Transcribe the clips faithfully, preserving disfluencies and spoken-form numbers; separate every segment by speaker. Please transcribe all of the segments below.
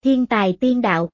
Speaker 1: Thiên tài tiên đạo.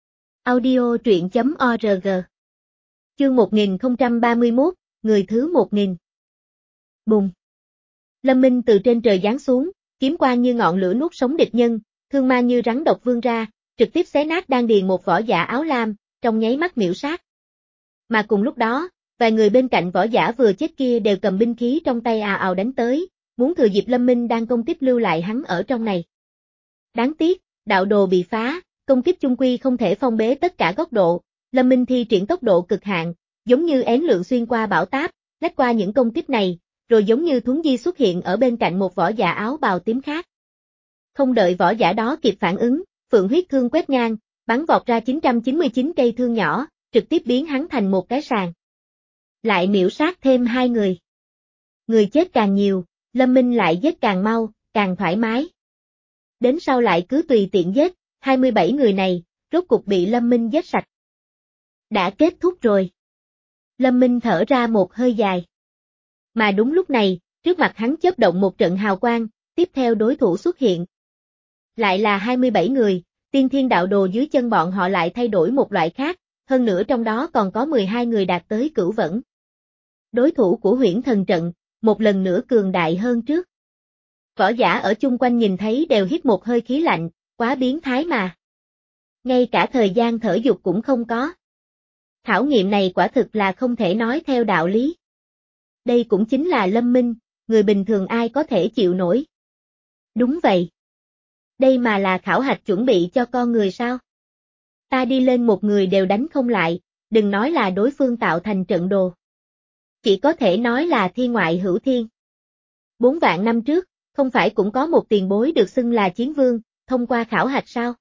Speaker 1: Audio truyện chấm org. Chương một nghìn không trăm ba mươi mốt, người thứ một nghìn. Bùng. Lâm Minh từ trên trời giáng xuống, kiếm quang như ngọn lửa nuốt sống địch nhân, thương mang như rắn độc vươn ra, trực tiếp xé nát đan điền một võ giả áo lam, trong nháy mắt miểu sát. Mà cùng lúc đó, vài người bên cạnh võ giả vừa chết kia đều cầm binh khí trong tay ào ào đánh tới, muốn thừa dịp Lâm Minh đang công kích lưu lại hắn ở trong này. Đáng tiếc, đạo đồ bị phá, công kích chung quy không thể phong bế tất cả góc độ, Lâm Minh thi triển tốc độ cực hạn, giống như én lượn xuyên qua bão táp, lách qua những công kích này, rồi giống như thuấn di xuất hiện ở bên cạnh một võ giả áo bào tím khác. Không đợi võ giả đó kịp phản ứng, phượng huyết thương quét ngang, bắn vọt ra chín trăm chín mươi chín cây thương nhỏ, trực tiếp biến hắn thành một cái sàng. Lại miểu sát thêm hai người. Người chết càng nhiều, Lâm Minh lại giết càng mau, càng thoải mái. Đến sau lại cứ tùy tiện giết, hai mươi bảy người này, rốt cục bị Lâm Minh giết sạch. Đã kết thúc rồi. Lâm Minh thở ra một hơi dài. Mà đúng lúc này, trước mặt hắn chớp động một trận hào quang, tiếp theo đối thủ xuất hiện. Lại là hai mươi bảy người, tiên thiên đạo đồ dưới chân bọn họ lại thay đổi một loại khác, hơn nữa trong đó còn có mười hai người đạt tới cửu vẫn. Đối thủ của Huyễn Thần Trận, một lần nữa cường đại hơn trước. Võ giả ở chung quanh nhìn thấy đều hít một hơi khí lạnh, quá biến thái mà. Ngay cả thời gian thở dục cũng không có. Khảo nghiệm này quả thực là không thể nói theo đạo lý. Đây cũng chính là Lâm Minh, người bình thường ai có thể chịu nổi. Đúng vậy. Đây mà là khảo hạch chuẩn bị cho con người sao? Ta đi lên một người đều đánh không lại, đừng nói là đối phương tạo thành trận đồ. Chỉ có thể nói là thiên ngoại hữu thiên. Bốn vạn năm trước, không phải cũng có một tiền bối được xưng là chiến vương, thông qua khảo hạch sao?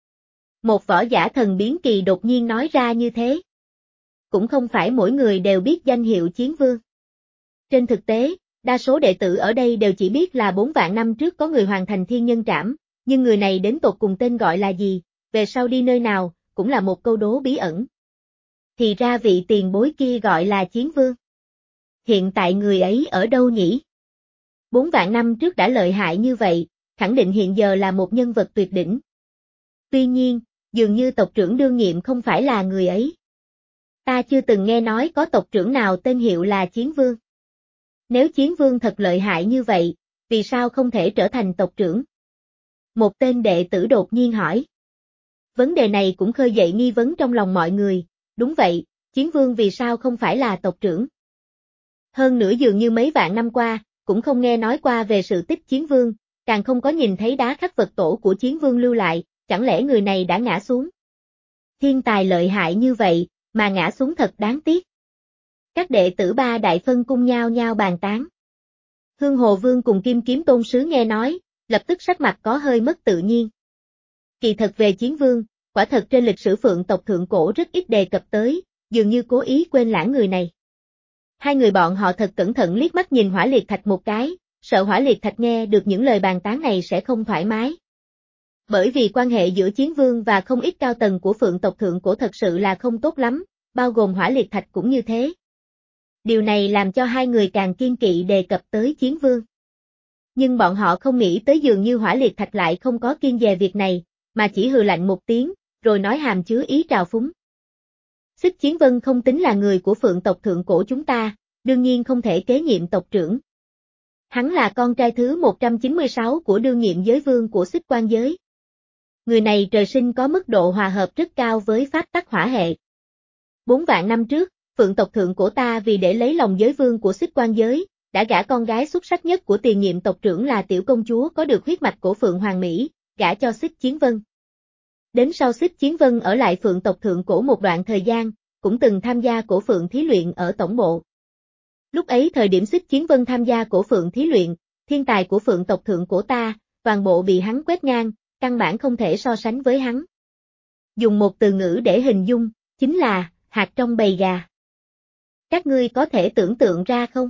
Speaker 1: Một võ giả thần biến kỳ đột nhiên nói ra như thế. Cũng không phải mỗi người đều biết danh hiệu chiến vương. Trên thực tế, đa số đệ tử ở đây đều chỉ biết là bốn vạn năm trước có người hoàn thành thiên nhân trảm, nhưng người này đến tột cùng tên gọi là gì, về sau đi nơi nào, cũng là một câu đố bí ẩn. Thì ra vị tiền bối kia gọi là chiến vương. Hiện tại người ấy ở đâu nhỉ? Bốn vạn năm trước đã lợi hại như vậy, khẳng định hiện giờ là một nhân vật tuyệt đỉnh. Tuy nhiên, dường như tộc trưởng đương nhiệm không phải là người ấy. Ta chưa từng nghe nói có tộc trưởng nào tên hiệu là chiến vương. Nếu chiến vương thật lợi hại như vậy, vì sao không thể trở thành tộc trưởng? Một tên đệ tử đột nhiên hỏi. Vấn đề này cũng khơi dậy nghi vấn trong lòng mọi người, đúng vậy, chiến vương vì sao không phải là tộc trưởng? Hơn nữa dường như mấy vạn năm qua, cũng không nghe nói qua về sự tích chiến vương, càng không có nhìn thấy đá khắc vật tổ của chiến vương lưu lại, chẳng lẽ người này đã ngã xuống? Thiên tài lợi hại như vậy, mà ngã xuống thật đáng tiếc. Các đệ tử ba đại phân cung nhao nhao bàn tán. Hương Hồ Vương cùng Kim Kiếm Tôn Sứ nghe nói, lập tức sắc mặt có hơi mất tự nhiên. Kỳ thật về chiến vương, quả thật trên lịch sử Phượng tộc thượng cổ rất ít đề cập tới, dường như cố ý quên lãng người này. Hai người bọn họ thật cẩn thận liếc mắt nhìn Hỏa Liệt Thạch một cái, sợ Hỏa Liệt Thạch nghe được những lời bàn tán này sẽ không thoải mái. Bởi vì quan hệ giữa chiến vương và không ít cao tầng của Phượng tộc thượng cổ thật sự là không tốt lắm, bao gồm Hỏa Liệt Thạch cũng như thế. Điều này làm cho hai người càng kiên kỵ đề cập tới chiến vương. Nhưng bọn họ không nghĩ tới dường như Hỏa Liệt Thạch lại không có kiêng dè việc này, mà chỉ hừ lạnh một tiếng, rồi nói hàm chứa ý trào phúng. Xích Chiến Vân không tính là người của Phượng tộc thượng cổ chúng ta, đương nhiên không thể kế nhiệm tộc trưởng. Hắn là con trai thứ một trăm chín mươi sáu của đương nhiệm giới vương của Xích Quan giới. Người này trời sinh có mức độ hòa hợp rất cao với pháp tắc hỏa hệ. Bốn vạn năm trước, Phượng tộc thượng cổ ta vì để lấy lòng giới vương của Xích Quan giới, đã gả con gái xuất sắc nhất của tiền nhiệm tộc trưởng là tiểu công chúa có được huyết mạch của Phượng Hoàng Mỹ, gả cho Xích Chiến Vân. Đến sau Xích Chiến Vân ở lại Phượng tộc thượng cổ một đoạn thời gian, cũng từng tham gia cổ Phượng thí luyện ở tổng bộ. Lúc ấy thời điểm Xích Chiến Vân tham gia cổ Phượng thí luyện, thiên tài của Phượng tộc thượng cổ ta, toàn bộ bị hắn quét ngang, căn bản không thể so sánh với hắn. Dùng một từ ngữ để hình dung, chính là, hạt trong bầy gà. Các ngươi có thể tưởng tượng ra không?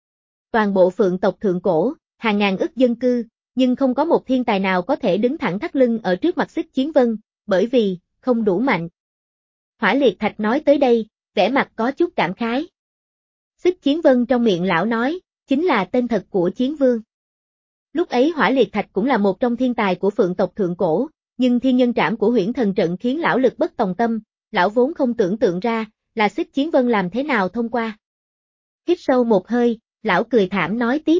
Speaker 1: Toàn bộ Phượng tộc thượng cổ, hàng ngàn ức dân cư, nhưng không có một thiên tài nào có thể đứng thẳng thắt lưng ở trước mặt Xích Chiến Vân, bởi vì, không đủ mạnh. Hỏa Liệt Thạch nói tới đây, vẻ mặt có chút cảm khái. Xích Chiến Vân trong miệng lão nói, chính là tên thật của chiến vương. Lúc ấy Hỏa Liệt Thạch cũng là một trong thiên tài của Phượng tộc thượng cổ, nhưng thiên nhân trảm của huyễn thần trận khiến lão lực bất tòng tâm, lão vốn không tưởng tượng ra, là Xích Chiến Vân làm thế nào thông qua. Hít sâu một hơi, lão cười thảm nói tiếp.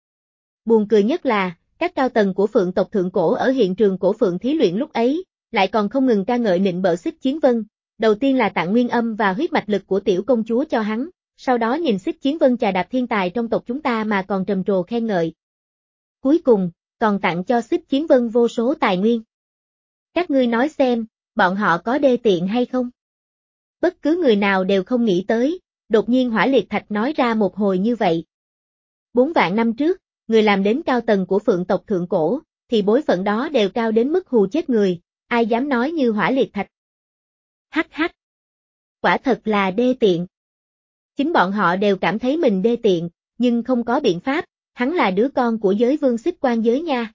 Speaker 1: Buồn cười nhất là, các cao tầng của Phượng tộc Thượng Cổ ở hiện trường cổ Phượng thí luyện lúc ấy, lại còn không ngừng ca ngợi nịnh bợ Xích Chiến Vân, đầu tiên là tặng nguyên âm và huyết mạch lực của tiểu công chúa cho hắn, sau đó nhìn Xích Chiến Vân chà đạp thiên tài trong tộc chúng ta mà còn trầm trồ khen ngợi. Cuối cùng, còn tặng cho Xích Chiến Vân vô số tài nguyên. Các ngươi nói xem, bọn họ có đê tiện hay không? Bất cứ người nào đều không nghĩ tới, đột nhiên Hỏa Liệt Thạch nói ra một hồi như vậy. Bốn vạn năm trước, người làm đến cao tầng của Phượng tộc Thượng Cổ, thì bối phận đó đều cao đến mức hù chết người, ai dám nói như Hỏa Liệt Thạch. Hắc hắc. Quả thật là đê tiện. Chính bọn họ đều cảm thấy mình đê tiện, nhưng không có biện pháp, hắn là đứa con của giới vương Xích Quan giới nha.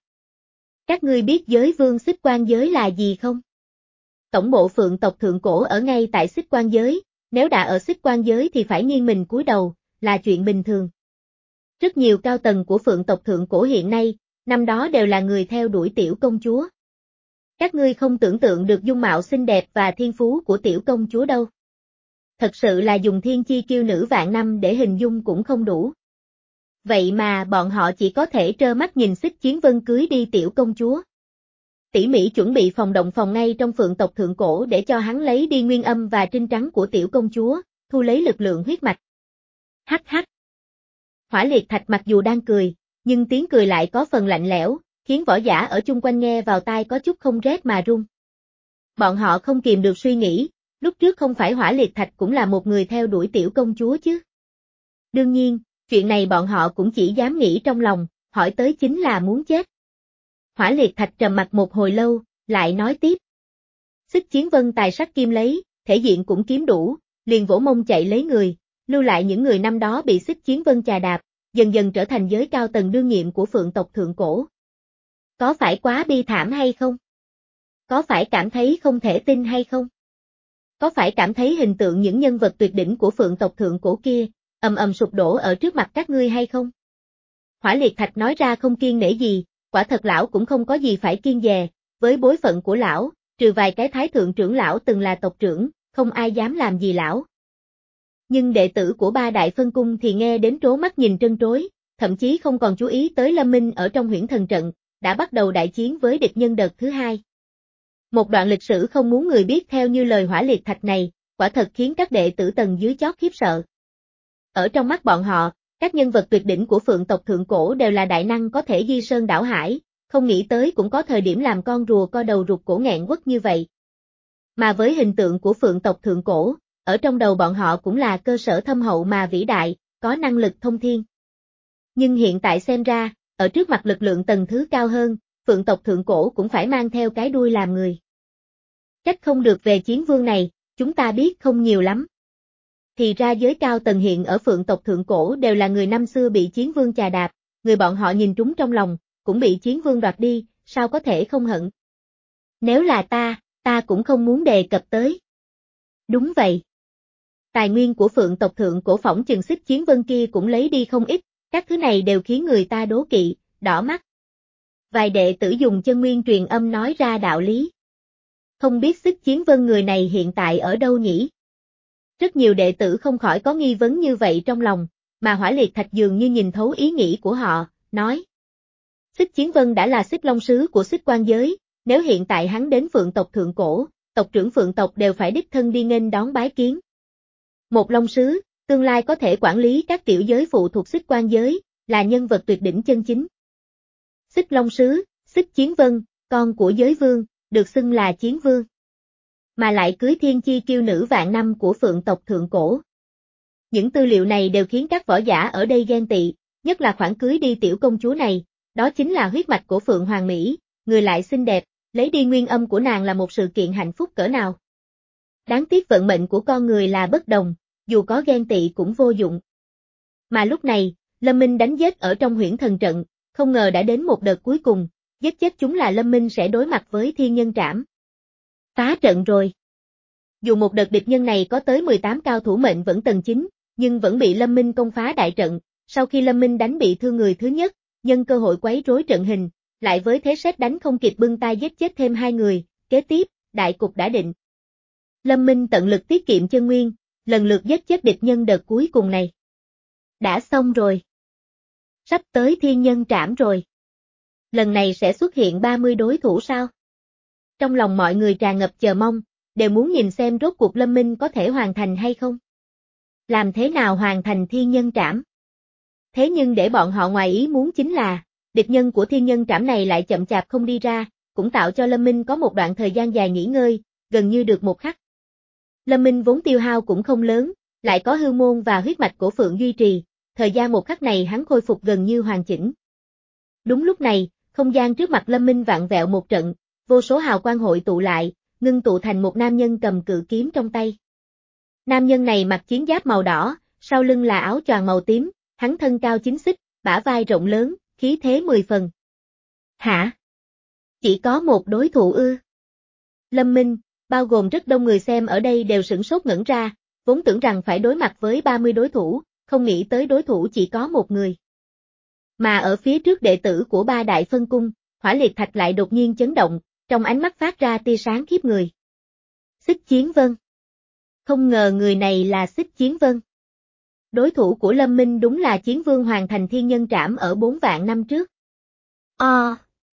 Speaker 1: Các ngươi biết giới vương Xích Quan giới là gì không? Tổng bộ Phượng tộc Thượng Cổ ở ngay tại Xích Quan giới, nếu đã ở Xích Quan giới thì phải nghiêng mình cúi đầu, là chuyện bình thường. Rất nhiều cao tầng của Phượng tộc Thượng Cổ hiện nay, năm đó đều là người theo đuổi tiểu công chúa. Các ngươi không tưởng tượng được dung mạo xinh đẹp và thiên phú của tiểu công chúa đâu. Thật sự là dùng thiên chi kiêu nữ vạn năm để hình dung cũng không đủ. Vậy mà bọn họ chỉ có thể trơ mắt nhìn Xích Chiến Vân cưới đi tiểu công chúa. Tỉ mỉ chuẩn bị phòng động phòng ngay trong Phượng tộc Thượng Cổ để cho hắn lấy đi nguyên âm và trinh trắng của tiểu công chúa, thu lấy lực lượng huyết mạch. Hắc hắc. Hỏa Liệt Thạch mặc dù đang cười, nhưng tiếng cười lại có phần lạnh lẽo, khiến võ giả ở chung quanh nghe vào tai có chút không rét mà run. Bọn họ không kìm được suy nghĩ, lúc trước không phải Hỏa Liệt Thạch cũng là một người theo đuổi tiểu công chúa chứ. Đương nhiên, chuyện này bọn họ cũng chỉ dám nghĩ trong lòng, hỏi tới chính là muốn chết. Hỏa Liệt Thạch trầm mặt một hồi lâu, lại nói tiếp. Xích Chiến Vân tài sắc kim lấy, thể diện cũng kiếm đủ, liền vỗ mông chạy lấy người, lưu lại những người năm đó bị Xích Chiến Vân chà đạp, dần dần trở thành giới cao tầng đương nhiệm của Phượng tộc Thượng Cổ. Có phải quá bi thảm hay không? Có phải cảm thấy không thể tin hay không? Có phải cảm thấy hình tượng những nhân vật tuyệt đỉnh của Phượng tộc Thượng Cổ kia, ầm ầm sụp đổ ở trước mặt các ngươi hay không? Hỏa Liệt Thạch nói ra không kiêng nể gì, quả thật lão cũng không có gì phải kiêng dè, với bối phận của lão, trừ vài cái thái thượng trưởng lão từng là tộc trưởng, không ai dám làm gì lão. Nhưng đệ tử của ba đại phân cung thì nghe đến trố mắt nhìn trân trối, thậm chí không còn chú ý tới Lâm Minh ở trong huyễn thần trận, đã bắt đầu đại chiến với địch nhân đợt thứ hai. Một đoạn lịch sử không muốn người biết theo như lời Hỏa Liệt Thạch này, quả thật khiến các đệ tử tầng dưới chót khiếp sợ. Ở trong mắt bọn họ, các nhân vật tuyệt đỉnh của Phượng tộc Thượng Cổ đều là đại năng có thể di sơn đảo hải, không nghĩ tới cũng có thời điểm làm con rùa co đầu rụt cổ nghẹn quất như vậy. Mà với hình tượng của Phượng tộc Thượng Cổ, ở trong đầu bọn họ cũng là cơ sở thâm hậu mà vĩ đại, có năng lực thông thiên. Nhưng hiện tại xem ra, ở trước mặt lực lượng tầng thứ cao hơn, Phượng tộc Thượng Cổ cũng phải mang theo cái đuôi làm người. Trách không được về chiến vương này, chúng ta biết không nhiều lắm. Thì ra giới cao tầng hiện ở Phượng tộc Thượng Cổ đều là người năm xưa bị chiến vương chà đạp, người bọn họ nhìn trúng trong lòng, cũng bị chiến vương đoạt đi, sao có thể không hận. Nếu là ta, ta cũng không muốn đề cập tới. Đúng vậy. Tài nguyên của Phượng tộc Thượng Cổ phỏng chừng Xích Chiến Vân kia cũng lấy đi không ít, các thứ này đều khiến người ta đố kỵ, đỏ mắt. Vài đệ tử dùng chân nguyên truyền âm nói ra đạo lý. Không biết Xích Chiến Vân người này hiện tại ở đâu nhỉ? Rất nhiều đệ tử không khỏi có nghi vấn như vậy trong lòng, mà Hỏa Liệt Thạch dường như nhìn thấu ý nghĩ của họ, nói. Xích Chiến Vân đã là Xích Long Sứ của Xích Quan giới, nếu hiện tại hắn đến Phượng tộc Thượng Cổ, tộc trưởng Phượng tộc đều phải đích thân đi nghênh đón bái kiến. Một Long Sứ, tương lai có thể quản lý các tiểu giới phụ thuộc Xích Quan giới, là nhân vật tuyệt đỉnh chân chính. Xích Long Sứ, Xích Chiến Vân, con của giới vương, được xưng là Chiến Vương. Mà lại cưới thiên chi kiêu nữ vạn năm của Phượng tộc Thượng Cổ. Những tư liệu này đều khiến các võ giả ở đây ghen tị, nhất là khoản cưới đi tiểu công chúa này, đó chính là huyết mạch của Phượng Hoàng Mỹ, người lại xinh đẹp, lấy đi nguyên âm của nàng là một sự kiện hạnh phúc cỡ nào. Đáng tiếc vận mệnh của con người là bất đồng, dù có ghen tị cũng vô dụng. Mà lúc này, Lâm Minh đánh giết ở trong huyễn thần trận, không ngờ đã đến một đợt cuối cùng, giết chết chúng là Lâm Minh sẽ đối mặt với thiên nhân trảm. Phá trận rồi. Dù một đợt địch nhân này có tới mười tám cao thủ mệnh vẫn tầng chín, nhưng vẫn bị Lâm Minh công phá đại trận, sau khi Lâm Minh đánh bị thương người thứ nhất, nhân cơ hội quấy rối trận hình, lại với thế sét đánh không kịp bưng tay giết chết thêm hai người, kế tiếp, đại cục đã định. Lâm Minh tận lực tiết kiệm chân nguyên, lần lượt giết chết địch nhân đợt cuối cùng này. Đã xong rồi. Sắp tới thiên nhân trảm rồi. Lần này sẽ xuất hiện ba mươi đối thủ sao? Trong lòng mọi người tràn ngập chờ mong, đều muốn nhìn xem rốt cuộc Lâm Minh có thể hoàn thành hay không. Làm thế nào hoàn thành thiên nhân trảm? Thế nhưng để bọn họ ngoài ý muốn chính là, địch nhân của thiên nhân trảm này lại chậm chạp không đi ra, cũng tạo cho Lâm Minh có một đoạn thời gian dài nghỉ ngơi, gần như được một khắc. Lâm Minh vốn tiêu hao cũng không lớn, lại có hư môn và huyết mạch cổ phượng duy trì, thời gian một khắc này hắn khôi phục gần như hoàn chỉnh. Đúng lúc này, không gian trước mặt Lâm Minh vặn vẹo một trận, vô số hào quang hội tụ lại, ngưng tụ thành một nam nhân cầm cự kiếm trong tay. Nam nhân này mặc chiến giáp màu đỏ, sau lưng là áo choàng màu tím, hắn thân cao chín xích, bả vai rộng lớn, khí thế mười phần. Hả? Chỉ có một đối thủ ư? Lâm Minh, bao gồm rất đông người xem ở đây đều sửng sốt ngẩn ra, vốn tưởng rằng phải đối mặt với ba mươi đối thủ, không nghĩ tới đối thủ chỉ có một người. Mà ở phía trước đệ tử của ba đại phân cung, Hỏa Liệt Thạch lại đột nhiên chấn động, trong ánh mắt phát ra tia sáng khiếp người. Xích Chiến Vân. Không ngờ người này là Xích Chiến Vân. Đối thủ của Lâm Minh đúng là Chiến Vương hoàn thành thiên nhân trảm ở bốn vạn năm trước. O.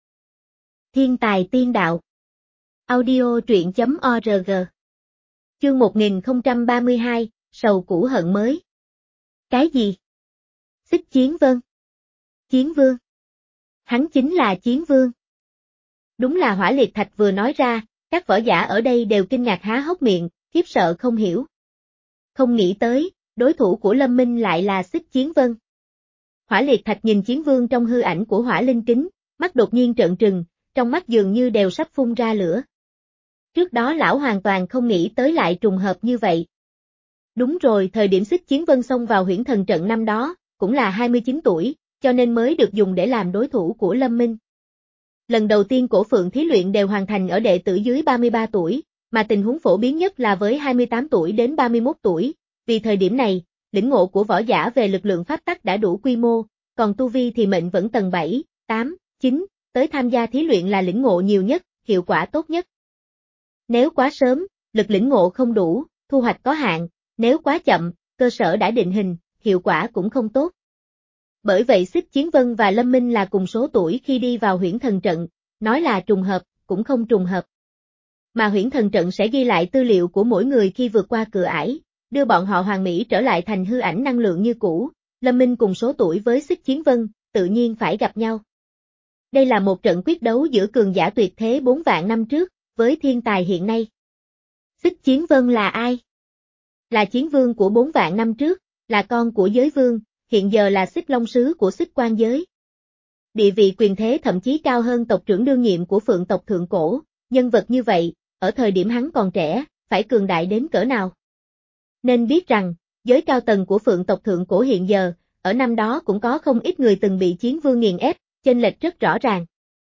Speaker 1: Thiên tài tiên đạo. Audio truyện chấm org. Chương một nghìn không trăm ba mươi hai, sầu cũ hận mới. Cái gì? Xích Chiến Vân. Chiến Vương. Hắn chính là Chiến Vương. Đúng là Hỏa Liệt Thạch vừa nói ra, các võ giả ở đây đều kinh ngạc há hốc miệng, khiếp sợ không hiểu. Không nghĩ tới, đối thủ của Lâm Minh lại là Xích Chiến Vân. Hỏa Liệt Thạch nhìn Chiến Vương trong hư ảnh của Hỏa Linh Kính, mắt đột nhiên trợn trừng, trong mắt dường như đều sắp phun ra lửa. Trước đó lão hoàn toàn không nghĩ tới lại trùng hợp như vậy. Đúng rồi, thời điểm Xích Chiến Vân xông vào Huyễn Thần Trận năm đó, cũng là hai mươi chín tuổi, cho nên mới được dùng để làm đối thủ của Lâm Minh. Lần đầu tiên cổ phượng thí luyện đều hoàn thành ở đệ tử dưới ba mươi ba tuổi, mà tình huống phổ biến nhất là với hai mươi tám tuổi đến ba mươi mốt tuổi, vì thời điểm này, lĩnh ngộ của võ giả về lực lượng pháp tắc đã đủ quy mô, còn tu vi thì mệnh vẫn tầng bảy, tám, chín, tới tham gia thí luyện là lĩnh ngộ nhiều nhất, hiệu quả tốt nhất. Nếu quá sớm, lực lĩnh ngộ không đủ, thu hoạch có hạn, nếu quá chậm, cơ sở đã định hình, hiệu quả cũng không tốt. Bởi vậy Xích Chiến Vân và Lâm Minh là cùng số tuổi khi đi vào Huyễn Thần Trận, nói là trùng hợp, cũng không trùng hợp. Mà Huyễn Thần Trận sẽ ghi lại tư liệu của mỗi người khi vượt qua cửa ải, đưa bọn họ hoàn mỹ trở lại thành hư ảnh năng lượng như cũ, Lâm Minh cùng số tuổi với Xích Chiến Vân, tự nhiên phải gặp nhau. Đây là một trận quyết đấu giữa cường giả tuyệt thế bốn vạn năm trước, với thiên tài hiện nay. Xích Chiến Vân là ai? Là chiến vương của bốn vạn năm trước, là con của giới vương, hiện giờ là Xích Long Sứ của Xích Quan giới. Địa vị quyền thế thậm chí cao hơn tộc trưởng đương nhiệm của Phượng tộc Thượng Cổ, nhân vật như vậy, ở thời điểm hắn còn trẻ, phải cường đại đến cỡ nào. Nên biết rằng, giới cao tầng của Phượng tộc Thượng Cổ hiện giờ, ở năm đó cũng có không ít người từng bị chiến vương nghiền ép, chênh lệch rất rõ ràng.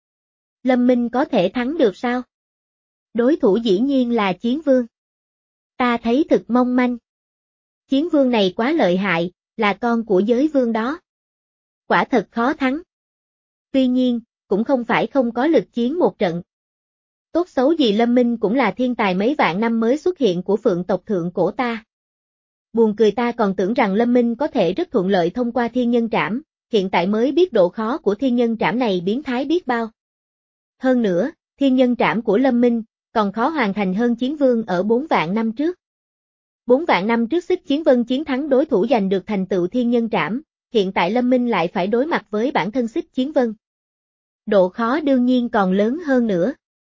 Speaker 1: Lâm Minh có thể thắng được sao? Đối thủ dĩ nhiên là chiến vương. Ta thấy thực mong manh. Chiến vương này quá lợi hại, là con của giới vương đó. Quả thật khó thắng. Tuy nhiên, cũng không phải không có lực chiến một trận. Tốt xấu gì Lâm Minh cũng là thiên tài mấy vạn năm mới xuất hiện của Phượng tộc Thượng Cổ ta. Buồn cười ta còn tưởng rằng Lâm Minh có thể rất thuận lợi thông qua thiên nhân trảm, hiện tại mới biết độ khó của thiên nhân trảm này biến thái biết bao. Hơn nữa, thiên nhân trảm của Lâm Minh còn khó hoàn thành hơn chiến vương ở bốn vạn năm trước. Bốn vạn năm trước Xích Chiến Vân chiến thắng đối thủ giành được thành tựu thiên nhân trảm, hiện tại Lâm Minh lại phải đối mặt với bản thân Xích Chiến Vân. Độ khó đương nhiên còn lớn hơn nữa.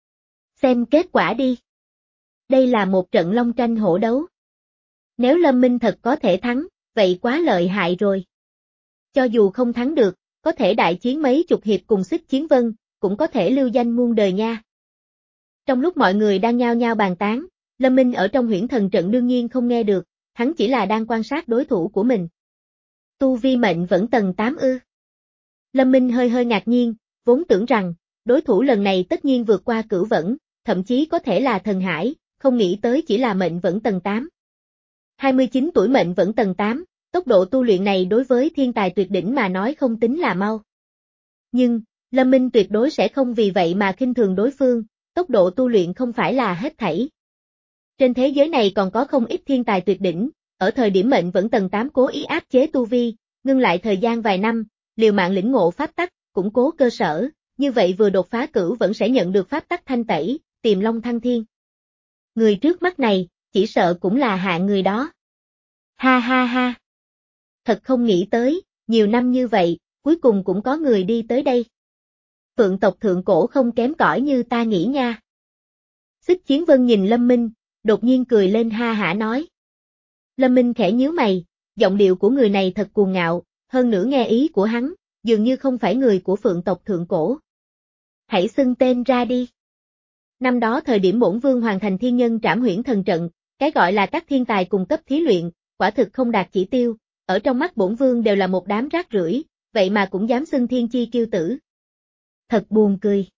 Speaker 1: Xem kết quả đi. Đây là một trận long tranh hổ đấu. Nếu Lâm Minh thật có thể thắng, vậy quá lợi hại rồi. Cho dù không thắng được, có thể đại chiến mấy chục hiệp cùng Xích Chiến Vân, cũng có thể lưu danh muôn đời nha. Trong lúc mọi người đang nhao nhao bàn tán, Lâm Minh ở trong Huyễn Thần Trận đương nhiên không nghe được, hắn chỉ là đang quan sát đối thủ của mình. Tu vi mệnh vẫn tầng tám ư. Lâm Minh hơi hơi ngạc nhiên, vốn tưởng rằng, đối thủ lần này tất nhiên vượt qua cửu vẫn, thậm chí có thể là thần hải, không nghĩ tới chỉ là mệnh vẫn tầng tám. hai mươi chín tuổi mệnh vẫn tầng tám, tốc độ tu luyện này đối với thiên tài tuyệt đỉnh mà nói không tính là mau. Nhưng, Lâm Minh tuyệt đối sẽ không vì vậy mà khinh thường đối phương, tốc độ tu luyện không phải là hết thảy. Trên thế giới này còn có không ít thiên tài tuyệt đỉnh, ở thời điểm mệnh vẫn tầng tám cố ý áp chế tu vi, ngưng lại thời gian vài năm, liều mạng lĩnh ngộ pháp tắc, củng cố cơ sở, như vậy vừa đột phá cửu vẫn sẽ nhận được pháp tắc thanh tẩy, tiềm long thăng thiên. Người trước mắt này, chỉ sợ cũng là hạng người đó. Ha ha ha. Thật không nghĩ tới, nhiều năm như vậy, cuối cùng cũng có người đi tới đây. Phượng tộc thượng cổ không kém cỏi như ta nghĩ nha. Xích Chiến Vân nhìn Lâm Minh, đột nhiên cười lên ha hả nói. Lâm Minh khẽ nhíu mày, giọng điệu của người này thật cuồng ngạo, hơn nữa nghe ý của hắn, dường như không phải người của Phượng tộc thượng cổ. Hãy xưng tên ra đi. Năm đó thời điểm bổn vương hoàn thành thiên nhân trảm huyễn thần trận, cái gọi là các thiên tài cùng cấp thí luyện, quả thực không đạt chỉ tiêu, ở trong mắt bổn vương đều là một đám rác rưởi, vậy mà cũng dám xưng thiên chi kiêu tử. Thật buồn cười.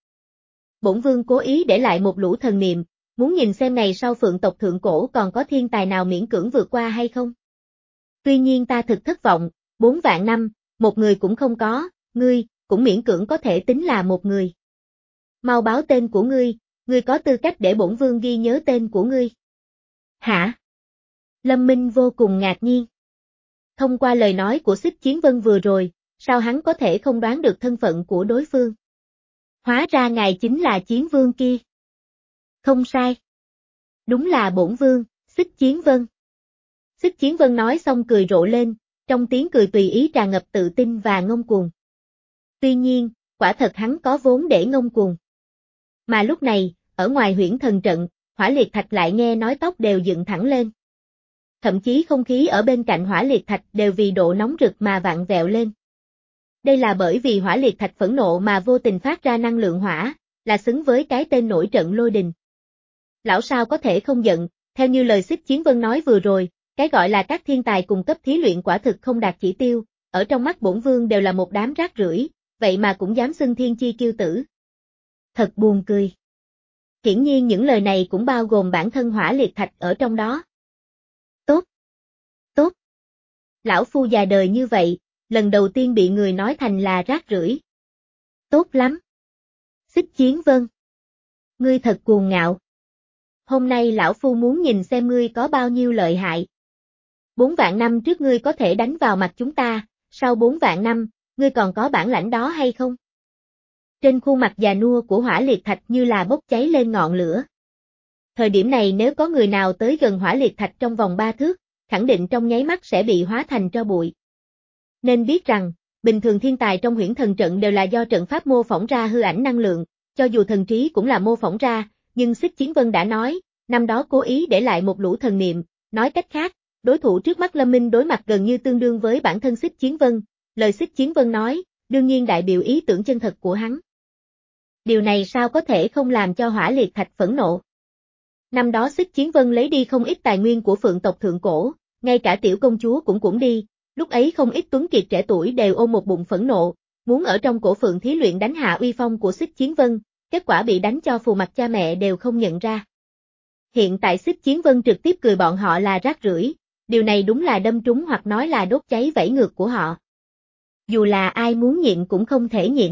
Speaker 1: Bổn vương cố ý để lại một lũ thần niệm, muốn nhìn xem ngày sau Phượng tộc thượng cổ còn có thiên tài nào miễn cưỡng vượt qua hay không. Tuy nhiên ta thực thất vọng, bốn vạn năm, một người cũng không có, ngươi, cũng miễn cưỡng có thể tính là một người. Mau báo tên của ngươi, ngươi có tư cách để bổn vương ghi nhớ tên của ngươi. Hả? Lâm Minh vô cùng ngạc nhiên. Thông qua lời nói của Xích Chiến Vân vừa rồi, sao hắn có thể không đoán được thân phận của đối phương? Hóa ra ngài chính là Chiến Vương kia. Không sai. Đúng là bổn vương, Xích Chiến Vân. Xích Chiến Vân nói xong cười rộ lên, trong tiếng cười tùy ý tràn ngập tự tin và ngông cuồng. Tuy nhiên, quả thật hắn có vốn để ngông cuồng. Mà lúc này, ở ngoài huyễn thần trận, Hỏa Liệt Thạch lại nghe nói tóc đều dựng thẳng lên. Thậm chí không khí ở bên cạnh Hỏa Liệt Thạch đều vì độ nóng rực mà vặn vẹo lên. Đây là bởi vì Hỏa Liệt Thạch phẫn nộ mà vô tình phát ra năng lượng hỏa, là xứng với cái tên nổi trận lôi đình. Lão sao có thể không giận, theo như lời Xích Chiến Vân nói vừa rồi, cái gọi là các thiên tài cùng cấp thí luyện quả thực không đạt chỉ tiêu, ở trong mắt bổn vương đều là một đám rác rưởi, vậy mà cũng dám xưng thiên chi kiêu tử. Thật buồn cười. Hiển nhiên những lời này cũng bao gồm bản thân Hỏa Liệt Thạch ở trong đó. Tốt. Tốt. Lão phu già đời như vậy, lần đầu tiên bị người nói thành là rác rưởi. Tốt lắm. Xích Chiến Vân. Ngươi thật cuồng ngạo. Hôm nay lão phu muốn nhìn xem ngươi có bao nhiêu lợi hại. Bốn vạn năm trước ngươi có thể đánh vào mặt chúng ta, sau bốn vạn năm, ngươi còn có bản lãnh đó hay không? Trên khuôn mặt già nua của Hỏa Liệt Thạch như là bốc cháy lên ngọn lửa. Thời điểm này nếu có người nào tới gần Hỏa Liệt Thạch trong vòng ba thước, khẳng định trong nháy mắt sẽ bị hóa thành tro bụi. Nên biết rằng, bình thường thiên tài trong huyễn thần trận đều là do trận pháp mô phỏng ra hư ảnh năng lượng, cho dù thần trí cũng là mô phỏng ra, nhưng Xích Chiến Vân đã nói, năm đó cố ý để lại một lũ thần niệm, nói cách khác, đối thủ trước mắt Lâm Minh đối mặt gần như tương đương với bản thân Xích Chiến Vân, lời Xích Chiến Vân nói, đương nhiên đại biểu ý tưởng chân thật của hắn. Điều này sao có thể không làm cho Hỏa Liệt Thạch phẫn nộ. Năm đó Xích Chiến Vân lấy đi không ít tài nguyên của Phượng tộc thượng cổ, ngay cả tiểu công chúa cũng cũng đi, lúc ấy không ít tuấn kiệt trẻ tuổi đều ôm một bụng phẫn nộ, muốn ở trong cổ Phượng thí luyện đánh hạ uy phong của Xích Chiến Vân, kết quả bị đánh cho phù mặt cha mẹ đều không nhận ra. Hiện tại Xích Chiến Vân trực tiếp cười bọn họ là rác rưởi, điều này đúng là đâm trúng hoặc nói là đốt cháy vảy ngược của họ. Dù là ai muốn nhịn cũng không thể nhịn.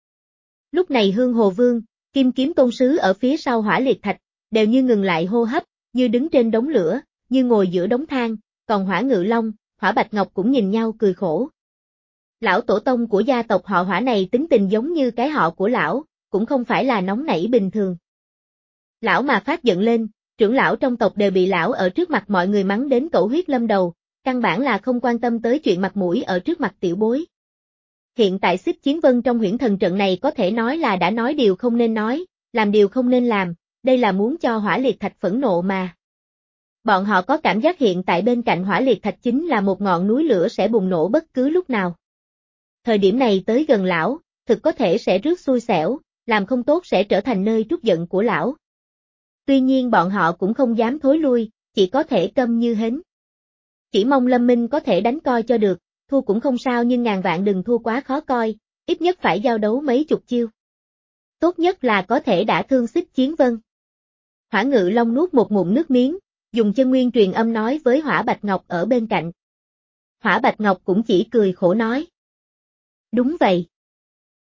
Speaker 1: Lúc này Hương Hồ Vương, Kim Kiếm Tôn Sứ ở phía sau Hỏa Liệt Thạch, đều như ngừng lại hô hấp, như đứng trên đống lửa, như ngồi giữa đống than, còn Hỏa Ngự Long, Hỏa Bạch Ngọc cũng nhìn nhau cười khổ. Lão tổ tông của gia tộc họ Hỏa này tính tình giống như cái họ của lão, cũng không phải là nóng nảy bình thường. Lão mà phát giận lên, trưởng lão trong tộc đều bị lão ở trước mặt mọi người mắng đến cẩu huyết lâm đầu, căn bản là không quan tâm tới chuyện mặt mũi ở trước mặt tiểu bối. Hiện tại Xích Chiến Vân trong huyễn thần trận này có thể nói là đã nói điều không nên nói, làm điều không nên làm, đây là muốn cho Hỏa Liệt Thạch phẫn nộ mà. Bọn họ có cảm giác hiện tại bên cạnh Hỏa Liệt Thạch chính là một ngọn núi lửa sẽ bùng nổ bất cứ lúc nào. Thời điểm này tới gần lão, thực có thể sẽ rước xui xẻo, làm không tốt sẽ trở thành nơi trút giận của lão. Tuy nhiên bọn họ cũng không dám thối lui, chỉ có thể câm như hến. Chỉ mong Lâm Minh có thể đánh coi cho được, thua cũng không sao nhưng ngàn vạn đừng thua quá khó coi, ít nhất phải giao đấu mấy chục chiêu. Tốt nhất là có thể đả thương Xích Chiến Vân. Hỏa Ngự Long nuốt một ngụm nước miếng, dùng chân nguyên truyền âm nói với Hỏa Bạch Ngọc ở bên cạnh. Hỏa Bạch Ngọc cũng chỉ cười khổ nói. Đúng vậy.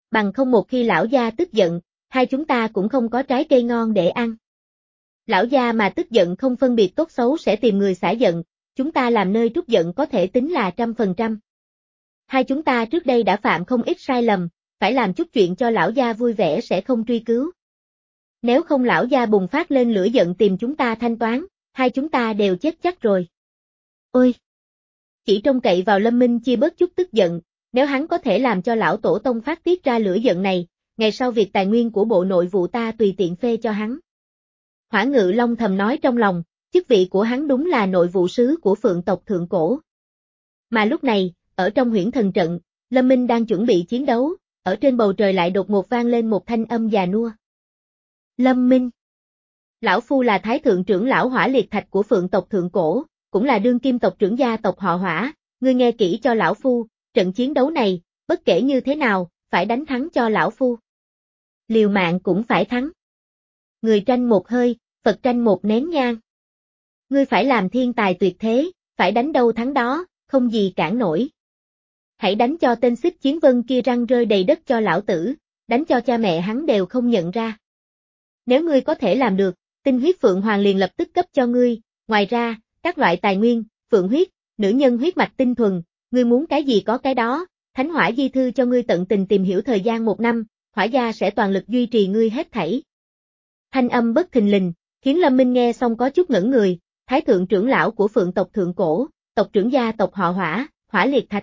Speaker 1: bằng không một khi lão gia tức giận, hai chúng ta cũng không có trái cây ngon để ăn. Lão gia mà tức giận không phân biệt tốt xấu sẽ tìm người xả giận, chúng ta làm nơi trút giận có thể tính là trăm phần trăm. Hai chúng ta trước đây đã phạm không ít sai lầm, phải làm chút chuyện cho lão gia vui vẻ sẽ không truy cứu. Nếu không lão gia bùng phát lên lửa giận tìm chúng ta thanh toán, hai chúng ta đều chết chắc rồi. Ôi! Chỉ trông cậy vào Lâm Minh chia bớt chút tức giận, nếu hắn có thể làm cho lão tổ tông phát tiết ra lửa giận này, ngày sau việc tài nguyên của bộ nội vụ ta tùy tiện phê cho hắn. Hỏa Ngự Long thầm nói trong lòng, chức vị của hắn đúng là nội vụ sứ của Phượng tộc Thượng Cổ. Mà lúc này, ở trong huyễn thần trận, Lâm Minh đang chuẩn bị chiến đấu, ở trên bầu trời lại đột ngột vang lên một thanh âm già nua. Lâm Minh! Lão Phu là Thái Thượng trưởng lão Hỏa Liệt Thạch của Phượng tộc Thượng Cổ, cũng là đương kim tộc trưởng gia tộc họ Hỏa, ngươi nghe kỹ cho lão Phu, trận chiến đấu này, bất kể như thế nào, phải đánh thắng cho lão Phu. Liều mạng cũng phải thắng. Người tranh một hơi, Phật tranh một nén nhang. Ngươi phải làm thiên tài tuyệt thế, phải đánh đâu thắng đó, không gì cản nổi. Hãy đánh cho tên Xích Chiến Vân kia răng rơi đầy đất cho lão tử, đánh cho cha mẹ hắn đều không nhận ra. Nếu ngươi có thể làm được, tinh huyết Phượng Hoàng liền lập tức cấp cho ngươi, ngoài ra, các loại tài nguyên, phượng huyết, nữ nhân huyết mạch tinh thuần, ngươi muốn cái gì có cái đó, Thánh Hỏa Di Thư cho ngươi tận tình tìm hiểu thời gian một năm, Hỏa gia sẽ toàn lực duy trì ngươi hết thảy. Thanh âm bất thình lình, khiến Lâm Minh nghe xong có chút ngẩn người, Thái Thượng trưởng lão của Phượng tộc Thượng Cổ, tộc trưởng gia tộc họ Hỏa, Hỏa Liệt Thạch.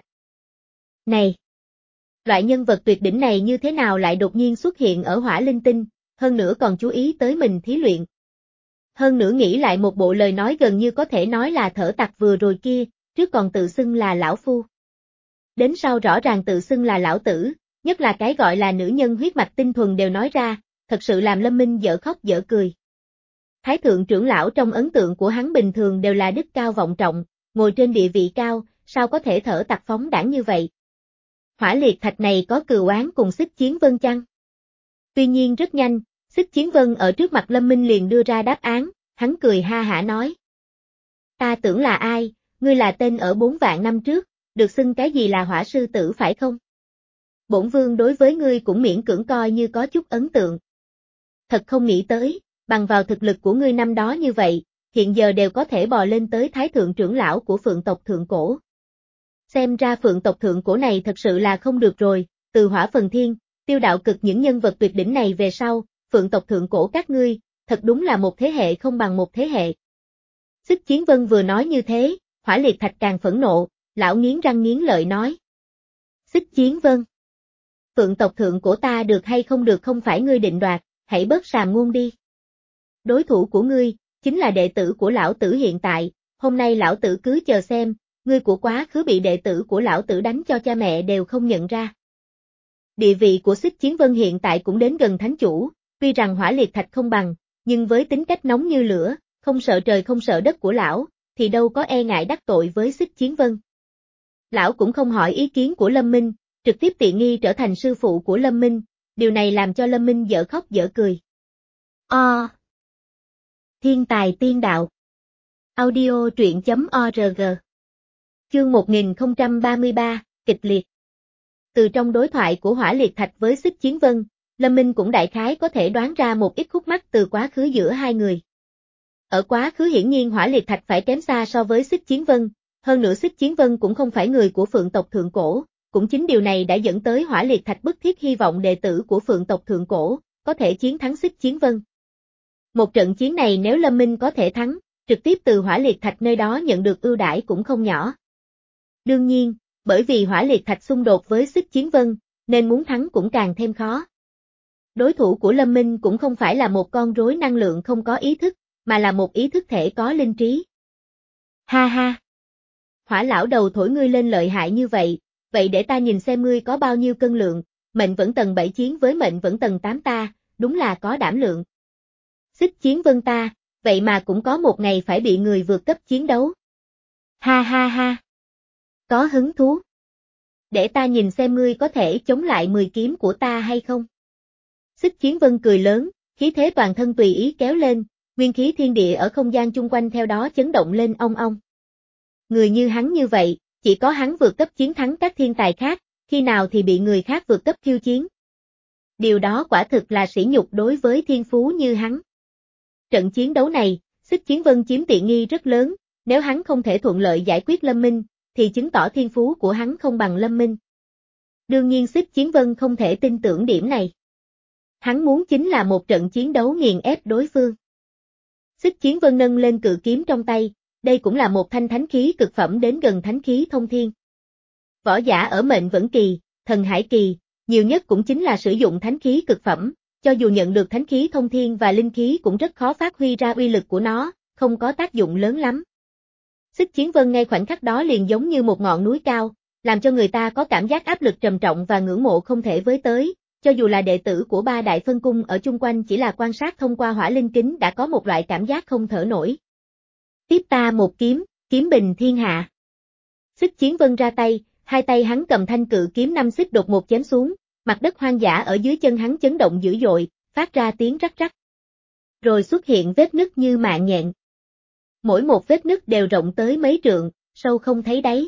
Speaker 1: Này! Loại nhân vật tuyệt đỉnh này như thế nào lại đột nhiên xuất hiện ở Hỏa Linh Tinh, hơn nữa còn chú ý tới mình thí luyện. Hơn nữa nghĩ lại một bộ lời nói gần như có thể nói là thở tặc vừa rồi kia, trước còn tự xưng là lão phu. Đến sau rõ ràng tự xưng là lão tử, nhất là cái gọi là nữ nhân huyết mạch tinh thuần đều nói ra, thật sự làm Lâm Minh dở khóc dở cười. Thái thượng trưởng lão trong ấn tượng của hắn bình thường đều là đức cao vọng trọng, ngồi trên địa vị cao, sao có thể thở tặc phóng đãng như vậy. Hỏa Liệt Thạch này có cừu oán cùng Xích Chiến Vân chăng? Tuy nhiên rất nhanh, Xích Chiến Vân ở trước mặt Lâm Minh liền đưa ra đáp án, hắn cười ha hả nói. Ta tưởng là ai, ngươi là tên ở bốn vạn năm trước, được xưng cái gì là hỏa sư tử phải không? Bổn vương đối với ngươi cũng miễn cưỡng coi như có chút ấn tượng. Thật không nghĩ tới, bằng vào thực lực của ngươi năm đó như vậy, hiện giờ đều có thể bò lên tới Thái Thượng trưởng lão của Phượng tộc Thượng Cổ. Xem ra Phượng tộc Thượng Cổ này thật sự là không được rồi, từ Hỏa Phần Thiên, Tiêu Đạo Cực những nhân vật tuyệt đỉnh này về sau, Phượng tộc Thượng Cổ các ngươi, thật đúng là một thế hệ không bằng một thế hệ. Xích Chiến Vân vừa nói như thế, Hỏa Liệt Thạch càng phẫn nộ, lão nghiến răng nghiến lợi nói. Xích Chiến Vân, Phượng tộc Thượng Cổ ta được hay không được không phải ngươi định đoạt, hãy bớt sàm ngôn đi. Đối thủ của ngươi, chính là đệ tử của lão tử hiện tại, hôm nay lão tử cứ chờ xem, ngươi của quá khứ bị đệ tử của lão tử đánh cho cha mẹ đều không nhận ra. Địa vị của Xích Chiến Vân hiện tại cũng đến gần thánh chủ, tuy rằng Hỏa Liệt Thạch không bằng, nhưng với tính cách nóng như lửa, không sợ trời không sợ đất của lão, thì đâu có e ngại đắc tội với Xích Chiến Vân. Lão cũng không hỏi ý kiến của Lâm Minh, trực tiếp tiện nghi trở thành sư phụ của Lâm Minh, điều này làm cho Lâm Minh dở khóc dở cười. O. Thiên tài tiên đạo. Audio truyện chấm org. Chương một nghìn không trăm ba mươi ba, kịch liệt. Từ trong đối thoại của Hỏa Liệt Thạch với Xích Chiến Vân, Lâm Minh cũng đại khái có thể đoán ra một ít khúc mắc từ quá khứ giữa hai người. Ở quá khứ hiển nhiên Hỏa Liệt Thạch phải kém xa so với Xích Chiến Vân, hơn nữa Xích Chiến Vân cũng không phải người của Phượng tộc Thượng Cổ, cũng chính điều này đã dẫn tới Hỏa Liệt Thạch bức thiết hy vọng đệ tử của Phượng tộc Thượng Cổ có thể chiến thắng Xích Chiến Vân. Một trận chiến này nếu Lâm Minh có thể thắng, trực tiếp từ Hỏa Liệt Thạch nơi đó nhận được ưu đãi cũng không nhỏ. Đương nhiên, bởi vì Hỏa Liệt Thạch xung đột với Xích Chiến Vân, nên muốn thắng cũng càng thêm khó. Đối thủ của Lâm Minh cũng không phải là một con rối năng lượng không có ý thức, mà là một ý thức thể có linh trí. Ha ha! Hỏa lão đầu thổi ngươi lên lợi hại như vậy, vậy để ta nhìn xem ngươi có bao nhiêu cân lượng, mệnh vẫn tầng bảy chiến với mệnh vẫn tầng tám ta, đúng là có đảm lượng. Xích Chiến Vân ta, vậy mà cũng có một ngày phải bị người vượt cấp chiến đấu. Ha ha ha! Có hứng thú. Để ta nhìn xem ngươi có thể chống lại mười kiếm của ta hay không. Xích Chiến Vân cười lớn, khí thế toàn thân tùy ý kéo lên, nguyên khí thiên địa ở không gian chung quanh theo đó chấn động lên ong ong. Người như hắn như vậy, chỉ có hắn vượt cấp chiến thắng các thiên tài khác, khi nào thì bị người khác vượt cấp khiêu chiến. Điều đó quả thực là sỉ nhục đối với thiên phú như hắn. Trận chiến đấu này, Xích Chiến Vân chiếm tiện nghi rất lớn, nếu hắn không thể thuận lợi giải quyết Lâm Minh, thì chứng tỏ thiên phú của hắn không bằng Lâm Minh. Đương nhiên Xích Chiến Vân không thể tin tưởng điểm này. Hắn muốn chính là một trận chiến đấu nghiền ép đối phương. Xích Chiến Vân nâng lên cự kiếm trong tay, đây cũng là một thanh thánh khí cực phẩm đến gần thánh khí thông thiên. Võ giả ở mệnh vẫn kỳ, thần hải kỳ, nhiều nhất cũng chính là sử dụng thánh khí cực phẩm, cho dù nhận được thánh khí thông thiên và linh khí cũng rất khó phát huy ra uy lực của nó, không có tác dụng lớn lắm. Xích Chiến Vân ngay khoảnh khắc đó liền giống như một ngọn núi cao, làm cho người ta có cảm giác áp lực trầm trọng và ngưỡng mộ không thể với tới, cho dù là đệ tử của ba đại phân cung ở chung quanh chỉ là quan sát thông qua hỏa linh kính đã có một loại cảm giác không thở nổi. Tiếp ta một kiếm, kiếm bình thiên hạ. Xích Chiến Vân ra tay, hai tay hắn cầm thanh cự kiếm năm xích đột một chém xuống, mặt đất hoang dã ở dưới chân hắn chấn động dữ dội, phát ra tiếng rắc rắc. Rồi xuất hiện vết nứt như mạng nhện. Mỗi một vết nứt đều rộng tới mấy trượng, sâu không thấy đáy.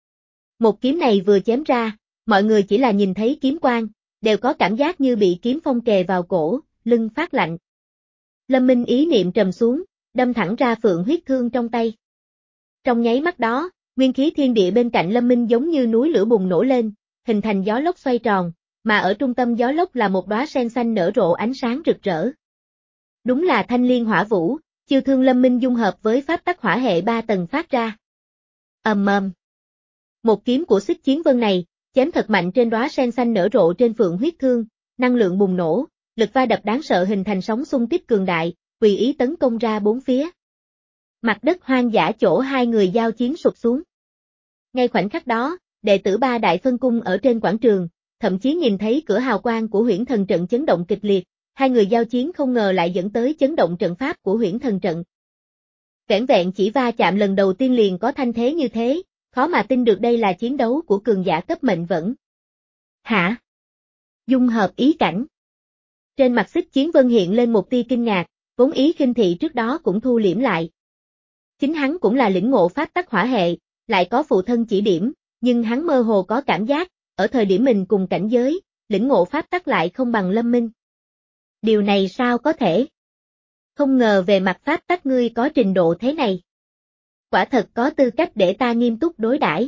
Speaker 1: Một kiếm này vừa chém ra, mọi người chỉ là nhìn thấy kiếm quang, đều có cảm giác như bị kiếm phong kề vào cổ, lưng phát lạnh. Lâm Minh ý niệm trầm xuống, đâm thẳng ra phượng huyết thương trong tay. Trong nháy mắt đó, nguyên khí thiên địa bên cạnh Lâm Minh giống như núi lửa bùng nổ lên, hình thành gió lốc xoay tròn, mà ở trung tâm gió lốc là một đóa sen xanh nở rộ ánh sáng rực rỡ. Đúng là thanh liên hỏa vũ, chiêu thương Lâm Minh dung hợp với pháp tắc hỏa hệ ba tầng phát ra. Ầm ầm. Một kiếm của Xích Chiến Vân này, chém thật mạnh trên đóa sen xanh nở rộ trên phượng huyết thương, năng lượng bùng nổ, lực va đập đáng sợ hình thành sóng xung kích cường đại, tùy ý tấn công ra bốn phía. Mặt đất hoang dã chỗ hai người giao chiến sụp xuống. Ngay khoảnh khắc đó, đệ tử ba đại phân cung ở trên quảng trường, thậm chí nhìn thấy cửa hào quang của Huyễn Thần trận chấn động kịch liệt, hai người giao chiến không ngờ lại dẫn tới chấn động trận pháp của Huyễn Thần trận. Vẻn vẹn chỉ va chạm lần đầu tiên liền có thanh thế như thế, khó mà tin được đây là chiến đấu của cường giả cấp mệnh vẫn. Hả? Dung hợp ý cảnh. Trên mặt Xích Chiến Vân hiện lên một tia kinh ngạc, vốn ý khinh thị trước đó cũng thu liễm lại. Chính hắn cũng là lĩnh ngộ pháp tắc hỏa hệ, lại có phụ thân chỉ điểm, nhưng hắn mơ hồ có cảm giác, ở thời điểm mình cùng cảnh giới, lĩnh ngộ pháp tắc lại không bằng Lâm Minh. Điều này sao có thể? Không ngờ về mặt pháp tắc ngươi có trình độ thế này. Quả thật có tư cách để ta nghiêm túc đối đãi.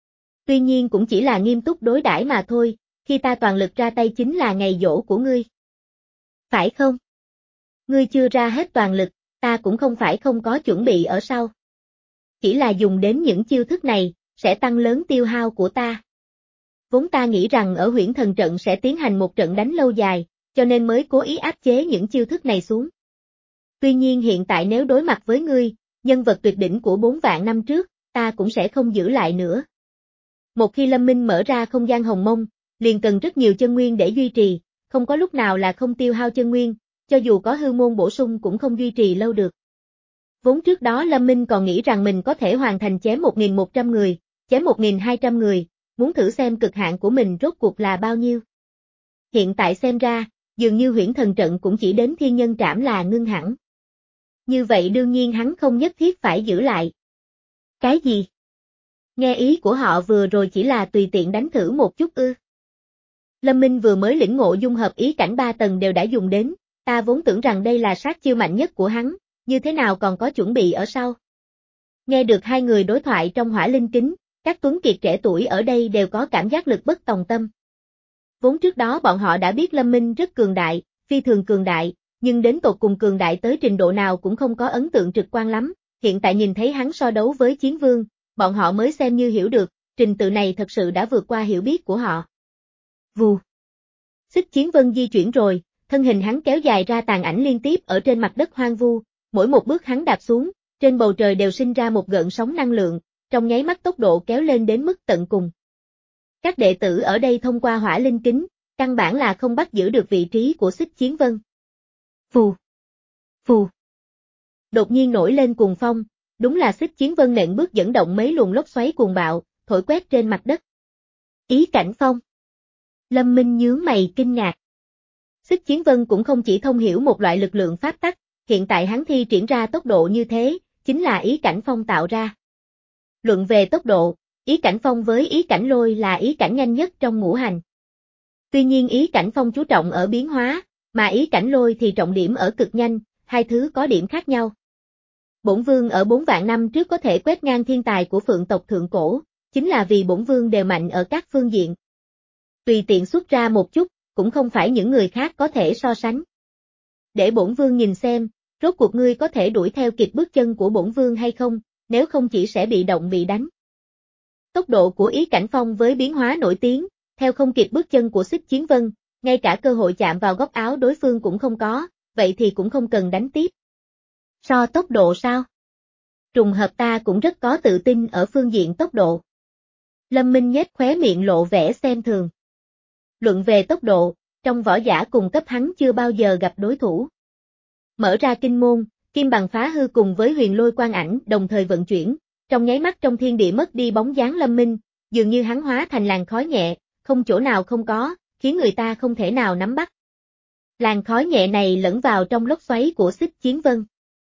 Speaker 1: Tuy nhiên cũng chỉ là nghiêm túc đối đãi mà thôi, khi ta toàn lực ra tay chính là ngày giỗ của ngươi. Phải không? Ngươi chưa ra hết toàn lực, ta cũng không phải không có chuẩn bị ở sau. Chỉ là dùng đến những chiêu thức này, sẽ tăng lớn tiêu hao của ta. Vốn ta nghĩ rằng ở Huyễn Thần trận sẽ tiến hành một trận đánh lâu dài, cho nên mới cố ý áp chế những chiêu thức này xuống. Tuy nhiên hiện tại nếu đối mặt với ngươi, nhân vật tuyệt đỉnh của bốn vạn năm trước, ta cũng sẽ không giữ lại nữa. Một khi Lâm Minh mở ra không gian hồng mông, liền cần rất nhiều chân nguyên để duy trì, không có lúc nào là không tiêu hao chân nguyên, cho dù có hư môn bổ sung cũng không duy trì lâu được. Vốn trước đó Lâm Minh còn nghĩ rằng mình có thể hoàn thành chém một nghìn một trăm người, chém một nghìn hai trăm người, muốn thử xem cực hạn của mình rốt cuộc là bao nhiêu. Hiện tại xem ra, dường như Huyễn Thần trận cũng chỉ đến thiên nhân trảm là ngưng hẳn. Như vậy đương nhiên hắn không nhất thiết phải giữ lại. Cái gì? Nghe ý của họ vừa rồi chỉ là tùy tiện đánh thử một chút ư. Lâm Minh vừa mới lĩnh ngộ dung hợp ý cảnh ba tầng đều đã dùng đến, ta vốn tưởng rằng đây là sát chiêu mạnh nhất của hắn, như thế nào còn có chuẩn bị ở sau. Nghe được hai người đối thoại trong hỏa linh kính, các tuấn kiệt trẻ tuổi ở đây đều có cảm giác lực bất tòng tâm. Vốn trước đó bọn họ đã biết Lâm Minh rất cường đại, phi thường cường đại, nhưng đến tột cùng cường đại tới trình độ nào cũng không có ấn tượng trực quan lắm, hiện tại nhìn thấy hắn so đấu với chiến vương, bọn họ mới xem như hiểu được, trình tự này thật sự đã vượt qua hiểu biết của họ. Vù. Xích Chiến Vân di chuyển rồi, thân hình hắn kéo dài ra tàn ảnh liên tiếp ở trên mặt đất hoang vu, mỗi một bước hắn đạp xuống, trên bầu trời đều sinh ra một gợn sóng năng lượng, trong nháy mắt tốc độ kéo lên đến mức tận cùng. Các đệ tử ở đây thông qua hỏa linh kính, căn bản là không bắt giữ được vị trí của Xích Chiến Vân. Phù. Phù. Đột nhiên nổi lên cuồng phong, đúng là Xích Chiến Vân nện bước dẫn động mấy luồng lốc xoáy cuồng bạo, thổi quét trên mặt đất. Ý cảnh phong. Lâm Minh nhướng mày kinh ngạc. Xích Chiến Vân cũng không chỉ thông hiểu một loại lực lượng pháp tắc, hiện tại hắn thi triển ra tốc độ như thế, chính là ý cảnh phong tạo ra. Luận về tốc độ, ý cảnh phong với ý cảnh lôi là ý cảnh nhanh nhất trong ngũ hành. Tuy nhiên ý cảnh phong chú trọng ở biến hóa, mà ý cảnh lôi thì trọng điểm ở cực nhanh, hai thứ có điểm khác nhau. Bổn vương ở bốn vạn năm trước có thể quét ngang thiên tài của phượng tộc thượng cổ, chính là vì bổn vương đều mạnh ở các phương diện. Tùy tiện xuất ra một chút, cũng không phải những người khác có thể so sánh. Để bổn vương nhìn xem, rốt cuộc ngươi có thể đuổi theo kịp bước chân của bổn vương hay không, nếu không chỉ sẽ bị động bị đánh. Tốc độ của ý cảnh phong với biến hóa nổi tiếng, theo không kịp bước chân của Xích Chiến Vân, ngay cả cơ hội chạm vào góc áo đối phương cũng không có, vậy thì cũng không cần đánh tiếp. So tốc độ sao? Trùng hợp ta cũng rất có tự tin ở phương diện tốc độ. Lâm Minh nhếch khóe miệng lộ vẻ xem thường. Luận về tốc độ, trong võ giả cùng cấp hắn chưa bao giờ gặp đối thủ. Mở ra kinh môn, kim bằng phá hư cùng với huyền lôi quang ảnh đồng thời vận chuyển, trong nháy mắt trong thiên địa mất đi bóng dáng Lâm Minh, dường như hắn hóa thành làn khói nhẹ, không chỗ nào không có, khiến người ta không thể nào nắm bắt. Làn khói nhẹ này lẫn vào trong lốc xoáy của Xích Chiến Vân.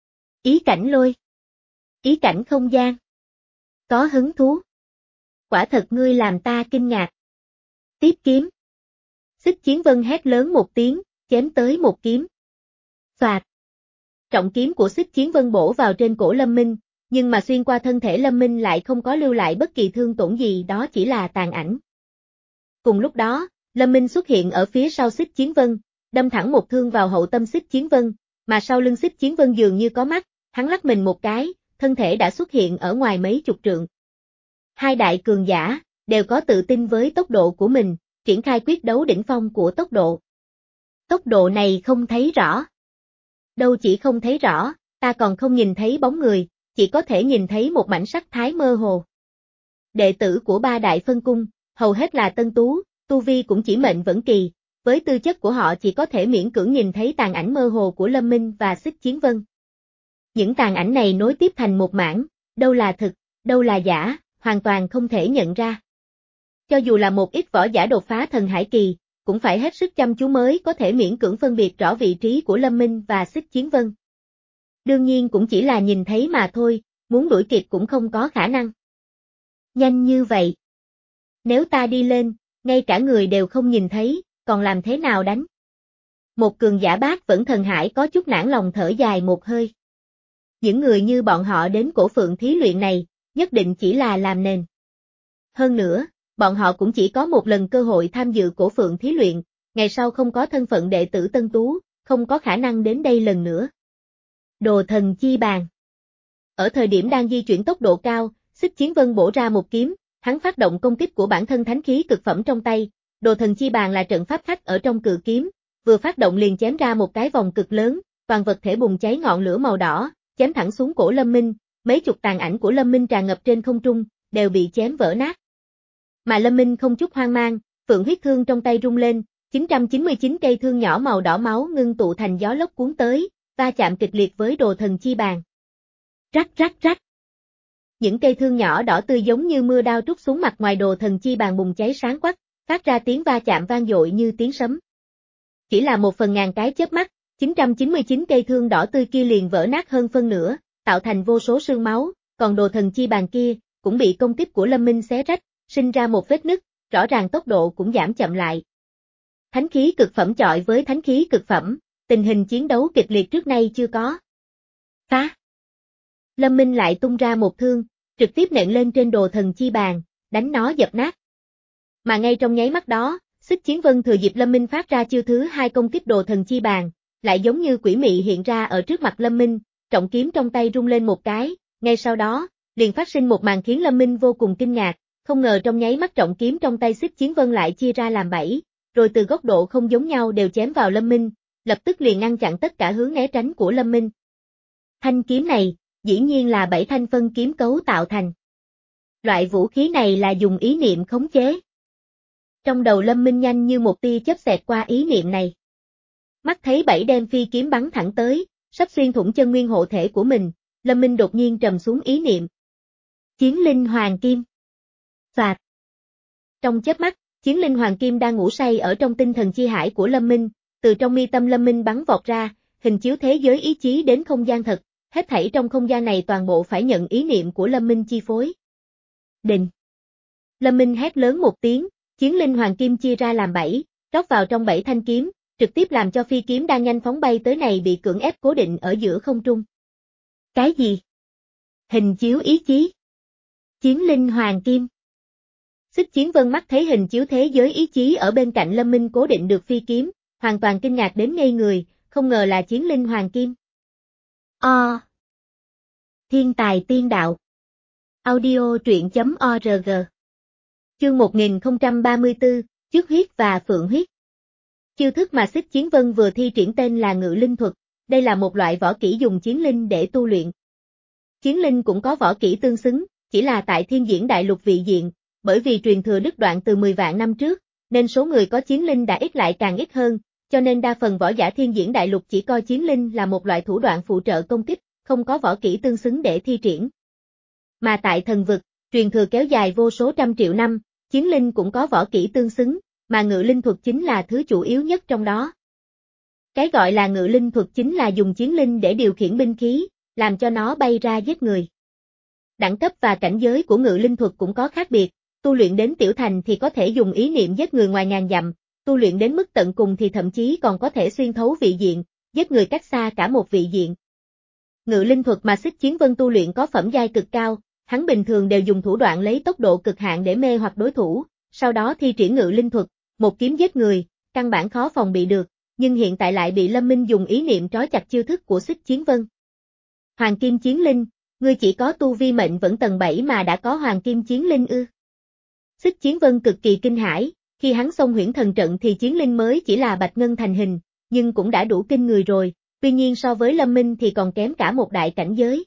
Speaker 1: Ý cảnh lôi. Ý cảnh không gian. Có hứng thú. Quả thật ngươi làm ta kinh ngạc. Tiếp kiếm. Xích Chiến Vân hét lớn một tiếng, chém tới một kiếm. Xoạt. Trọng kiếm của Xích Chiến Vân bổ vào trên cổ Lâm Minh, nhưng mà xuyên qua thân thể Lâm Minh lại không có lưu lại bất kỳ thương tổn gì, đó chỉ là tàn ảnh. Cùng lúc đó, Lâm Minh xuất hiện ở phía sau Xích Chiến Vân, đâm thẳng một thương vào hậu tâm Xích Chiến Vân, mà sau lưng Xích Chiến Vân dường như có mắt, hắn lắc mình một cái, thân thể đã xuất hiện ở ngoài mấy chục trượng. Hai đại cường giả, đều có tự tin với tốc độ của mình, triển khai quyết đấu đỉnh phong của tốc độ. Tốc độ này không thấy rõ. Đâu chỉ không thấy rõ, ta còn không nhìn thấy bóng người, chỉ có thể nhìn thấy một mảnh sắc thái mơ hồ. Đệ tử của ba đại phân cung, hầu hết là tân tú, tu vi cũng chỉ mệnh vẫn kỳ, với tư chất của họ chỉ có thể miễn cưỡng nhìn thấy tàn ảnh mơ hồ của Lâm Minh và Xích Chiến Vân. Những tàn ảnh này nối tiếp thành một mảng, đâu là thực, đâu là giả, hoàn toàn không thể nhận ra. Cho dù là một ít võ giả đột phá thần hải kỳ, cũng phải hết sức chăm chú mới có thể miễn cưỡng phân biệt rõ vị trí của Lâm Minh và Xích Chiến Vân. Đương nhiên cũng chỉ là nhìn thấy mà thôi, muốn đuổi kịp cũng không có khả năng. Nhanh như vậy. Nếu ta đi lên, ngay cả người đều không nhìn thấy, còn làm thế nào đánh? Một cường giả bát vẫn thần hải có chút nản lòng thở dài một hơi. Những người như bọn họ đến cổ phượng thí luyện này, nhất định chỉ là làm nền. Hơn nữa, bọn họ cũng chỉ có một lần cơ hội tham dự cổ phượng thí luyện, ngày sau không có thân phận đệ tử tân tú, không có khả năng đến đây lần nữa. Đồ thần chi bàn. Ở thời điểm đang di chuyển tốc độ cao, Xích Chiến Vân bổ ra một kiếm, hắn phát động công kích của bản thân thánh khí cực phẩm trong tay, đồ thần chi bàn là trận pháp khách ở trong cự kiếm, vừa phát động liền chém ra một cái vòng cực lớn, toàn vật thể bùng cháy ngọn lửa màu đỏ, chém thẳng xuống cổ Lâm Minh, mấy chục tàn ảnh của Lâm Minh tràn ngập trên không trung, đều bị chém vỡ nát. Mà Lâm Minh không chút hoang mang, phượng huyết thương trong tay rung lên, chín trăm chín mươi chín cây thương nhỏ màu đỏ máu ngưng tụ thành gió lốc cuốn tới, va chạm kịch liệt với đồ thần chi bàn. Rắc rắc rắc. Những cây thương nhỏ đỏ tươi giống như mưa đao trút xuống mặt ngoài đồ thần chi bàn bùng cháy sáng quắc, phát ra tiếng va chạm vang dội như tiếng sấm. Chỉ là một phần ngàn cái chớp mắt, chín trăm chín mươi chín cây thương đỏ tươi kia liền vỡ nát hơn phân nửa, tạo thành vô số sương máu, còn đồ thần chi bàn kia cũng bị công kích của Lâm Minh xé rách, sinh ra một vết nứt, rõ ràng tốc độ cũng giảm chậm lại. Thánh khí cực phẩm chọi với thánh khí cực phẩm, tình hình chiến đấu kịch liệt trước nay chưa có. Phá! Lâm Minh lại tung ra một thương, trực tiếp nện lên trên đồ thần chi bàn, đánh nó dập nát. Mà ngay trong nháy mắt đó, Xích Chiến Vân thừa dịp Lâm Minh phát ra chiêu thứ hai công kích đồ thần chi bàn, lại giống như quỷ mị hiện ra ở trước mặt Lâm Minh, trọng kiếm trong tay rung lên một cái, ngay sau đó, liền phát sinh một màn khiến Lâm Minh vô cùng kinh ngạc, không ngờ trong nháy mắt trọng kiếm trong tay Xích Chiến Vân lại chia ra làm bảy, rồi từ góc độ không giống nhau đều chém vào Lâm Minh, lập tức liền ngăn chặn tất cả hướng né tránh của Lâm Minh. Thanh kiếm này, dĩ nhiên là bảy thanh phân kiếm cấu tạo thành. Loại vũ khí này là dùng ý niệm khống chế. Trong đầu Lâm Minh nhanh như một tia chớp xẹt qua ý niệm này. Mắt thấy bảy đem phi kiếm bắn thẳng tới, sắp xuyên thủng chân nguyên hộ thể của mình, Lâm Minh đột nhiên trầm xuống ý niệm. Chiến linh hoàng kim. Phạt. Trong chớp mắt, chiến linh hoàng kim đang ngủ say ở trong tinh thần chi hải của Lâm Minh, từ trong mi tâm Lâm Minh bắn vọt ra, hình chiếu thế giới ý chí đến không gian thật, hết thảy trong không gian này toàn bộ phải nhận ý niệm của Lâm Minh chi phối. Đình. Lâm Minh hét lớn một tiếng, chiến linh hoàng kim chia ra làm bảy, rót vào trong bảy thanh kiếm, trực tiếp làm cho phi kiếm đang nhanh phóng bay tới này bị cưỡng ép cố định ở giữa không trung. Cái gì? Hình chiếu ý chí. Chiến linh hoàng kim. Xích Chiến Vân mắt thấy hình chiếu thế giới ý chí ở bên cạnh Lâm Minh cố định được phi kiếm, hoàn toàn kinh ngạc đến ngây người, không ngờ là chiến linh hoàng kim. O. Thiên tài tiên đạo. Audio truyện chấm org. Chương một nghìn không trăm ba mươi tư, Trước huyết và phượng huyết. Chiêu thức mà Xích Chiến Vân vừa thi triển tên là ngự linh thuật, đây là một loại võ kỹ dùng chiến linh để tu luyện. Chiến linh cũng có võ kỹ tương xứng, chỉ là tại Thiên Diễn Đại Lục vị diện, bởi vì truyền thừa đứt đoạn từ mười vạn năm trước, nên số người có chiến linh đã ít lại càng ít hơn, cho nên đa phần võ giả Thiên Diễn Đại Lục chỉ coi chiến linh là một loại thủ đoạn phụ trợ công kích, không có võ kỹ tương xứng để thi triển. Mà tại thần vực, truyền thừa kéo dài vô số trăm triệu năm, chiến linh cũng có võ kỹ tương xứng, mà ngự linh thuật chính là thứ chủ yếu nhất trong đó. Cái gọi là ngự linh thuật chính là dùng chiến linh để điều khiển binh khí, làm cho nó bay ra giết người. Đẳng cấp và cảnh giới của ngự linh thuật cũng có khác biệt, tu luyện đến tiểu thành thì có thể dùng ý niệm giết người ngoài ngàn dặm, tu luyện đến mức tận cùng thì thậm chí còn có thể xuyên thấu vị diện, giết người cách xa cả một vị diện. Ngự linh thuật mà Xích Chiến Vân tu luyện có phẩm giai cực cao, hắn bình thường đều dùng thủ đoạn lấy tốc độ cực hạn để mê hoặc đối thủ, sau đó thi triển ngự linh thuật, một kiếm giết người, căn bản khó phòng bị được, nhưng hiện tại lại bị Lâm Minh dùng ý niệm trói chặt chiêu thức của Xích Chiến Vân. Hoàng kim chiến linh, ngươi chỉ có tu vi mệnh vẫn tầng bảy mà đã có hoàng kim chiến linh ư? Xích Chiến Vân cực kỳ kinh hãi, khi hắn xông huyễn thần trận thì chiến linh mới chỉ là bạch ngân thành hình, nhưng cũng đã đủ kinh người rồi, tuy nhiên so với Lâm Minh thì còn kém cả một đại cảnh giới.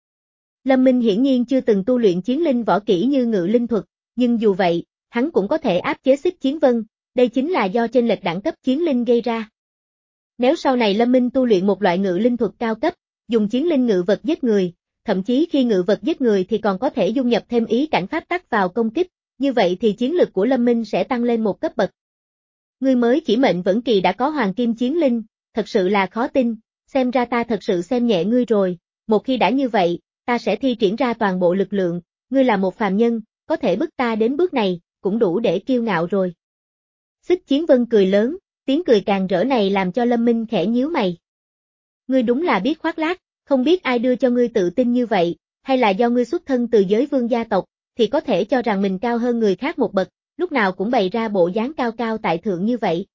Speaker 1: Lâm Minh hiển nhiên chưa từng tu luyện chiến linh võ kỹ như ngự linh thuật, nhưng dù vậy, hắn cũng có thể áp chế Xích Chiến Vân, đây chính là do chênh lệch đẳng cấp chiến linh gây ra. Nếu sau này Lâm Minh tu luyện một loại ngự linh thuật cao cấp, dùng chiến linh ngự vật giết người, thậm chí khi ngự vật giết người thì còn có thể dung nhập thêm ý cảnh pháp tắc vào công kích, như vậy thì chiến lực của Lâm Minh sẽ tăng lên một cấp bậc. Ngươi mới chỉ mệnh vẫn kỳ đã có hoàng kim chiến linh, thật sự là khó tin, xem ra ta thật sự xem nhẹ ngươi rồi, một khi đã như vậy, ta sẽ thi triển ra toàn bộ lực lượng, ngươi là một phàm nhân, có thể bức ta đến bước này, cũng đủ để kiêu ngạo rồi. Xích Chiến Vân cười lớn, tiếng cười càng rỡ này làm cho Lâm Minh khẽ nhíu mày. Ngươi đúng là biết khoác lác, không biết ai đưa cho ngươi tự tin như vậy, hay là do ngươi xuất thân từ giới vương gia tộc, thì có thể cho rằng mình cao hơn người khác một bậc, lúc nào cũng bày ra bộ dáng cao cao tại thượng như vậy.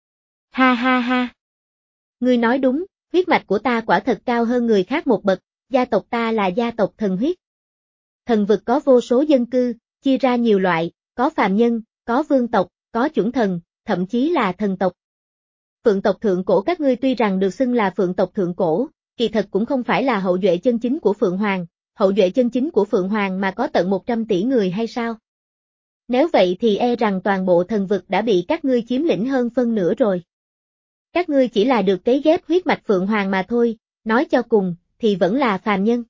Speaker 1: Ha ha ha. Ngươi nói đúng, huyết mạch của ta quả thật cao hơn người khác một bậc, gia tộc ta là gia tộc thần huyết. Thần vực có vô số dân cư, chia ra nhiều loại, có phàm nhân, có vương tộc, có chuẩn thần, thậm chí là thần tộc. Phượng tộc thượng cổ các ngươi tuy rằng được xưng là phượng tộc thượng cổ, kỳ thật cũng không phải là hậu duệ chân chính của Phượng Hoàng, hậu duệ chân chính của Phượng Hoàng mà có tận một trăm tỷ người hay sao? Nếu vậy thì e rằng toàn bộ thần vực đã bị các ngươi chiếm lĩnh hơn phân nửa rồi. Các ngươi chỉ là được cấy ghép huyết mạch Phượng Hoàng mà thôi, nói cho cùng, thì vẫn là phàm nhân.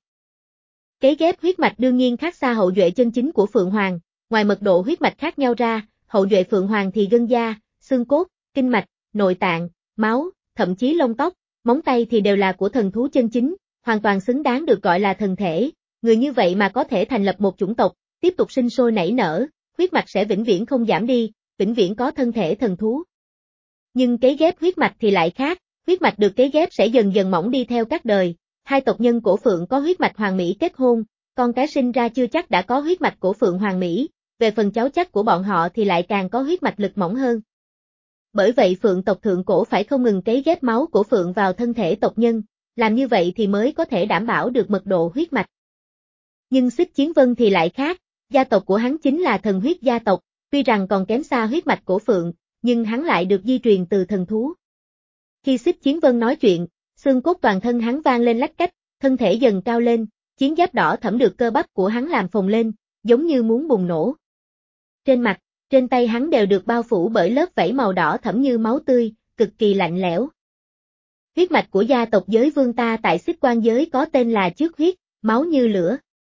Speaker 1: Cấy ghép huyết mạch đương nhiên khác xa hậu duệ chân chính của Phượng Hoàng, ngoài mật độ huyết mạch khác nhau ra, hậu duệ Phượng Hoàng thì gân da, xương cốt, kinh mạch, nội tạng, máu, thậm chí lông tóc, móng tay thì đều là của thần thú chân chính, hoàn toàn xứng đáng được gọi là thần thể, người như vậy mà có thể thành lập một chủng tộc, tiếp tục sinh sôi nảy nở, huyết mạch sẽ vĩnh viễn không giảm đi, vĩnh viễn có thân thể thần thú. Nhưng cấy ghép huyết mạch thì lại khác, huyết mạch được cấy ghép sẽ dần dần mỏng đi theo các đời, hai tộc nhân cổ Phượng có huyết mạch Hoàng Mỹ kết hôn, con cái sinh ra chưa chắc đã có huyết mạch của Phượng Hoàng Mỹ, về phần cháu chắc của bọn họ thì lại càng có huyết mạch lực mỏng hơn. Bởi vậy Phượng tộc thượng cổ phải không ngừng cấy ghép máu của Phượng vào thân thể tộc nhân, làm như vậy thì mới có thể đảm bảo được mật độ huyết mạch. Nhưng Xích Chiến Vân thì lại khác, gia tộc của hắn chính là thần huyết gia tộc, tuy rằng còn kém xa huyết mạch của Phượng, nhưng hắn lại được di truyền từ thần thú. Khi Xích Chiến Vân nói chuyện, xương cốt toàn thân hắn vang lên lách cách, thân thể dần cao lên, chiến giáp đỏ thẫm được cơ bắp của hắn làm phồng lên, giống như muốn bùng nổ. Trên mặt, trên tay hắn đều được bao phủ bởi lớp vảy màu đỏ thẫm như máu tươi, cực kỳ lạnh lẽo. Huyết mạch của gia tộc giới vương ta tại Xích Quan giới có tên là Trước huyết, máu như lửa.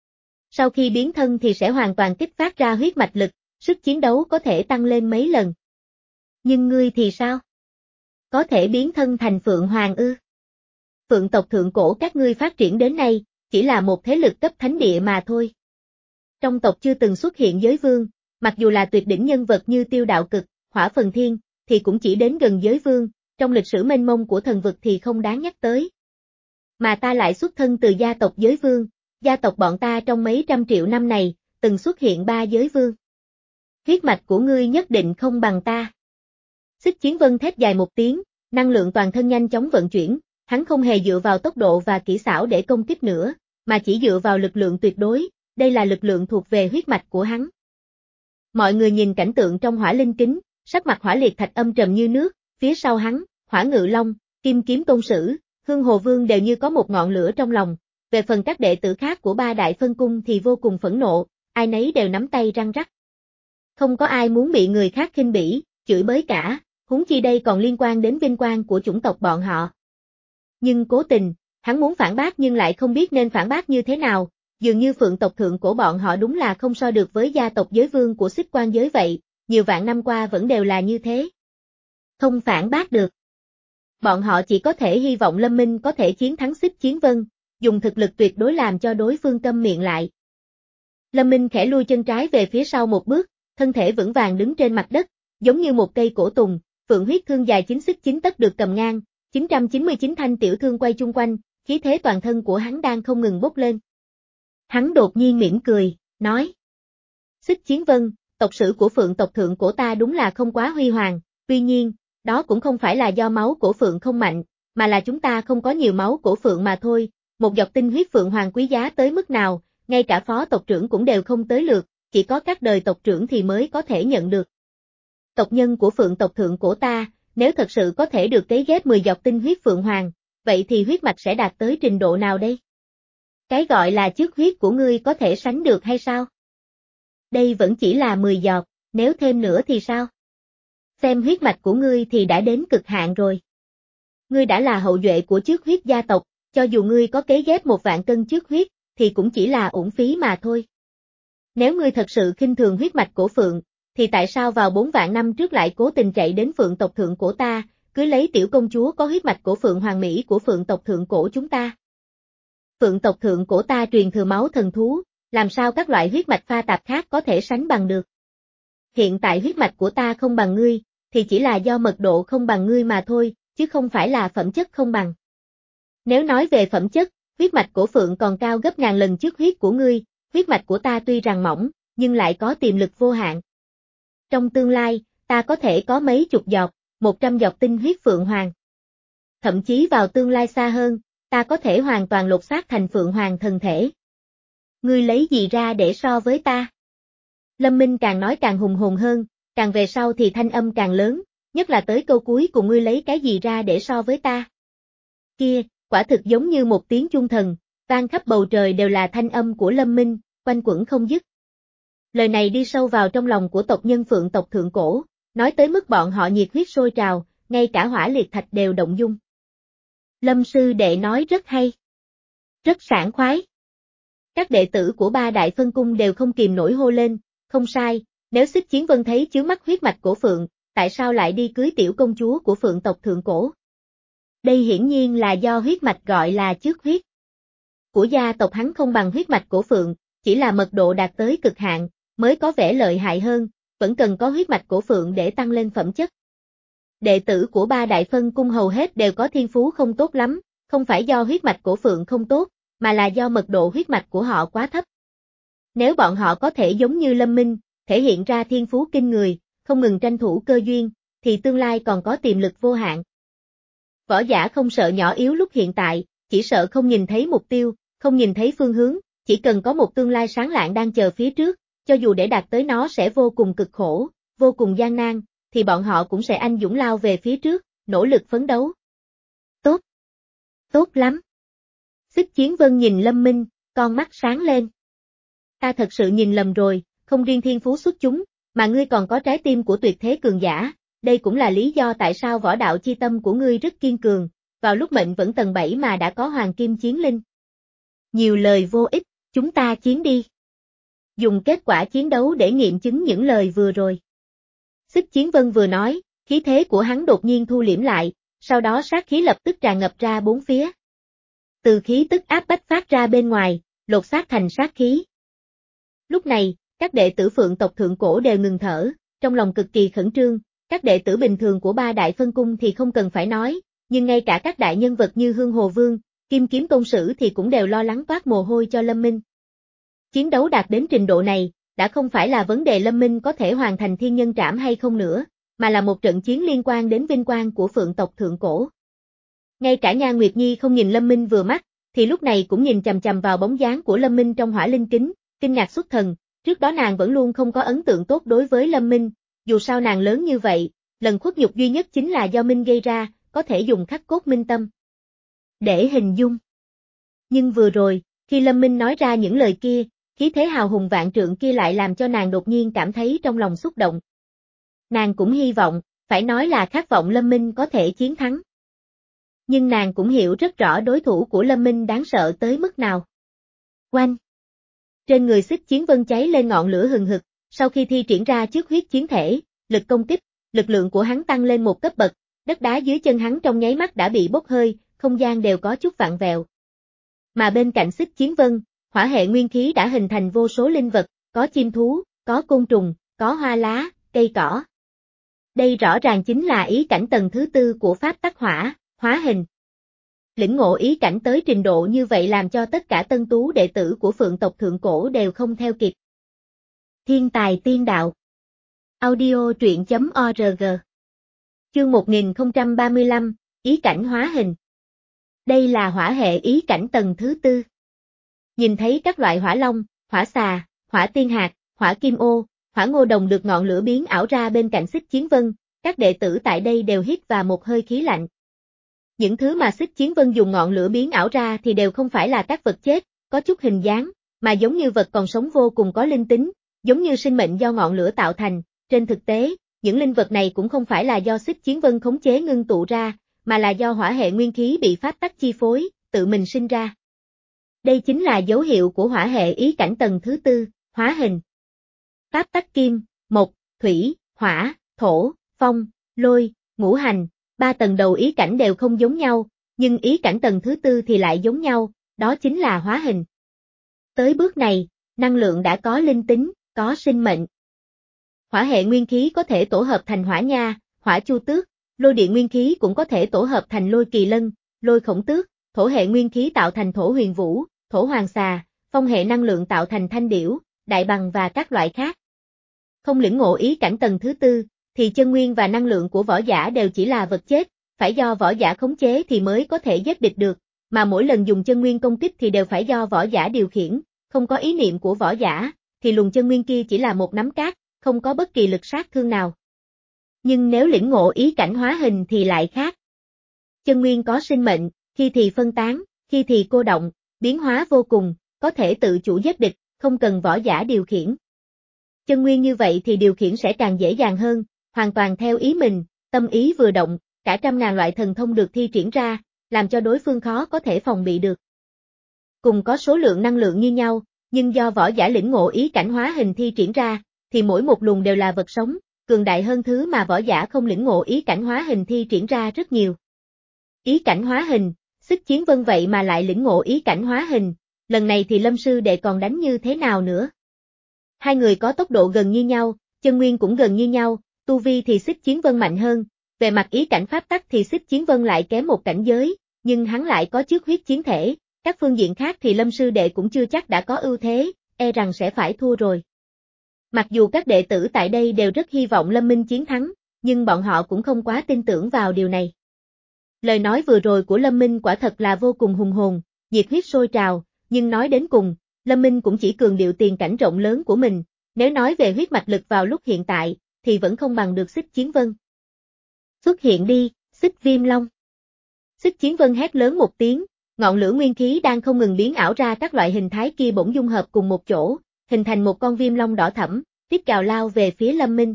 Speaker 1: Sau khi biến thân thì sẽ hoàn toàn kích phát ra huyết mạch lực, sức chiến đấu có thể tăng lên mấy lần. Nhưng ngươi thì sao? Có thể biến thân thành Phượng Hoàng ư? Phượng tộc thượng cổ các ngươi phát triển đến nay, chỉ là một thế lực cấp thánh địa mà thôi. Trong tộc chưa từng xuất hiện giới vương, mặc dù là tuyệt đỉnh nhân vật như Tiêu Đạo Cực, Hỏa Phần Thiên, thì cũng chỉ đến gần giới vương, trong lịch sử mênh mông của thần vực thì không đáng nhắc tới. Mà ta lại xuất thân từ gia tộc giới vương, gia tộc bọn ta trong mấy trăm triệu năm này, từng xuất hiện ba giới vương. Huyết mạch của ngươi nhất định không bằng ta. Xích Chiến Vân thét dài một tiếng, năng lượng toàn thân nhanh chóng vận chuyển, hắn không hề dựa vào tốc độ và kỹ xảo để công kích nữa, mà chỉ dựa vào lực lượng tuyệt đối, đây là lực lượng thuộc về huyết mạch của hắn. Mọi người nhìn cảnh tượng trong hỏa linh kính, sắc mặt Hỏa Liệt Thạch âm trầm như nước, phía sau hắn, Hỏa Ngự Long, Kim Kiếm Tôn Sử, Hương Hồ Vương đều như có một ngọn lửa trong lòng, về phần các đệ tử khác của ba đại phân cung thì vô cùng phẫn nộ, ai nấy đều nắm tay răng rắc. Không có ai muốn bị người khác khinh bỉ, chửi bới cả, huống chi đây còn liên quan đến vinh quang của chủng tộc bọn họ. Nhưng cố tình, hắn muốn phản bác nhưng lại không biết nên phản bác như thế nào, dường như Phượng tộc thượng của bọn họ đúng là không so được với gia tộc giới vương của Xích Quan giới vậy, nhiều vạn năm qua vẫn đều là như thế. Không phản bác được. Bọn họ chỉ có thể hy vọng Lâm Minh có thể chiến thắng Xích Chiến Vân, dùng thực lực tuyệt đối làm cho đối phương câm miệng lại. Lâm Minh khẽ lui chân trái về phía sau một bước, thân thể vững vàng đứng trên mặt đất, giống như một cây cổ tùng, phượng huyết thương dài chín xích chín tấc được cầm ngang, chín trăm chín mươi chín thanh tiểu thương quay chung quanh, khí thế toàn thân của hắn đang không ngừng bốc lên. Hắn đột nhiên mỉm cười, nói: Xích Chiến Vân, tộc sử của Phượng tộc thượng của ta đúng là không quá huy hoàng, tuy nhiên, đó cũng không phải là do máu của Phượng không mạnh, mà là chúng ta không có nhiều máu của Phượng mà thôi, một giọt tinh huyết Phượng hoàng quý giá tới mức nào, ngay cả phó tộc trưởng cũng đều không tới lượt, chỉ có các đời tộc trưởng thì mới có thể nhận được. Tộc nhân của Phượng tộc thượng của ta, nếu thật sự có thể được cấy ghép mười giọt tinh huyết Phượng hoàng, vậy thì huyết mạch sẽ đạt tới trình độ nào đây? Cái gọi là chức huyết của ngươi có thể sánh được hay sao? Đây vẫn chỉ là mười giọt, nếu thêm nữa thì sao? Xem huyết mạch của ngươi thì đã đến cực hạn rồi. Ngươi đã là hậu duệ của chức huyết gia tộc, cho dù ngươi có cấy ghép một vạn cân chức huyết, thì cũng chỉ là uổng phí mà thôi. Nếu ngươi thật sự khinh thường huyết mạch của Phượng, thì tại sao vào bốn vạn năm trước lại cố tình chạy đến Phượng tộc thượng của ta, cứ lấy tiểu công chúa có huyết mạch của Phượng hoàng mỹ của Phượng tộc thượng cổ chúng ta? Phượng tộc thượng của ta truyền thừa máu thần thú, làm sao các loại huyết mạch pha tạp khác có thể sánh bằng được? Hiện tại huyết mạch của ta không bằng ngươi, thì chỉ là do mật độ không bằng ngươi mà thôi, chứ không phải là phẩm chất không bằng. Nếu nói về phẩm chất, huyết mạch của Phượng còn cao gấp ngàn lần trước huyết của ngươi, huyết mạch của ta tuy rằng mỏng, nhưng lại có tiềm lực vô hạn. Trong tương lai, ta có thể có mấy chục giọt, một trăm giọt tinh huyết Phượng hoàng. Thậm chí vào tương lai xa hơn, ta có thể hoàn toàn lột xác thành Phượng hoàng thần thể. Ngươi lấy gì ra để so với ta? Lâm Minh càng nói càng hùng hồn hơn, càng về sau thì thanh âm càng lớn, nhất là tới câu cuối cùng ngươi lấy cái gì ra để so với ta? Kia, quả thực giống như một tiếng chuông thần, vang khắp bầu trời đều là thanh âm của Lâm Minh, quanh quẩn không dứt. Lời này đi sâu vào trong lòng của tộc nhân Phượng tộc thượng cổ, nói tới mức bọn họ nhiệt huyết sôi trào, ngay cả Hỏa Liệt Thạch đều động dung. Lâm sư đệ nói rất hay. Rất sảng khoái. Các đệ tử của ba đại phân cung đều không kìm nổi hô lên, không sai, nếu Xích Chiến Vân thấy chứa mắt huyết mạch của Phượng, tại sao lại đi cưới tiểu công chúa của Phượng tộc thượng cổ? Đây hiển nhiên là do huyết mạch gọi là chước huyết. Của gia tộc hắn không bằng huyết mạch của Phượng, chỉ là mật độ đạt tới cực hạn, mới có vẻ lợi hại hơn, vẫn cần có huyết mạch của Phượng để tăng lên phẩm chất. Đệ tử của ba đại phân cung hầu hết đều có thiên phú không tốt lắm, không phải do huyết mạch của Phượng không tốt, mà là do mật độ huyết mạch của họ quá thấp. Nếu bọn họ có thể giống như Lâm Minh, thể hiện ra thiên phú kinh người, không ngừng tranh thủ cơ duyên, thì tương lai còn có tiềm lực vô hạn. Võ giả không sợ nhỏ yếu lúc hiện tại, chỉ sợ không nhìn thấy mục tiêu, không nhìn thấy phương hướng, chỉ cần có một tương lai sáng lạng đang chờ phía trước, cho dù để đạt tới nó sẽ vô cùng cực khổ, vô cùng gian nan, thì bọn họ cũng sẽ anh dũng lao về phía trước, nỗ lực phấn đấu. Tốt! Tốt lắm! Xích Chiến Vân nhìn Lâm Minh, con mắt sáng lên. Ta thật sự nhìn lầm rồi, không riêng thiên phú xuất chúng, mà ngươi còn có trái tim của tuyệt thế cường giả, đây cũng là lý do tại sao võ đạo chi tâm của ngươi rất kiên cường, vào lúc mệnh vẫn tầng bảy mà đã có hoàng kim chiến linh. Nhiều lời vô ích, chúng ta chiến đi. Dùng kết quả chiến đấu để nghiệm chứng những lời vừa rồi. Xích Chiến Vân vừa nói, khí thế của hắn đột nhiên thu liễm lại, sau đó sát khí lập tức tràn ngập ra bốn phía. Từ khí tức áp bách phát ra bên ngoài, lột xác thành sát khí. Lúc này, các đệ tử Phượng tộc thượng cổ đều ngừng thở, trong lòng cực kỳ khẩn trương, các đệ tử bình thường của ba đại phân cung thì không cần phải nói, nhưng ngay cả các đại nhân vật như Hương Hồ Vương, Kim Kiếm Tôn Sử thì cũng đều lo lắng toát mồ hôi cho Lâm Minh. Chiến đấu đạt đến trình độ này, đã không phải là vấn đề Lâm Minh có thể hoàn thành thiên nhân trảm hay không nữa, mà là một trận chiến liên quan đến vinh quang của Phượng tộc Thượng Cổ. Ngay cả Nhan Nguyệt Nhi không nhìn Lâm Minh vừa mắt, thì lúc này cũng nhìn chằm chằm vào bóng dáng của Lâm Minh trong hỏa linh kính, kinh ngạc xuất thần, trước đó nàng vẫn luôn không có ấn tượng tốt đối với Lâm Minh, dù sao nàng lớn như vậy, lần khuất nhục duy nhất chính là do Minh gây ra, có thể dùng khắc cốt minh tâm để hình dung. Nhưng vừa rồi, khi Lâm Minh nói ra những lời kia, khí thế hào hùng vạn trượng kia lại làm cho nàng đột nhiên cảm thấy trong lòng xúc động. Nàng cũng hy vọng, phải nói là khát vọng Lâm Minh có thể chiến thắng. Nhưng nàng cũng hiểu rất rõ đối thủ của Lâm Minh đáng sợ tới mức nào. Oanh! Trên người Xích Chiến Vân cháy lên ngọn lửa hừng hực, sau khi thi triển ra trước huyết chiến thể, lực công kích, lực lượng của hắn tăng lên một cấp bậc, đất đá dưới chân hắn trong nháy mắt đã bị bốc hơi, không gian đều có chút vặn vẹo. Mà bên cạnh Xích Chiến Vân, hỏa hệ nguyên khí đã hình thành vô số linh vật, có chim thú, có côn trùng, có hoa lá, cây cỏ. Đây rõ ràng chính là ý cảnh tầng thứ tư của pháp tắc hỏa, hóa hình. Lĩnh ngộ ý cảnh tới trình độ như vậy làm cho tất cả tân tú đệ tử của Phượng tộc Thượng Cổ đều không theo kịp. Thiên tài tiên đạo. Audio truyện chấm org. Chương một nghìn không trăm ba mươi lăm, ý cảnh hóa hình. Đây là hỏa hệ ý cảnh tầng thứ tư. Nhìn thấy các loại hỏa long, hỏa xà, hỏa tiên hạt, hỏa kim ô, hỏa ngô đồng được ngọn lửa biến ảo ra bên cạnh Xích Chiến Vân, các đệ tử tại đây đều hít vào một hơi khí lạnh. Những thứ mà Xích Chiến Vân dùng ngọn lửa biến ảo ra thì đều không phải là các vật chết, có chút hình dáng, mà giống như vật còn sống vô cùng có linh tính, giống như sinh mệnh do ngọn lửa tạo thành. Trên thực tế, những linh vật này cũng không phải là do Xích Chiến Vân khống chế ngưng tụ ra, mà là do hỏa hệ nguyên khí bị pháp tắc chi phối, tự mình sinh ra. Đây chính là dấu hiệu của hỏa hệ ý cảnh tầng thứ tư, hóa hình. Pháp tắc kim, mộc, thủy, hỏa, thổ, phong, lôi, ngũ hành, ba tầng đầu ý cảnh đều không giống nhau, nhưng ý cảnh tầng thứ tư thì lại giống nhau, đó chính là hóa hình. Tới bước này, năng lượng đã có linh tính, có sinh mệnh. Hỏa hệ nguyên khí có thể tổ hợp thành hỏa nha, hỏa chu tước, lôi điện nguyên khí cũng có thể tổ hợp thành lôi kỳ lân, lôi khổng tước, thổ hệ nguyên khí tạo thành thổ huyền vũ, thổ hoàng xà, phong hệ năng lượng tạo thành thanh điểu, đại bằng và các loại khác. Không lĩnh ngộ ý cảnh tầng thứ tư, thì chân nguyên và năng lượng của võ giả đều chỉ là vật chết, phải do võ giả khống chế thì mới có thể giết địch được, mà mỗi lần dùng chân nguyên công kích thì đều phải do võ giả điều khiển, không có ý niệm của võ giả, thì luồng chân nguyên kia chỉ là một nắm cát, không có bất kỳ lực sát thương nào. Nhưng nếu lĩnh ngộ ý cảnh hóa hình thì lại khác. Chân nguyên có sinh mệnh, khi thì phân tán, khi thì cô động, biến hóa vô cùng, có thể tự chủ giết địch, không cần võ giả điều khiển. Chân nguyên như vậy thì điều khiển sẽ càng dễ dàng hơn, hoàn toàn theo ý mình, tâm ý vừa động, cả trăm ngàn loại thần thông được thi triển ra, làm cho đối phương khó có thể phòng bị được. Cùng có số lượng năng lượng như nhau, nhưng do võ giả lĩnh ngộ ý cảnh hóa hình thi triển ra, thì mỗi một luồng đều là vật sống, cường đại hơn thứ mà võ giả không lĩnh ngộ ý cảnh hóa hình thi triển ra rất nhiều. Ý cảnh hóa hình, Xích Chiến Vân vậy mà lại lĩnh ngộ ý cảnh hóa hình, lần này thì Lâm sư đệ còn đánh như thế nào nữa? Hai người có tốc độ gần như nhau, chân nguyên cũng gần như nhau, tu vi thì Xích Chiến Vân mạnh hơn, về mặt ý cảnh pháp tắc thì Xích Chiến Vân lại kém một cảnh giới, nhưng hắn lại có trước huyết chiến thể, các phương diện khác thì Lâm sư đệ cũng chưa chắc đã có ưu thế, e rằng sẽ phải thua rồi. Mặc dù các đệ tử tại đây đều rất hy vọng Lâm Minh chiến thắng, nhưng bọn họ cũng không quá tin tưởng vào điều này. Lời nói vừa rồi của Lâm Minh quả thật là vô cùng hùng hồn, nhiệt huyết sôi trào, nhưng nói đến cùng, Lâm Minh cũng chỉ cường điệu tiền cảnh rộng lớn của mình, nếu nói về huyết mạch lực vào lúc hiện tại, thì vẫn không bằng được Xích Chiến Vân. Xuất hiện đi, Xích Viêm Long. Xích Chiến Vân hét lớn một tiếng, ngọn lửa nguyên khí đang không ngừng biến ảo ra các loại hình thái kia bỗng dung hợp cùng một chỗ, hình thành một con viêm long đỏ thẫm, tiếp cào lao về phía Lâm Minh.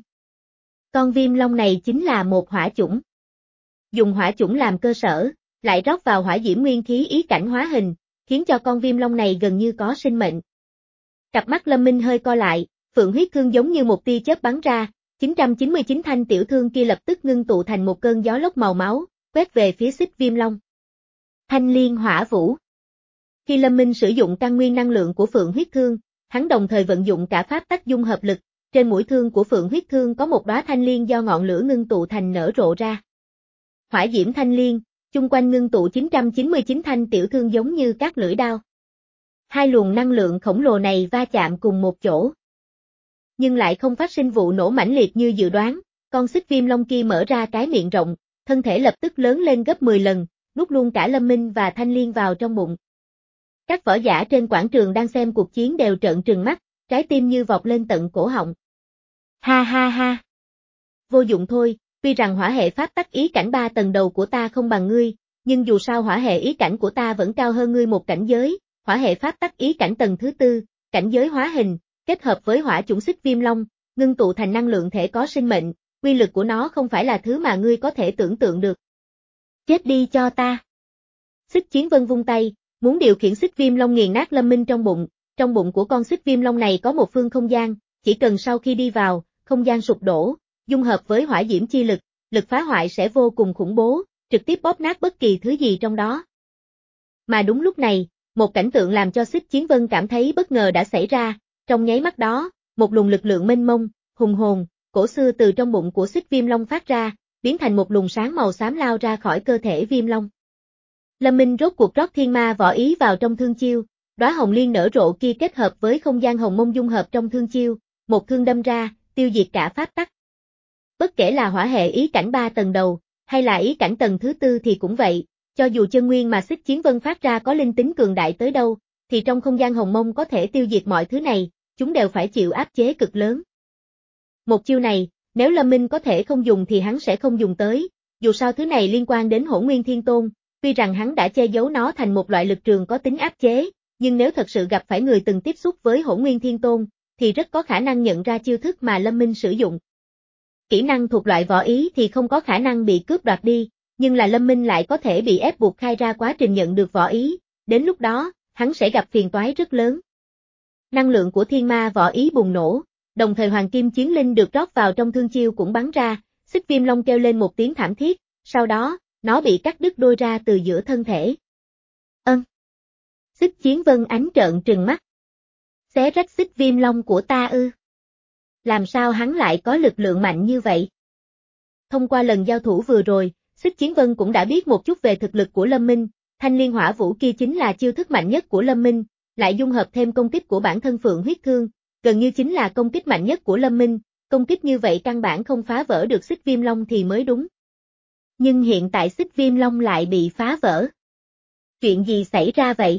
Speaker 1: Con viêm long này chính là một hỏa chủng. Dùng hỏa chủng làm cơ sở, lại rót vào hỏa diễm nguyên khí ý cảnh hóa hình, khiến cho con viêm long này gần như có sinh mệnh. Cặp mắt Lâm Minh hơi co lại, phượng huyết thương giống như một tia chớp bắn ra, chín trăm chín mươi chín thanh tiểu thương kia lập tức ngưng tụ thành một cơn gió lốc màu máu, quét về phía Xích Viêm Long. Thanh liên hỏa vũ. Khi Lâm Minh sử dụng căn nguyên năng lượng của phượng huyết thương, hắn đồng thời vận dụng cả pháp tắc dung hợp lực, trên mũi thương của Phượng huyết thương có một đóa thanh liên do ngọn lửa ngưng tụ thành nở rộ ra. Hỏa diễm thanh liên, chung quanh ngưng tụ chín trăm chín mươi chín thanh tiểu thương giống như các lưỡi đao. Hai luồng năng lượng khổng lồ này va chạm cùng một chỗ. Nhưng lại không phát sinh vụ nổ mãnh liệt như dự đoán, con xích viêm long kia mở ra cái miệng rộng, thân thể lập tức lớn lên gấp mười lần, nuốt luôn cả Lâm Minh và Thanh Liên vào trong bụng. Các võ giả trên quảng trường đang xem cuộc chiến đều trợn trừng mắt, trái tim như vọt lên tận cổ họng. Ha ha ha. Vô dụng thôi, tuy rằng hỏa hệ pháp tắc ý cảnh ba tầng đầu của ta không bằng ngươi, nhưng dù sao hỏa hệ ý cảnh của ta vẫn cao hơn ngươi một cảnh giới, hỏa hệ pháp tắc ý cảnh tầng thứ tư, cảnh giới hóa hình, kết hợp với hỏa chủng xích viêm long, ngưng tụ thành năng lượng thể có sinh mệnh, quy lực của nó không phải là thứ mà ngươi có thể tưởng tượng được. Chết đi cho ta. Xích Chiến Vân vung tay, muốn điều khiển xích viêm long nghiền nát Lâm Minh trong bụng, trong bụng của con xích viêm long này có một phương không gian, chỉ cần sau khi đi vào, không gian sụp đổ, dung hợp với hỏa diễm chi lực, lực phá hoại sẽ vô cùng khủng bố, trực tiếp bóp nát bất kỳ thứ gì trong đó. Mà đúng lúc này, một cảnh tượng làm cho Xích Chiến Vân cảm thấy bất ngờ đã xảy ra, trong nháy mắt đó, một luồng lực lượng mênh mông, hùng hồn, cổ xưa từ trong bụng của xích viêm long phát ra, biến thành một luồng sáng màu xám lao ra khỏi cơ thể viêm long. Lâm Minh rốt cuộc rót thiên ma võ ý vào trong thương chiêu, đóa hồng liên nở rộ kia kết hợp với không gian hồng mông dung hợp trong thương chiêu, một thương đâm ra, tiêu diệt cả pháp tắc. Bất kể là hỏa hệ ý cảnh ba tầng đầu, hay là ý cảnh tầng thứ tư thì cũng vậy, cho dù chân nguyên mà Xích Chiến Vân phát ra có linh tính cường đại tới đâu, thì trong không gian hồng mông có thể tiêu diệt mọi thứ này, chúng đều phải chịu áp chế cực lớn. Một chiêu này, nếu Lâm Minh có thể không dùng thì hắn sẽ không dùng tới, dù sao thứ này liên quan đến Hỗn Nguyên Thiên Tôn, tuy rằng hắn đã che giấu nó thành một loại lực trường có tính áp chế, nhưng nếu thật sự gặp phải người từng tiếp xúc với Hỗn Nguyên Thiên Tôn, thì rất có khả năng nhận ra chiêu thức mà Lâm Minh sử dụng. Kỹ năng thuộc loại võ ý thì không có khả năng bị cướp đoạt đi, nhưng là Lâm Minh lại có thể bị ép buộc khai ra quá trình nhận được võ ý, đến lúc đó, hắn sẽ gặp phiền toái rất lớn. Năng lượng của thiên ma võ ý bùng nổ, đồng thời hoàng kim chiến linh được rót vào trong thương chiêu cũng bắn ra, xích viêm long kêu lên một tiếng thảm thiết, sau đó, nó bị cắt đứt đôi ra từ giữa thân thể. Ân. Xích Chiến Vân ánh trợn trừng mắt. Xé rách xích viêm long của ta ư? Làm sao hắn lại có lực lượng mạnh như vậy? Thông qua lần giao thủ vừa rồi, Xích Chiến Vân cũng đã biết một chút về thực lực của Lâm Minh, thanh liên hỏa vũ kia chính là chiêu thức mạnh nhất của Lâm Minh, lại dung hợp thêm công kích của bản thân Phượng huyết thương, gần như chính là công kích mạnh nhất của Lâm Minh, công kích như vậy căn bản không phá vỡ được xích viêm long thì mới đúng. Nhưng hiện tại xích viêm long lại bị phá vỡ. Chuyện gì xảy ra vậy?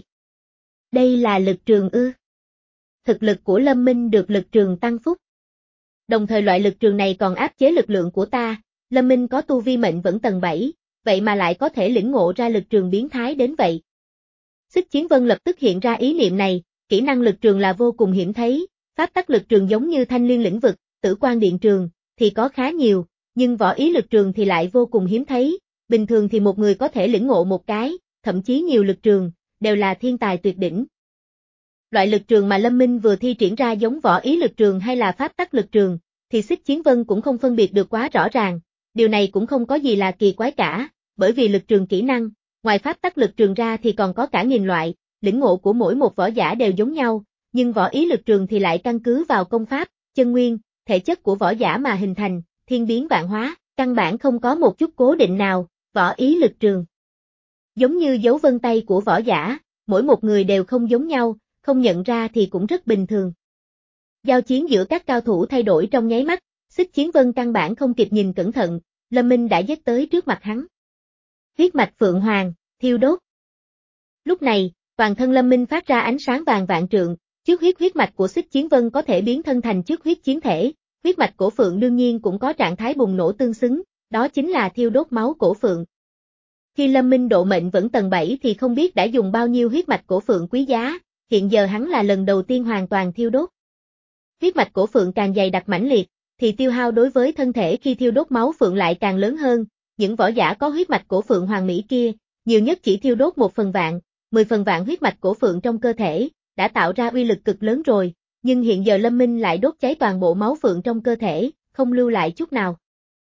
Speaker 1: Đây là lực trường ư? Thực lực của Lâm Minh được lực trường tăng phúc. Đồng thời loại lực trường này còn áp chế lực lượng của ta, Lâm Minh có tu vi mệnh vẫn tầng bảy, vậy mà lại có thể lĩnh ngộ ra lực trường biến thái đến vậy. Xích Chiến Vân lập tức hiện ra ý niệm này, kỹ năng lực trường là vô cùng hiếm thấy, pháp tắc lực trường giống như thanh liên lĩnh vực, tử quan điện trường, thì có khá nhiều, nhưng võ ý lực trường thì lại vô cùng hiếm thấy, bình thường thì một người có thể lĩnh ngộ một cái, thậm chí nhiều lực trường, đều là thiên tài tuyệt đỉnh. Loại lực trường mà Lâm Minh vừa thi triển ra giống võ ý lực trường hay là pháp tắc lực trường, thì Xích Chiến Vân cũng không phân biệt được quá rõ ràng, điều này cũng không có gì là kỳ quái cả, bởi vì lực trường kỹ năng, ngoài pháp tắc lực trường ra thì còn có cả nghìn loại, lĩnh ngộ của mỗi một võ giả đều giống nhau, nhưng võ ý lực trường thì lại căn cứ vào công pháp, chân nguyên, thể chất của võ giả mà hình thành, thiên biến vạn hóa, căn bản không có một chút cố định nào, võ ý lực trường. Giống như dấu vân tay của võ giả, mỗi một người đều không giống nhau, không nhận ra thì cũng rất bình thường. Giao chiến giữa các cao thủ thay đổi trong nháy mắt, Xích Chiến Vân căn bản không kịp nhìn cẩn thận, Lâm Minh đã giết tới trước mặt hắn. Huyết mạch Phượng Hoàng, thiêu đốt. Lúc này, toàn thân Lâm Minh phát ra ánh sáng vàng vạn trượng, trước huyết huyết mạch của Xích Chiến Vân có thể biến thân thành trước huyết chiến thể, huyết mạch cổ Phượng đương nhiên cũng có trạng thái bùng nổ tương xứng, đó chính là thiêu đốt máu cổ Phượng. Khi Lâm Minh độ mệnh vẫn tầng bảy thì không biết đã dùng bao nhiêu huyết mạch cổ Phượng quý giá, hiện giờ hắn là lần đầu tiên hoàn toàn thiêu đốt. Huyết mạch cổ Phượng càng dày đặc mãnh liệt, thì tiêu hao đối với thân thể khi thiêu đốt máu Phượng lại càng lớn hơn, những võ giả có huyết mạch cổ Phượng hoàng mỹ kia, nhiều nhất chỉ thiêu đốt một phần vạn, mười phần vạn huyết mạch cổ Phượng trong cơ thể, đã tạo ra uy lực cực lớn rồi, nhưng hiện giờ Lâm Minh lại đốt cháy toàn bộ máu Phượng trong cơ thể, không lưu lại chút nào.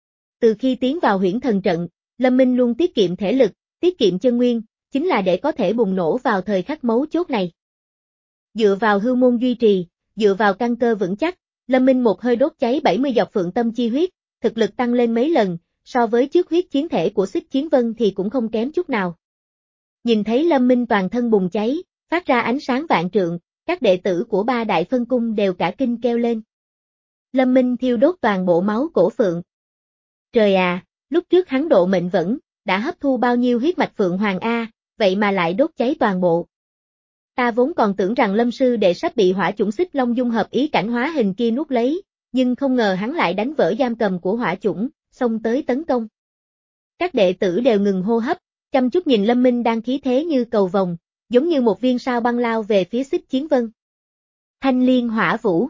Speaker 1: Từ khi tiến vào huyễn thần trận, Lâm Minh luôn tiết kiệm thể lực, tiết kiệm chân nguyên, chính là để có thể bùng nổ vào thời khắc mấu chốt này. Dựa vào hư môn duy trì, dựa vào căn cơ vững chắc, Lâm Minh một hơi đốt cháy bảy mươi giọt Phượng Tâm Chi huyết, thực lực tăng lên mấy lần, so với trước huyết chiến thể của Xích Chiến Vân thì cũng không kém chút nào. Nhìn thấy Lâm Minh toàn thân bùng cháy, phát ra ánh sáng vạn trượng, các đệ tử của ba đại phân cung đều cả kinh kêu lên. Lâm Minh thiêu đốt toàn bộ máu cổ Phượng. Trời à, lúc trước hắn độ mệnh vẫn, đã hấp thu bao nhiêu huyết mạch Phượng Hoàng A, vậy mà lại đốt cháy toàn bộ. Ta vốn còn tưởng rằng Lâm sư đệ sắp bị hỏa chủng Xích Long dung hợp ý cảnh hóa hình kia nuốt lấy, nhưng không ngờ hắn lại đánh vỡ giam cầm của hỏa chủng, xông tới tấn công. Các đệ tử đều ngừng hô hấp, chăm chút nhìn Lâm Minh đang khí thế như cầu vồng, giống như một viên sao băng lao về phía Xích Chiến Vân. Thanh liên hỏa vũ.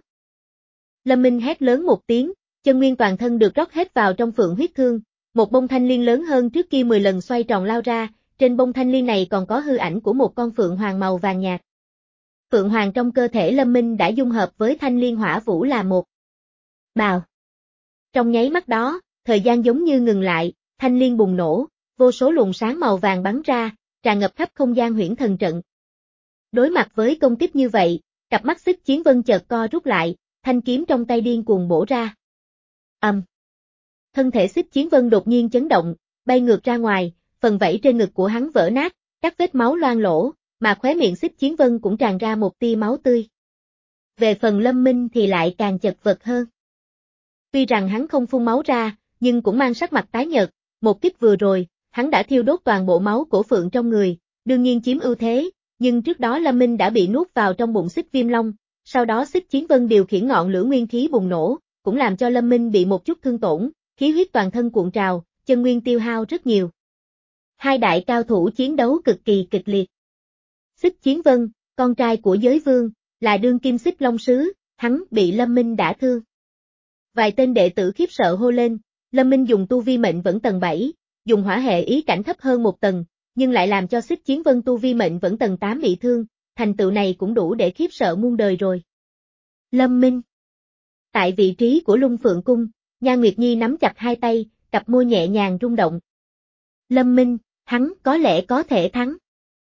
Speaker 1: Lâm Minh hét lớn một tiếng, chân nguyên toàn thân được rót hết vào trong Phượng huyết thương, một bông thanh liên lớn hơn trước kia mười lần xoay tròn lao ra, trên bông thanh liên này còn có hư ảnh của một con Phượng Hoàng màu vàng nhạt. Phượng Hoàng trong cơ thể Lâm Minh đã dung hợp với thanh liên hỏa vũ là một. Bào. Trong nháy mắt đó, thời gian giống như ngừng lại, thanh liên bùng nổ, vô số luồng sáng màu vàng bắn ra, tràn ngập khắp không gian huyễn thần trận. Đối mặt với công kích như vậy, cặp mắt Xích Chiến Vân chợt co rút lại, thanh kiếm trong tay điên cuồng bổ ra. Ầm. Um. Thân thể Xích Chiến Vân đột nhiên chấn động, bay ngược ra ngoài, phần vảy trên ngực của hắn vỡ nát, các vết máu loang lỗ, mà khóe miệng Xích Chiến Vân cũng tràn ra một tia máu tươi. Về phần Lâm Minh thì lại càng chật vật hơn. Tuy rằng hắn không phun máu ra, nhưng cũng mang sắc mặt tái nhợt, một kích vừa rồi, hắn đã thiêu đốt toàn bộ máu cổ Phượng trong người, đương nhiên chiếm ưu thế, nhưng trước đó Lâm Minh đã bị nuốt vào trong bụng Xích Viêm Long, sau đó Xích Chiến Vân điều khiển ngọn lửa nguyên khí bùng nổ, cũng làm cho Lâm Minh bị một chút thương tổn, khí huyết toàn thân cuộn trào, chân nguyên tiêu hao rất nhiều. Hai đại cao thủ chiến đấu cực kỳ kịch liệt. Xích Chiến Vân, con trai của giới vương, là đương kim Xích Long sứ, hắn bị Lâm Minh đả thương. Vài tên đệ tử khiếp sợ hô lên, Lâm Minh dùng tu vi mệnh vẫn tầng bảy, dùng hỏa hệ ý cảnh thấp hơn một tầng, nhưng lại làm cho Xích Chiến Vân tu vi mệnh vẫn tầng tám bị thương, thành tựu này cũng đủ để khiếp sợ muôn đời rồi. Lâm Minh. Tại vị trí của Lung Phượng Cung, Nhan Nguyệt Nhi nắm chặt hai tay, cặp môi nhẹ nhàng rung động. Lâm Minh, hắn có lẽ có thể thắng.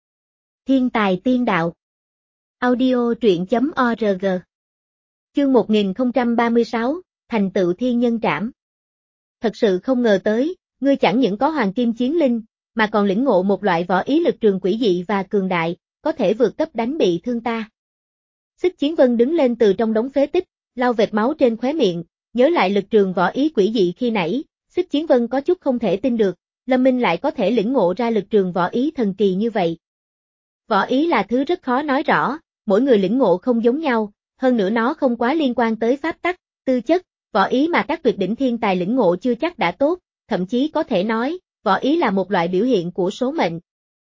Speaker 1: Thiên tài tiên đạo. Audio truyện.org. Chương một nghìn không trăm ba mươi sáu, thành tựu thiên nhân trảm. Thật sự không ngờ tới, ngươi chẳng những có hoàng kim chiến linh, mà còn lĩnh ngộ một loại võ ý lực trường quỷ dị và cường đại, có thể vượt cấp đánh bị thương ta. Xích Chiến Vân đứng lên từ trong đống phế tích, lau vệt máu trên khóe miệng, nhớ lại lực trường võ ý quỷ dị khi nãy, Xích Chiến Vân có chút không thể tin được, Lâm Minh lại có thể lĩnh ngộ ra lực trường võ ý thần kỳ như vậy. Võ ý là thứ rất khó nói rõ, mỗi người lĩnh ngộ không giống nhau, hơn nữa nó không quá liên quan tới pháp tắc, tư chất, võ ý mà các tuyệt đỉnh thiên tài lĩnh ngộ chưa chắc đã tốt, thậm chí có thể nói, võ ý là một loại biểu hiện của số mệnh.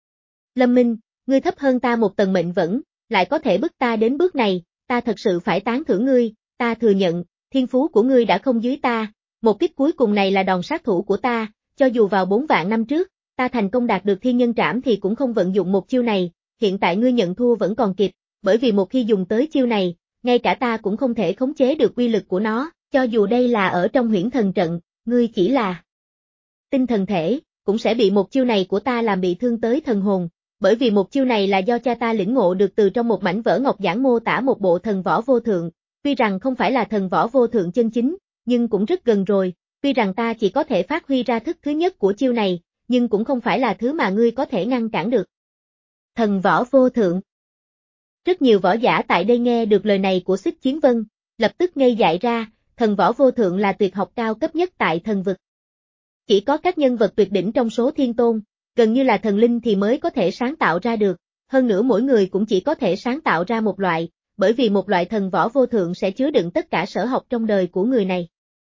Speaker 1: Lâm Minh, ngươi thấp hơn ta một tầng mệnh vẫn, lại có thể bức ta đến bước này, ta thật sự phải tán thưởng ngươi, ta thừa nhận, thiên phú của ngươi đã không dưới ta, một kích cuối cùng này là đòn sát thủ của ta, cho dù vào bốn vạn năm trước, ta thành công đạt được thiên nhân trảm thì cũng không vận dụng một chiêu này, hiện tại ngươi nhận thua vẫn còn kịp, bởi vì một khi dùng tới chiêu này, ngay cả ta cũng không thể khống chế được uy lực của nó, cho dù đây là ở trong huyễn thần trận, ngươi chỉ là tinh thần thể, cũng sẽ bị một chiêu này của ta làm bị thương tới thần hồn, bởi vì một chiêu này là do cha ta lĩnh ngộ được từ trong một mảnh vỡ ngọc giản mô tả một bộ thần võ vô thượng, tuy rằng không phải là thần võ vô thượng chân chính, nhưng cũng rất gần rồi, tuy rằng ta chỉ có thể phát huy ra thức thứ nhất của chiêu này, nhưng cũng không phải là thứ mà ngươi có thể ngăn cản được. Thần võ vô thượng. Rất nhiều võ giả tại đây nghe được lời này của Xích Chiến Vân, lập tức ngây dại ra, thần võ vô thượng là tuyệt học cao cấp nhất tại thần vực. Chỉ có các nhân vật tuyệt đỉnh trong số thiên tôn, gần như là thần linh thì mới có thể sáng tạo ra được, hơn nữa mỗi người cũng chỉ có thể sáng tạo ra một loại, bởi vì một loại thần võ vô thượng sẽ chứa đựng tất cả sở học trong đời của người này.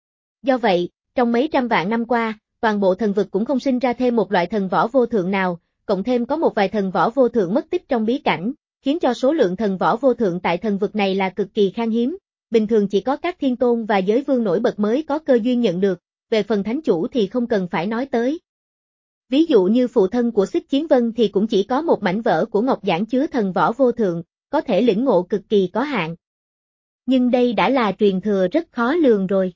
Speaker 1: Do vậy, trong mấy trăm vạn năm qua, toàn bộ thần vực cũng không sinh ra thêm một loại thần võ vô thượng nào, cộng thêm có một vài thần võ vô thượng mất tích trong bí cảnh, khiến cho số lượng thần võ vô thượng tại thần vực này là cực kỳ khan hiếm, bình thường chỉ có các thiên tôn và giới vương nổi bật mới có cơ duyên nhận được, về phần thánh chủ thì không cần phải nói tới. Ví dụ như phụ thân của Xích Chiến Vân thì cũng chỉ có một mảnh vỡ của ngọc giản chứa thần võ vô thượng, có thể lĩnh ngộ cực kỳ có hạn. Nhưng đây đã là truyền thừa rất khó lường rồi.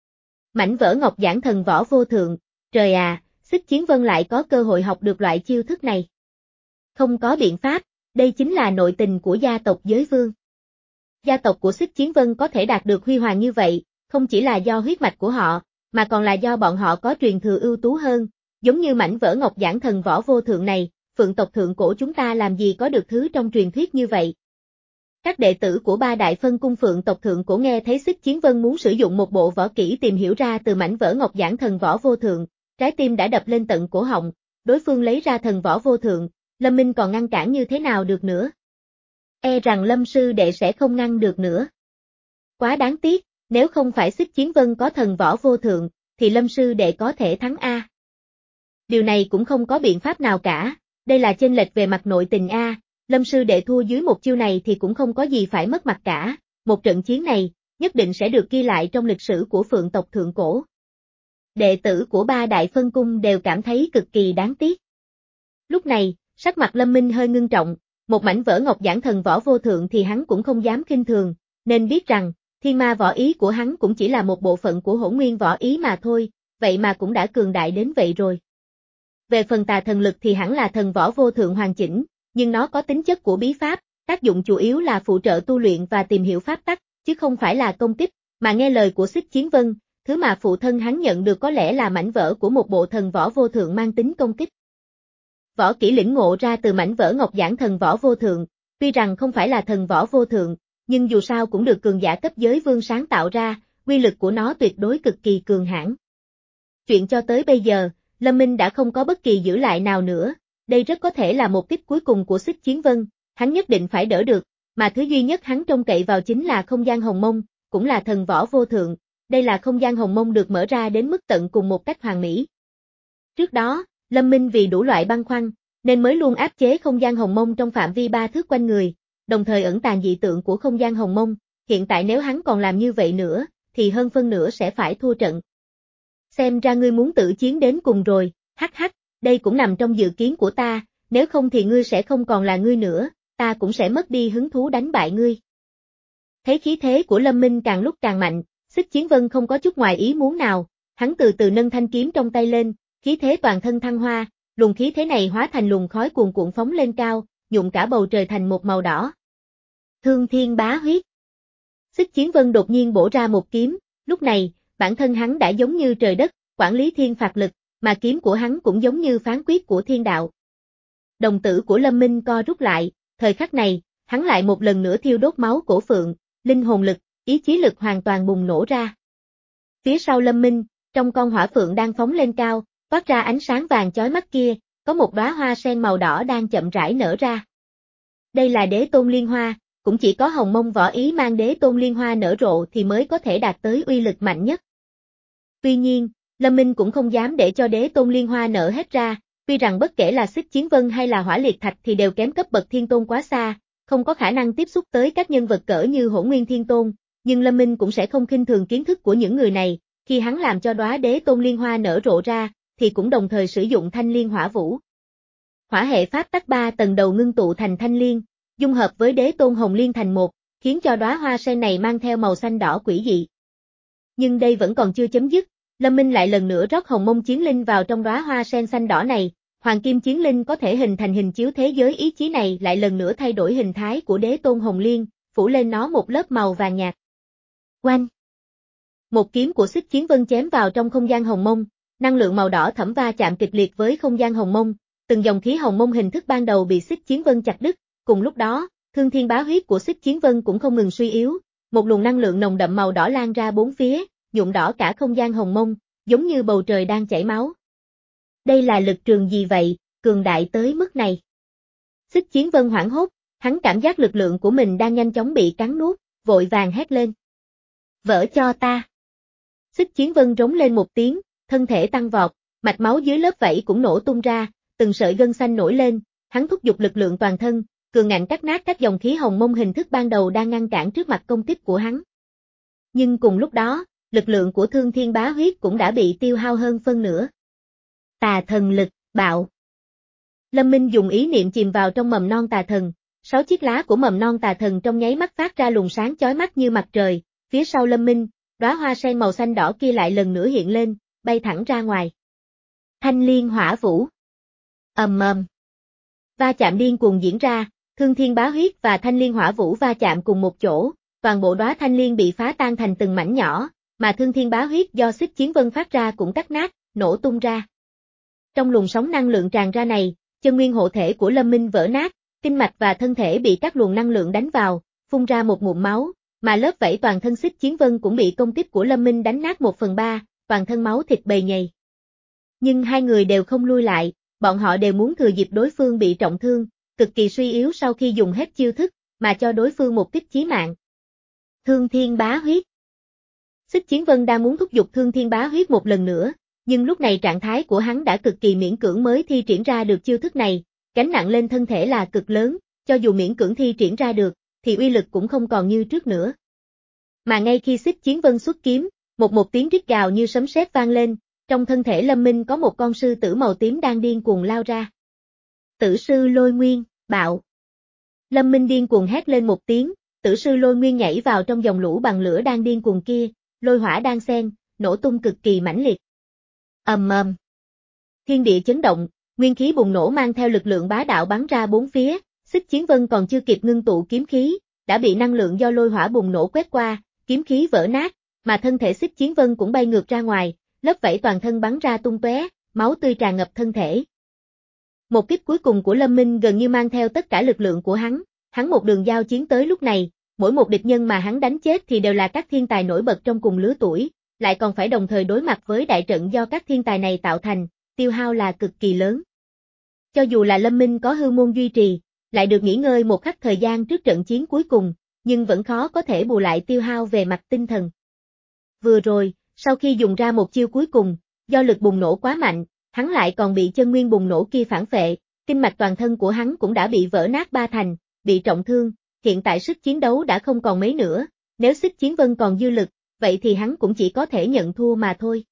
Speaker 1: Mảnh vỡ ngọc giản thần võ vô thượng, trời à, Xích Chiến Vân lại có cơ hội học được loại chiêu thức này. Không có biện pháp, đây chính là nội tình của gia tộc giới vương. Gia tộc của Xích Chiến Vân có thể đạt được huy hoàng như vậy, không chỉ là do huyết mạch của họ, mà còn là do bọn họ có truyền thừa ưu tú hơn, giống như mảnh vỡ ngọc giản thần võ vô thượng này, Phượng tộc thượng cổ chúng ta làm gì có được thứ trong truyền thuyết như vậy. Các đệ tử của ba đại phân cung Phượng tộc thượng cổ nghe thấy Xích Chiến Vân muốn sử dụng một bộ võ kỹ tìm hiểu ra từ mảnh vỡ ngọc giản thần võ vô thượng, trái tim đã đập lên tận cổ họng, đối phương lấy ra thần võ vô thượng, Lâm Minh còn ngăn cản như thế nào được nữa. E rằng Lâm sư đệ sẽ không ngăn được nữa. Quá đáng tiếc, nếu không phải Xích Chiến Vân có thần võ vô thượng, thì Lâm sư đệ có thể thắng A. Điều này cũng không có biện pháp nào cả, đây là chênh lệch về mặt nội tình A, Lâm sư đệ thua dưới một chiêu này thì cũng không có gì phải mất mặt cả, một trận chiến này, nhất định sẽ được ghi lại trong lịch sử của Phượng tộc thượng cổ. Đệ tử của ba đại phân cung đều cảm thấy cực kỳ đáng tiếc. Lúc này, sắc mặt Lâm Minh hơi ngưng trọng, một mảnh vỡ ngọc giản thần võ vô thượng thì hắn cũng không dám khinh thường, nên biết rằng, thiên ma võ ý của hắn cũng chỉ là một bộ phận của hỗn nguyên võ ý mà thôi, vậy mà cũng đã cường đại đến vậy rồi. Về phần tà thần lực thì hẳn là thần võ vô thượng hoàn chỉnh, nhưng nó có tính chất của bí pháp, tác dụng chủ yếu là phụ trợ tu luyện và tìm hiểu pháp tắc, chứ không phải là công kích, mà nghe lời của Xích Chiến Vân, thứ mà phụ thân hắn nhận được có lẽ là mảnh vỡ của một bộ thần võ vô thượng mang tính công kích. Võ kỹ lĩnh ngộ ra từ mảnh vỡ ngọc giản thần võ vô thượng, tuy rằng không phải là thần võ vô thượng, nhưng dù sao cũng được cường giả cấp giới vương sáng tạo ra, uy lực của nó tuyệt đối cực kỳ cường hãn. Chuyện cho tới bây giờ, Lâm Minh đã không có bất kỳ giữ lại nào nữa, đây rất có thể là một kích cuối cùng của Xích Chiến Vân, hắn nhất định phải đỡ được, mà thứ duy nhất hắn trông cậy vào chính là không gian hồng mông, cũng là thần võ vô thượng, đây là không gian hồng mông được mở ra đến mức tận cùng một cách hoàn mỹ. Trước đó, Lâm Minh vì đủ loại băn khoăn, nên mới luôn áp chế không gian hồng mông trong phạm vi ba thước quanh người, đồng thời ẩn tàng dị tượng của không gian hồng mông, hiện tại nếu hắn còn làm như vậy nữa, thì hơn phân nửa sẽ phải thua trận. Xem ra ngươi muốn tự chiến đến cùng rồi, hắc hắc, đây cũng nằm trong dự kiến của ta, nếu không thì ngươi sẽ không còn là ngươi nữa, ta cũng sẽ mất đi hứng thú đánh bại ngươi. Thấy khí thế của Lâm Minh càng lúc càng mạnh, Xích Chiến Vân không có chút ngoài ý muốn nào, hắn từ từ nâng thanh kiếm trong tay lên, khí thế toàn thân thăng hoa, luồng khí thế này hóa thành luồng khói cuồn cuộn phóng lên cao, nhuộm cả bầu trời thành một màu đỏ. Thương thiên bá huyết. Xích Chiến Vân đột nhiên bổ ra một kiếm, lúc này, bản thân hắn đã giống như trời đất, quản lý thiên phạt lực, mà kiếm của hắn cũng giống như phán quyết của thiên đạo. Đồng tử của Lâm Minh co rút lại, thời khắc này, hắn lại một lần nữa thiêu đốt máu cổ phượng, linh hồn lực, ý chí lực hoàn toàn bùng nổ ra. Phía sau Lâm Minh, trong con hỏa phượng đang phóng lên cao, phát ra ánh sáng vàng chói mắt kia, có một đóa hoa sen màu đỏ đang chậm rãi nở ra. Đây là đế tôn liên hoa, cũng chỉ có hồng mông võ ý mang đế tôn liên hoa nở rộ thì mới có thể đạt tới uy lực mạnh nhất. Tuy nhiên, Lâm Minh cũng không dám để cho đế tôn liên hoa nở hết ra, tuy rằng bất kể là Xích Chiến Vân hay là Hỏa Liệt Thạch thì đều kém cấp bậc thiên tôn quá xa, không có khả năng tiếp xúc tới các nhân vật cỡ như Hỗn Nguyên Thiên Tôn, nhưng Lâm Minh cũng sẽ không khinh thường kiến thức của những người này, khi hắn làm cho đóa đế tôn liên hoa nở rộ ra, thì cũng đồng thời sử dụng thanh liên hỏa vũ. Hỏa hệ pháp tắc ba tầng đầu ngưng tụ thành thanh liên, dung hợp với đế tôn hồng liên thành một, khiến cho đóa hoa sen này mang theo màu xanh đỏ quỷ dị. Nhưng đây vẫn còn chưa chấm dứt, Lâm Minh lại lần nữa rót hồng mông chiến linh vào trong đóa hoa sen xanh đỏ này, hoàng kim chiến linh có thể hình thành hình chiếu thế giới ý chí này lại lần nữa thay đổi hình thái của đế tôn hồng liên, phủ lên nó một lớp màu vàng nhạt. Oanh! Một kiếm của Xích Chiến Vân chém vào trong không gian hồng mông, năng lượng màu đỏ thẫm va chạm kịch liệt với không gian hồng mông, từng dòng khí hồng mông hình thức ban đầu bị Xích Chiến Vân chặt đứt, cùng lúc đó, thương thiên bá huyết của Xích Chiến Vân cũng không ngừng suy yếu, một luồng năng lượng nồng đậm màu đỏ lan ra bốn phía, nhuộm đỏ cả không gian hồng mông, giống như bầu trời đang chảy máu. Đây là lực trường gì vậy, cường đại tới mức này? Xích Chiến Vân hoảng hốt, hắn cảm giác lực lượng của mình đang nhanh chóng bị cắn nuốt, vội vàng hét lên. Vỡ cho ta! Xích Chiến Vân rống lên một tiếng, thân thể tăng vọt, mạch máu dưới lớp vảy cũng nổ tung ra, từng sợi gân xanh nổi lên, hắn thúc giục lực lượng toàn thân, cường ngạnh cắt nát các dòng khí hồng mông hình thức ban đầu đang ngăn cản trước mặt công kích của hắn. Nhưng cùng lúc đó, lực lượng của thương thiên bá huyết cũng đã bị tiêu hao hơn phân nửa. Tà thần lực, bạo. Lâm Minh dùng ý niệm chìm vào trong mầm non tà thần, sáu chiếc lá của mầm non tà thần trong nháy mắt phát ra luồng sáng chói mắt như mặt trời, phía sau Lâm Minh, đóa hoa sen màu xanh đỏ kia lại lần nữa hiện lên, bay thẳng ra ngoài. Thanh liên hỏa vũ. Ầm ầm. Va chạm điên cuồng diễn ra, thương thiên bá huyết và thanh liên hỏa vũ va chạm cùng một chỗ, toàn bộ đóa thanh liên bị phá tan thành từng mảnh nhỏ, mà thương thiên bá huyết do Xích Chiến Vân phát ra cũng cắt nát, nổ tung ra. Trong luồng sóng năng lượng tràn ra này, chân nguyên hộ thể của Lâm Minh vỡ nát, kinh mạch và thân thể bị các luồng năng lượng đánh vào, phun ra một ngụm máu, mà lớp vảy toàn thân Xích Chiến Vân cũng bị công kích của Lâm Minh đánh nát một phần ba, toàn thân máu thịt bầy nhầy. Nhưng hai người đều không lui lại, bọn họ đều muốn thừa dịp đối phương bị trọng thương, cực kỳ suy yếu sau khi dùng hết chiêu thức, mà cho đối phương một kích chí mạng. Thương thiên bá huyết. Xích Chiến Vân đang muốn thúc giục thương thiên bá huyết một lần nữa, nhưng lúc này trạng thái của hắn đã cực kỳ miễn cưỡng mới thi triển ra được chiêu thức này, gánh nặng lên thân thể là cực lớn, cho dù miễn cưỡng thi triển ra được, thì uy lực cũng không còn như trước nữa. Mà ngay khi Xích Chiến Vân xuất kiếm, một một tiếng rít gào như sấm sét vang lên, trong thân thể Lâm Minh có một con sư tử màu tím đang điên cuồng lao ra. Tử sư Lôi Nguyên, bạo. Lâm Minh điên cuồng hét lên một tiếng, tử sư Lôi Nguyên nhảy vào trong dòng lũ bằng lửa đang điên cuồng kia, lôi hỏa đang xen, nổ tung cực kỳ mãnh liệt. Ầm ầm. Thiên địa chấn động, nguyên khí bùng nổ mang theo lực lượng bá đạo bắn ra bốn phía, Xích Chiến Vân còn chưa kịp ngưng tụ kiếm khí, đã bị năng lượng do lôi hỏa bùng nổ quét qua, kiếm khí vỡ nát, mà thân thể Xích Chiến Vân cũng bay ngược ra ngoài, lớp vảy toàn thân bắn ra tung tóe, máu tươi tràn ngập thân thể. Một kích cuối cùng của Lâm Minh gần như mang theo tất cả lực lượng của hắn, hắn một đường giao chiến tới lúc này, mỗi một địch nhân mà hắn đánh chết thì đều là các thiên tài nổi bật trong cùng lứa tuổi, lại còn phải đồng thời đối mặt với đại trận do các thiên tài này tạo thành, tiêu hao là cực kỳ lớn. Cho dù là Lâm Minh có hư môn duy trì, lại được nghỉ ngơi một khắc thời gian trước trận chiến cuối cùng, nhưng vẫn khó có thể bù lại tiêu hao về mặt tinh thần. Vừa rồi, sau khi dùng ra một chiêu cuối cùng, do lực bùng nổ quá mạnh, hắn lại còn bị chân nguyên bùng nổ kia phản phệ, kinh mạch toàn thân của hắn cũng đã bị vỡ nát ba thành, bị trọng thương, hiện tại sức chiến đấu đã không còn mấy nữa, nếu Xích Chiến Vân còn dư lực, vậy thì hắn cũng chỉ có thể nhận thua mà thôi.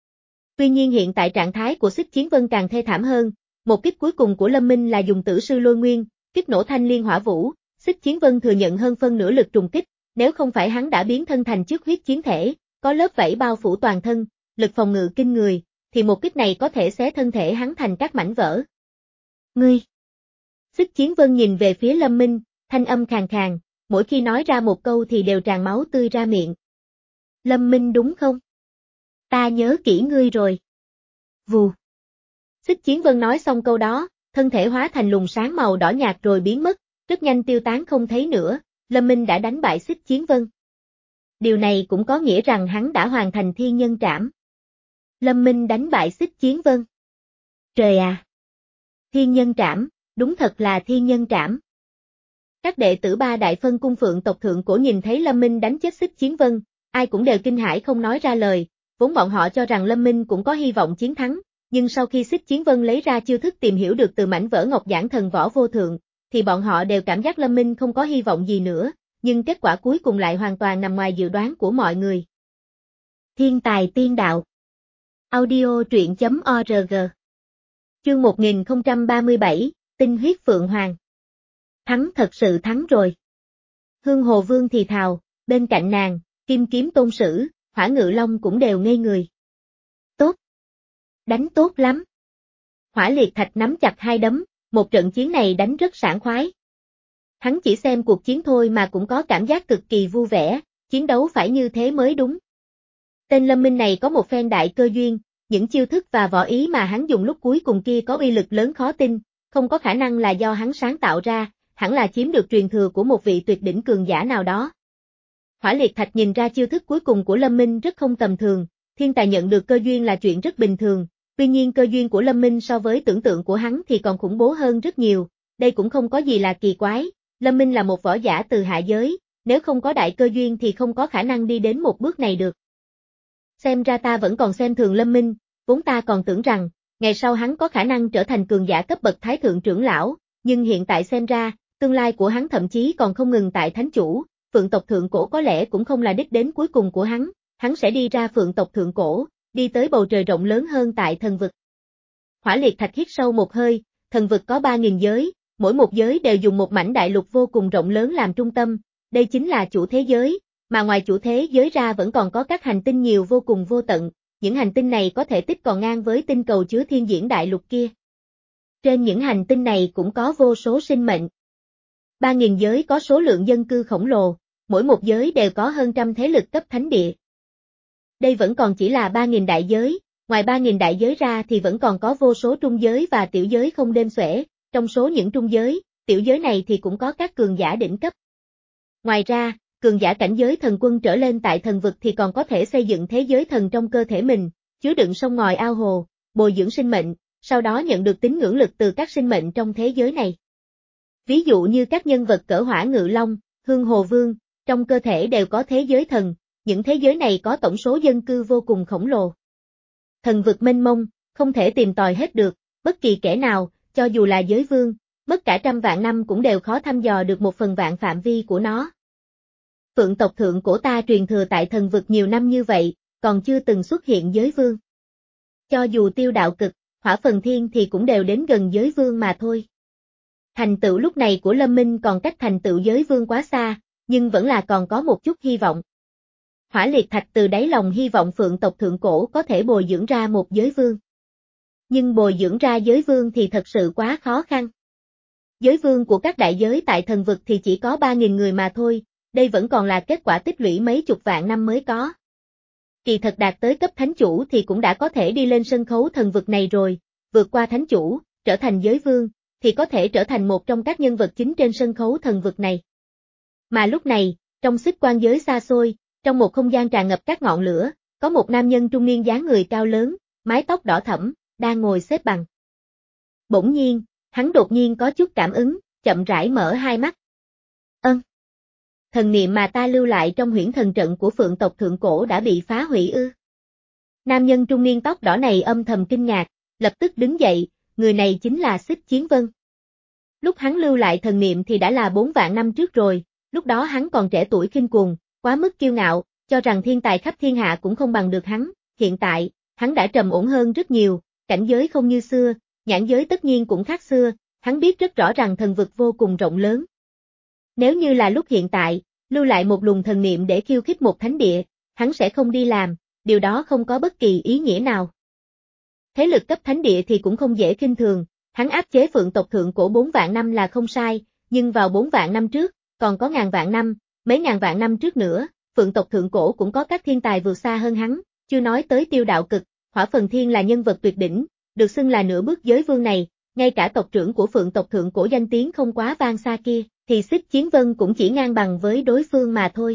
Speaker 1: Tuy nhiên hiện tại trạng thái của Xích Chiến Vân càng thê thảm hơn, một kích cuối cùng của Lâm Minh là dùng tử sư Lôi Nguyên, kích nổ thanh liên hỏa vũ, Xích Chiến Vân thừa nhận hơn phân nửa lực trùng kích, nếu không phải hắn đã biến thân thành chức huyết chiến thể, có lớp vảy bao phủ toàn thân, lực phòng ngự kinh người, thì một kích này có thể xé thân thể hắn thành các mảnh vỡ. Ngươi! Xích Chiến Vân nhìn về phía Lâm Minh, thanh âm khàn khàn, mỗi khi nói ra một câu thì đều tràn máu tươi ra miệng. Lâm Minh đúng không? Ta nhớ kỹ ngươi rồi. Vù. Xích Chiến Vân nói xong câu đó, thân thể hóa thành luồng sáng màu đỏ nhạt rồi biến mất, rất nhanh tiêu tán không thấy nữa, Lâm Minh đã đánh bại Xích Chiến Vân. Điều này cũng có nghĩa rằng hắn đã hoàn thành thiên nhân trảm. Lâm Minh đánh bại Xích Chiến Vân. Trời à! Thiên nhân trảm, đúng thật là thiên nhân trảm. Các đệ tử ba đại phân cung phượng tộc thượng cổ nhìn thấy Lâm Minh đánh chết Xích Chiến Vân, ai cũng đều kinh hãi không nói ra lời, vốn bọn họ cho rằng Lâm Minh cũng có hy vọng chiến thắng, nhưng sau khi Xích Chiến Vân lấy ra chiêu thức tìm hiểu được từ mảnh vỡ ngọc giản thần võ vô thượng, thì bọn họ đều cảm giác Lâm Minh không có hy vọng gì nữa, nhưng kết quả cuối cùng lại hoàn toàn nằm ngoài dự đoán của mọi người. Thiên tài tiên đạo. Audio truyện chấm org. Chương một nghìn không trăm ba mươi bảy, Tinh huyết Phượng Hoàng. Thắng thật sự thắng rồi. Hương Hồ Vương thì thào, bên cạnh nàng, Kim Kiếm Tôn Sử, Hỏa Ngự Long cũng đều ngây người. Tốt. Đánh tốt lắm. Hỏa Liệt Thạch nắm chặt hai đấm, một trận chiến này đánh rất sảng khoái. Hắn chỉ xem cuộc chiến thôi mà cũng có cảm giác cực kỳ vui vẻ, chiến đấu phải như thế mới đúng. Tên Lâm Minh này có một phen đại cơ duyên, những chiêu thức và võ ý mà hắn dùng lúc cuối cùng kia có uy lực lớn khó tin, không có khả năng là do hắn sáng tạo ra, hẳn là chiếm được truyền thừa của một vị tuyệt đỉnh cường giả nào đó. Hỏa Liệt Thạch nhìn ra chiêu thức cuối cùng của Lâm Minh rất không tầm thường, thiên tài nhận được cơ duyên là chuyện rất bình thường, tuy nhiên cơ duyên của Lâm Minh so với tưởng tượng của hắn thì còn khủng bố hơn rất nhiều, đây cũng không có gì là kỳ quái, Lâm Minh là một võ giả từ hạ giới, nếu không có đại cơ duyên thì không có khả năng đi đến một bước này được. Xem ra ta vẫn còn xem thường Lâm Minh, vốn ta còn tưởng rằng, ngày sau hắn có khả năng trở thành cường giả cấp bậc thái thượng trưởng lão, nhưng hiện tại xem ra, tương lai của hắn thậm chí còn không ngừng tại thánh chủ, Phượng tộc thượng cổ có lẽ cũng không là đích đến cuối cùng của hắn, hắn sẽ đi ra Phượng tộc thượng cổ, đi tới bầu trời rộng lớn hơn tại thần vực. Hỏa Liệt Thạch hít sâu một hơi, thần vực có ba nghìn giới, mỗi một giới đều dùng một mảnh đại lục vô cùng rộng lớn làm trung tâm, đây chính là chủ thế giới, mà ngoài chủ thế giới ra vẫn còn có các hành tinh nhiều vô cùng vô tận, những hành tinh này có thể tích còn ngang với tinh cầu chứa thiên diễn đại lục kia. Trên những hành tinh này cũng có vô số sinh mệnh. ba nghìn giới có số lượng dân cư khổng lồ, mỗi một giới đều có hơn trăm thế lực cấp thánh địa. Đây vẫn còn chỉ là ba nghìn đại giới, ngoài ba nghìn đại giới ra thì vẫn còn có vô số trung giới và tiểu giới không đếm xuể, trong số những trung giới, tiểu giới này thì cũng có các cường giả đỉnh cấp. Ngoài ra, cường giả cảnh giới thần quân trở lên tại thần vực thì còn có thể xây dựng thế giới thần trong cơ thể mình, chứa đựng sông ngòi ao hồ, bồi dưỡng sinh mệnh, sau đó nhận được tín ngưỡng lực từ các sinh mệnh trong thế giới này. Ví dụ như các nhân vật cỡ Hỏa Ngự Long, Hương Hồ Vương, trong cơ thể đều có thế giới thần, những thế giới này có tổng số dân cư vô cùng khổng lồ. Thần vực mênh mông, không thể tìm tòi hết được, bất kỳ kẻ nào, cho dù là giới vương, mất cả trăm vạn năm cũng đều khó thăm dò được một phần vạn phạm vi của nó. Phượng tộc thượng cổ ta truyền thừa tại thần vực nhiều năm như vậy, còn chưa từng xuất hiện giới vương. Cho dù Tiêu Đạo Cực, Hỏa Phần Thiên thì cũng đều đến gần giới vương mà thôi. Thành tựu lúc này của Lâm Minh còn cách thành tựu giới vương quá xa, nhưng vẫn là còn có một chút hy vọng. Hỏa Liệt Thạch từ đáy lòng hy vọng Phượng tộc thượng cổ có thể bồi dưỡng ra một giới vương. Nhưng bồi dưỡng ra giới vương thì thật sự quá khó khăn. Giới vương của các đại giới tại thần vực thì chỉ có ba nghìn người mà thôi, đây vẫn còn là kết quả tích lũy mấy chục vạn năm mới có. Kỳ thật đạt tới cấp thánh chủ thì cũng đã có thể đi lên sân khấu thần vực này rồi, vượt qua thánh chủ, trở thành giới vương, thì có thể trở thành một trong các nhân vật chính trên sân khấu thần vực này. Mà lúc này, trong Xích Quan giới xa xôi, trong một không gian tràn ngập các ngọn lửa, có một nam nhân trung niên dáng người cao lớn, mái tóc đỏ thẫm, đang ngồi xếp bằng. Bỗng nhiên, hắn đột nhiên có chút cảm ứng, chậm rãi mở hai mắt. Ân. Thần niệm mà ta lưu lại trong huyễn thần trận của Phượng tộc thượng cổ đã bị phá hủy ư? Nam nhân trung niên tóc đỏ này âm thầm kinh ngạc, lập tức đứng dậy, người này chính là Xích Chiến Vân. Lúc hắn lưu lại thần niệm thì đã là bốn vạn năm trước rồi, lúc đó hắn còn trẻ tuổi khinh cuồng, quá mức kiêu ngạo, cho rằng thiên tài khắp thiên hạ cũng không bằng được hắn, hiện tại, hắn đã trầm ổn hơn rất nhiều, cảnh giới không như xưa, nhãn giới tất nhiên cũng khác xưa, hắn biết rất rõ rằng thần vực vô cùng rộng lớn. Nếu như là lúc hiện tại, lưu lại một luồng thần niệm để khiêu khích một thánh địa, hắn sẽ không đi làm, điều đó không có bất kỳ ý nghĩa nào. Thế lực cấp thánh địa thì cũng không dễ khinh thường, hắn áp chế Phượng tộc thượng cổ bốn vạn năm là không sai, nhưng vào bốn vạn năm trước, còn có ngàn vạn năm, mấy ngàn vạn năm trước nữa, Phượng tộc thượng cổ cũng có các thiên tài vượt xa hơn hắn, chưa nói tới Tiêu Đạo Cực, Hỏa Phần Thiên là nhân vật tuyệt đỉnh, được xưng là nửa bước giới vương này, ngay cả tộc trưởng của Phượng tộc thượng cổ danh tiếng không quá vang xa kia, thì Xích Chiến Vân cũng chỉ ngang bằng với đối phương mà thôi.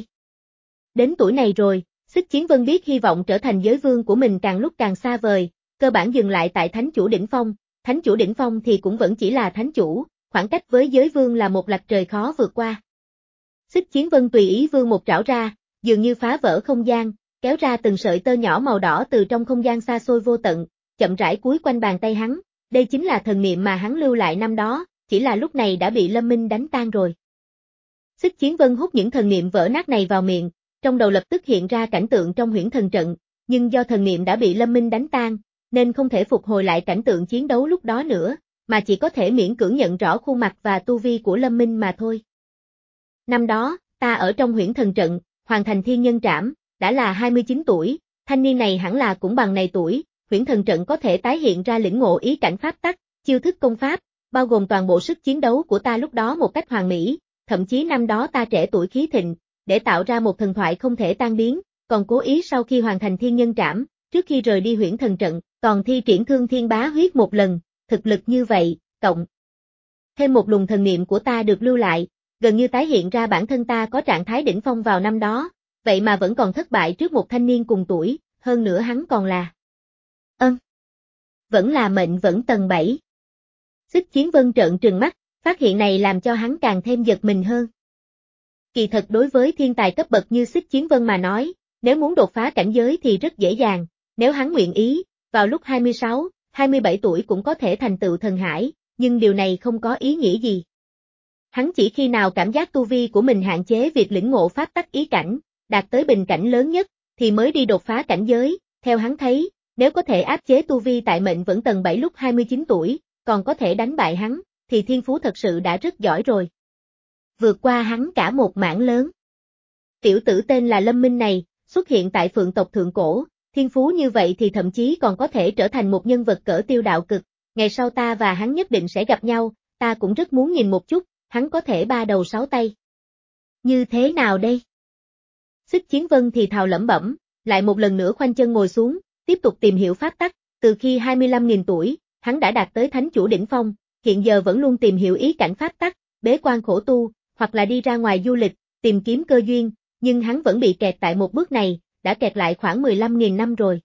Speaker 1: Đến tuổi này rồi, Xích Chiến Vân biết hy vọng trở thành giới vương của mình càng lúc càng xa vời, cơ bản dừng lại tại thánh chủ đỉnh phong, thánh chủ đỉnh phong thì cũng vẫn chỉ là thánh chủ, khoảng cách với giới vương là một lạch trời khó vượt qua. Xích Chiến Vân tùy ý vươn một trảo ra, dường như phá vỡ không gian, kéo ra từng sợi tơ nhỏ màu đỏ từ trong không gian xa xôi vô tận, chậm rãi cúi quanh bàn tay hắn, đây chính là thần niệm mà hắn lưu lại năm đó, chỉ là lúc này đã bị Lâm Minh đánh tan rồi. Xích Chiến Vân hút những thần niệm vỡ nát này vào miệng, trong đầu lập tức hiện ra cảnh tượng trong huyễn thần trận, nhưng do thần niệm đã bị Lâm Minh đánh tan, nên không thể phục hồi lại cảnh tượng chiến đấu lúc đó nữa, mà chỉ có thể miễn cưỡng nhận rõ khuôn mặt và tu vi của Lâm Minh mà thôi. Năm đó, ta ở trong huyễn thần trận, hoàn thành thiên nhân trảm, đã là hai mươi chín tuổi, thanh niên này hẳn là cũng bằng này tuổi, huyễn thần trận có thể tái hiện ra lĩnh ngộ ý cảnh pháp tắc, chiêu thức công pháp, bao gồm toàn bộ sức chiến đấu của ta lúc đó một cách hoàn mỹ, thậm chí năm đó ta trẻ tuổi khí thịnh, để tạo ra một thần thoại không thể tan biến, còn cố ý sau khi hoàn thành thiên nhân trảm, trước khi rời đi huyễn thần trận, còn thi triển thương thiên bá huyết một lần, thực lực như vậy, cộng thêm một luồng thần niệm của ta được lưu lại, gần như tái hiện ra bản thân ta có trạng thái đỉnh phong vào năm đó, vậy mà vẫn còn thất bại trước một thanh niên cùng tuổi, hơn nữa hắn còn là Ân. Vẫn là mệnh vẫn tầng bảy. Xích Chiến Vân trợn trừng mắt, phát hiện này làm cho hắn càng thêm giật mình hơn. Kỳ thật đối với thiên tài cấp bậc như Xích Chiến Vân mà nói, nếu muốn đột phá cảnh giới thì rất dễ dàng, nếu hắn nguyện ý, vào lúc hai mươi sáu, hai mươi bảy tuổi cũng có thể thành tựu thần hải, nhưng điều này không có ý nghĩa gì. Hắn chỉ khi nào cảm giác tu vi của mình hạn chế việc lĩnh ngộ pháp tắc ý cảnh, đạt tới bình cảnh lớn nhất, thì mới đi đột phá cảnh giới, theo hắn thấy, nếu có thể áp chế tu vi tại mệnh vẫn tầng bảy lúc hai mươi chín tuổi, còn có thể đánh bại hắn, thì thiên phú thật sự đã rất giỏi rồi. Vượt qua hắn cả một mảng lớn. Tiểu tử tên là Lâm Minh này, xuất hiện tại Phượng tộc thượng cổ, thiên phú như vậy thì thậm chí còn có thể trở thành một nhân vật cỡ Tiêu Đạo Cực, ngày sau ta và hắn nhất định sẽ gặp nhau, ta cũng rất muốn nhìn một chút, hắn có thể ba đầu sáu tay. Như thế nào đây? Xích Chiến Vân thì thào lẩm bẩm, lại một lần nữa khoanh chân ngồi xuống, tiếp tục tìm hiểu pháp tắc, từ khi hai mươi lăm nghìn tuổi, hắn đã đạt tới thánh chủ đỉnh phong, hiện giờ vẫn luôn tìm hiểu ý cảnh pháp tắc, bế quan khổ tu, hoặc là đi ra ngoài du lịch, tìm kiếm cơ duyên, nhưng hắn vẫn bị kẹt tại một bước này, đã kẹt lại khoảng mười lăm nghìn năm rồi.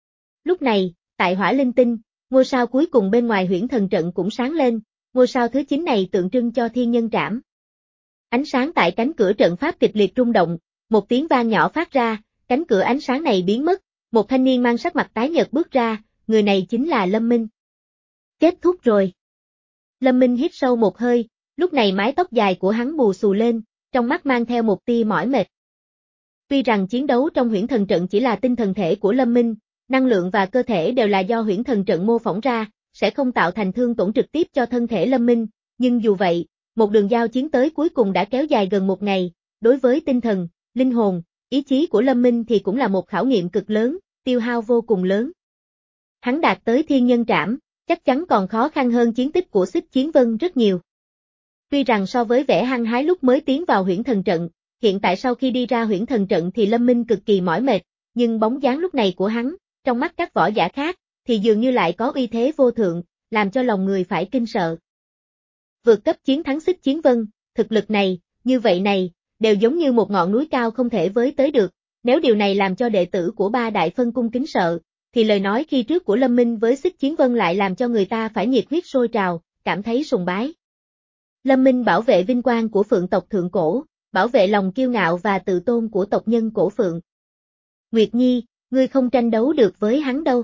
Speaker 1: Lúc này, tại Hỏa Linh Tinh, ngôi sao cuối cùng bên ngoài Huyễn Thần Trận cũng sáng lên, ngôi sao thứ chín này tượng trưng cho Thiên Nhân Trảm. Ánh sáng tại cánh cửa trận pháp kịch liệt rung động, một tiếng vang nhỏ phát ra, cánh cửa ánh sáng này biến mất, một thanh niên mang sắc mặt tái nhợt bước ra, người này chính là Lâm Minh. Kết thúc rồi. Lâm Minh hít sâu một hơi, lúc này mái tóc dài của hắn bù xù lên, trong mắt mang theo một tia mỏi mệt. Tuy rằng chiến đấu trong Huyễn Thần Trận chỉ là tinh thần thể của Lâm Minh, năng lượng và cơ thể đều là do Huyễn Thần Trận mô phỏng ra, sẽ không tạo thành thương tổn trực tiếp cho thân thể Lâm Minh, nhưng dù vậy, một đường giao chiến tới cuối cùng đã kéo dài gần một ngày, đối với tinh thần, linh hồn, ý chí của Lâm Minh thì cũng là một khảo nghiệm cực lớn, tiêu hao vô cùng lớn. Hắn đạt tới Thiên Nhân Trảm, chắc chắn còn khó khăn hơn chiến tích của Xích Chiến Vân rất nhiều. Tuy rằng so với vẻ hăng hái lúc mới tiến vào Huyễn Thần Trận, hiện tại sau khi đi ra Huyễn Thần Trận thì Lâm Minh cực kỳ mỏi mệt, nhưng bóng dáng lúc này của hắn, trong mắt các võ giả khác, thì dường như lại có uy thế vô thượng, làm cho lòng người phải kinh sợ. Vượt cấp chiến thắng Xích Chiến Vân, thực lực này, như vậy này, đều giống như một ngọn núi cao không thể với tới được, nếu điều này làm cho đệ tử của ba đại phân cung kính sợ, thì lời nói khi trước của Lâm Minh với Xích Chiến Vân lại làm cho người ta phải nhiệt huyết sôi trào, cảm thấy sùng bái. Lâm Minh bảo vệ vinh quang của Phượng tộc Thượng Cổ, bảo vệ lòng kiêu ngạo và tự tôn của tộc nhân Cổ Phượng. Nguyệt Nhi, ngươi không tranh đấu được với hắn đâu.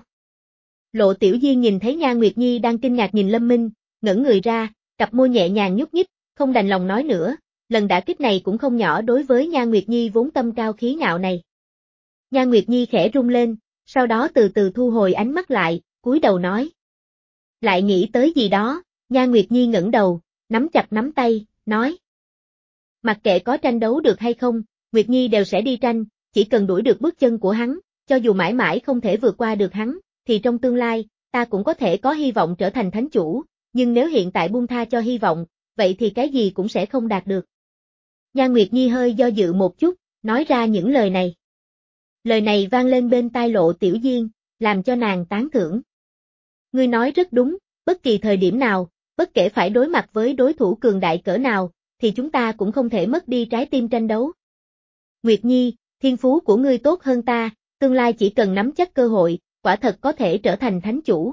Speaker 1: Lộ Tiểu Diên nhìn thấy Nha Nguyệt Nhi đang kinh ngạc nhìn Lâm Minh, ngẩng người ra, cặp môi nhẹ nhàng nhúc nhích, không đành lòng nói nữa, lần đả kích này cũng không nhỏ đối với Nha Nguyệt Nhi vốn tâm cao khí ngạo này. Nha Nguyệt Nhi khẽ rung lên, sau đó từ từ thu hồi ánh mắt lại, cúi đầu nói. Lại nghĩ tới gì đó, Nha Nguyệt Nhi ngẩng đầu, nắm chặt nắm tay, nói. Mặc kệ có tranh đấu được hay không, Nguyệt Nhi đều sẽ đi tranh, chỉ cần đuổi được bước chân của hắn, cho dù mãi mãi không thể vượt qua được hắn, thì trong tương lai, ta cũng có thể có hy vọng trở thành thánh chủ, nhưng nếu hiện tại buông tha cho hy vọng, vậy thì cái gì cũng sẽ không đạt được. Nha Nguyệt Nhi hơi do dự một chút, nói ra những lời này. Lời này vang lên bên tai Lộ Tiểu Diên, làm cho nàng tán thưởng. Ngươi nói rất đúng, bất kỳ thời điểm nào, bất kể phải đối mặt với đối thủ cường đại cỡ nào, thì chúng ta cũng không thể mất đi trái tim tranh đấu. Nguyệt Nhi, thiên phú của ngươi tốt hơn ta, tương lai chỉ cần nắm chắc cơ hội, quả thật có thể trở thành thánh chủ.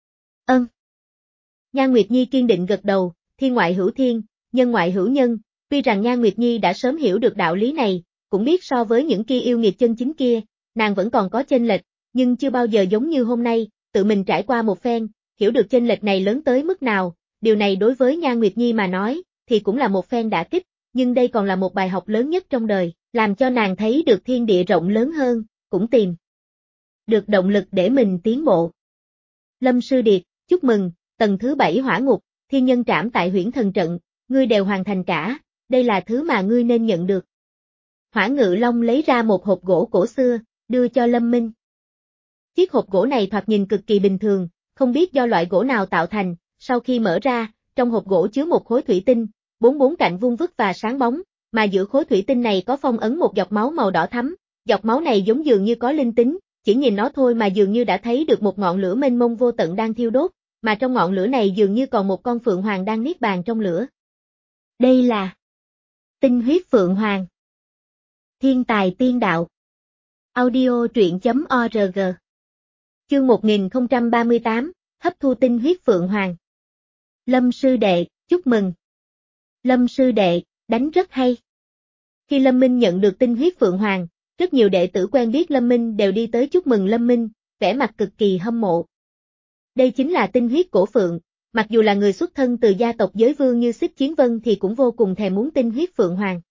Speaker 1: Ân. Nha Nguyệt Nhi kiên định gật đầu, thiên ngoại hữu thiên, nhân ngoại hữu nhân, tuy rằng Nha Nguyệt Nhi đã sớm hiểu được đạo lý này, cũng biết so với những kia yêu nghiệt chân chính kia, nàng vẫn còn có chênh lệch, nhưng chưa bao giờ giống như hôm nay, tự mình trải qua một phen, hiểu được chênh lệch này lớn tới mức nào, điều này đối với Nha Nguyệt Nhi mà nói, thì cũng là một phen đả kích, nhưng đây còn là một bài học lớn nhất trong đời, làm cho nàng thấy được thiên địa rộng lớn hơn, cũng tìm được động lực để mình tiến bộ. Lâm Sư Điệt, chúc mừng, tầng thứ bảy hỏa ngục, Thiên Nhân Trảm tại Huyễn Thần Trận, ngươi đều hoàn thành cả, đây là thứ mà ngươi nên nhận được. Hỏa Ngự Long lấy ra một hộp gỗ cổ xưa, đưa cho Lâm Minh. Chiếc hộp gỗ này thoạt nhìn cực kỳ bình thường, không biết do loại gỗ nào tạo thành, sau khi mở ra, trong hộp gỗ chứa một khối thủy tinh, bốn bốn cạnh vuông vức và sáng bóng, mà giữa khối thủy tinh này có phong ấn một giọt máu màu đỏ thắm, giọt máu này giống dường như có linh tính, chỉ nhìn nó thôi mà dường như đã thấy được một ngọn lửa mênh mông vô tận đang thiêu đốt, mà trong ngọn lửa này dường như còn một con phượng hoàng đang niết bàn trong lửa. Đây là tinh huyết phượng hoàng. Thiên tài tiên đạo. Audio truyện chấm org. Chương một nghìn không trăm ba mươi tám, hấp thu tinh huyết phượng hoàng. Lâm sư đệ, chúc mừng. Lâm sư đệ, đánh rất hay. Khi Lâm Minh nhận được tinh huyết phượng hoàng, rất nhiều đệ tử quen biết Lâm Minh đều đi tới chúc mừng Lâm Minh, vẻ mặt cực kỳ hâm mộ. Đây chính là tinh huyết cổ phượng, mặc dù là người xuất thân từ gia tộc giới vương như Xích Chiến Vân thì cũng vô cùng thèm muốn tinh huyết phượng hoàng.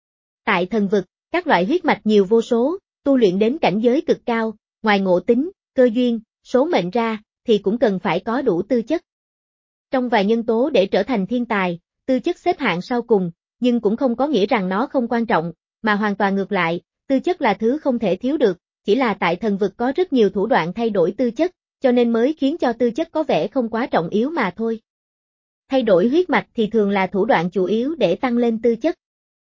Speaker 1: Tại thần vực, các loại huyết mạch nhiều vô số, tu luyện đến cảnh giới cực cao, ngoài ngộ tính, cơ duyên, số mệnh ra, thì cũng cần phải có đủ tư chất. Trong vài nhân tố để trở thành thiên tài, tư chất xếp hạng sau cùng, nhưng cũng không có nghĩa rằng nó không quan trọng, mà hoàn toàn ngược lại, tư chất là thứ không thể thiếu được, chỉ là tại thần vực có rất nhiều thủ đoạn thay đổi tư chất, cho nên mới khiến cho tư chất có vẻ không quá trọng yếu mà thôi. Thay đổi huyết mạch thì thường là thủ đoạn chủ yếu để tăng lên tư chất.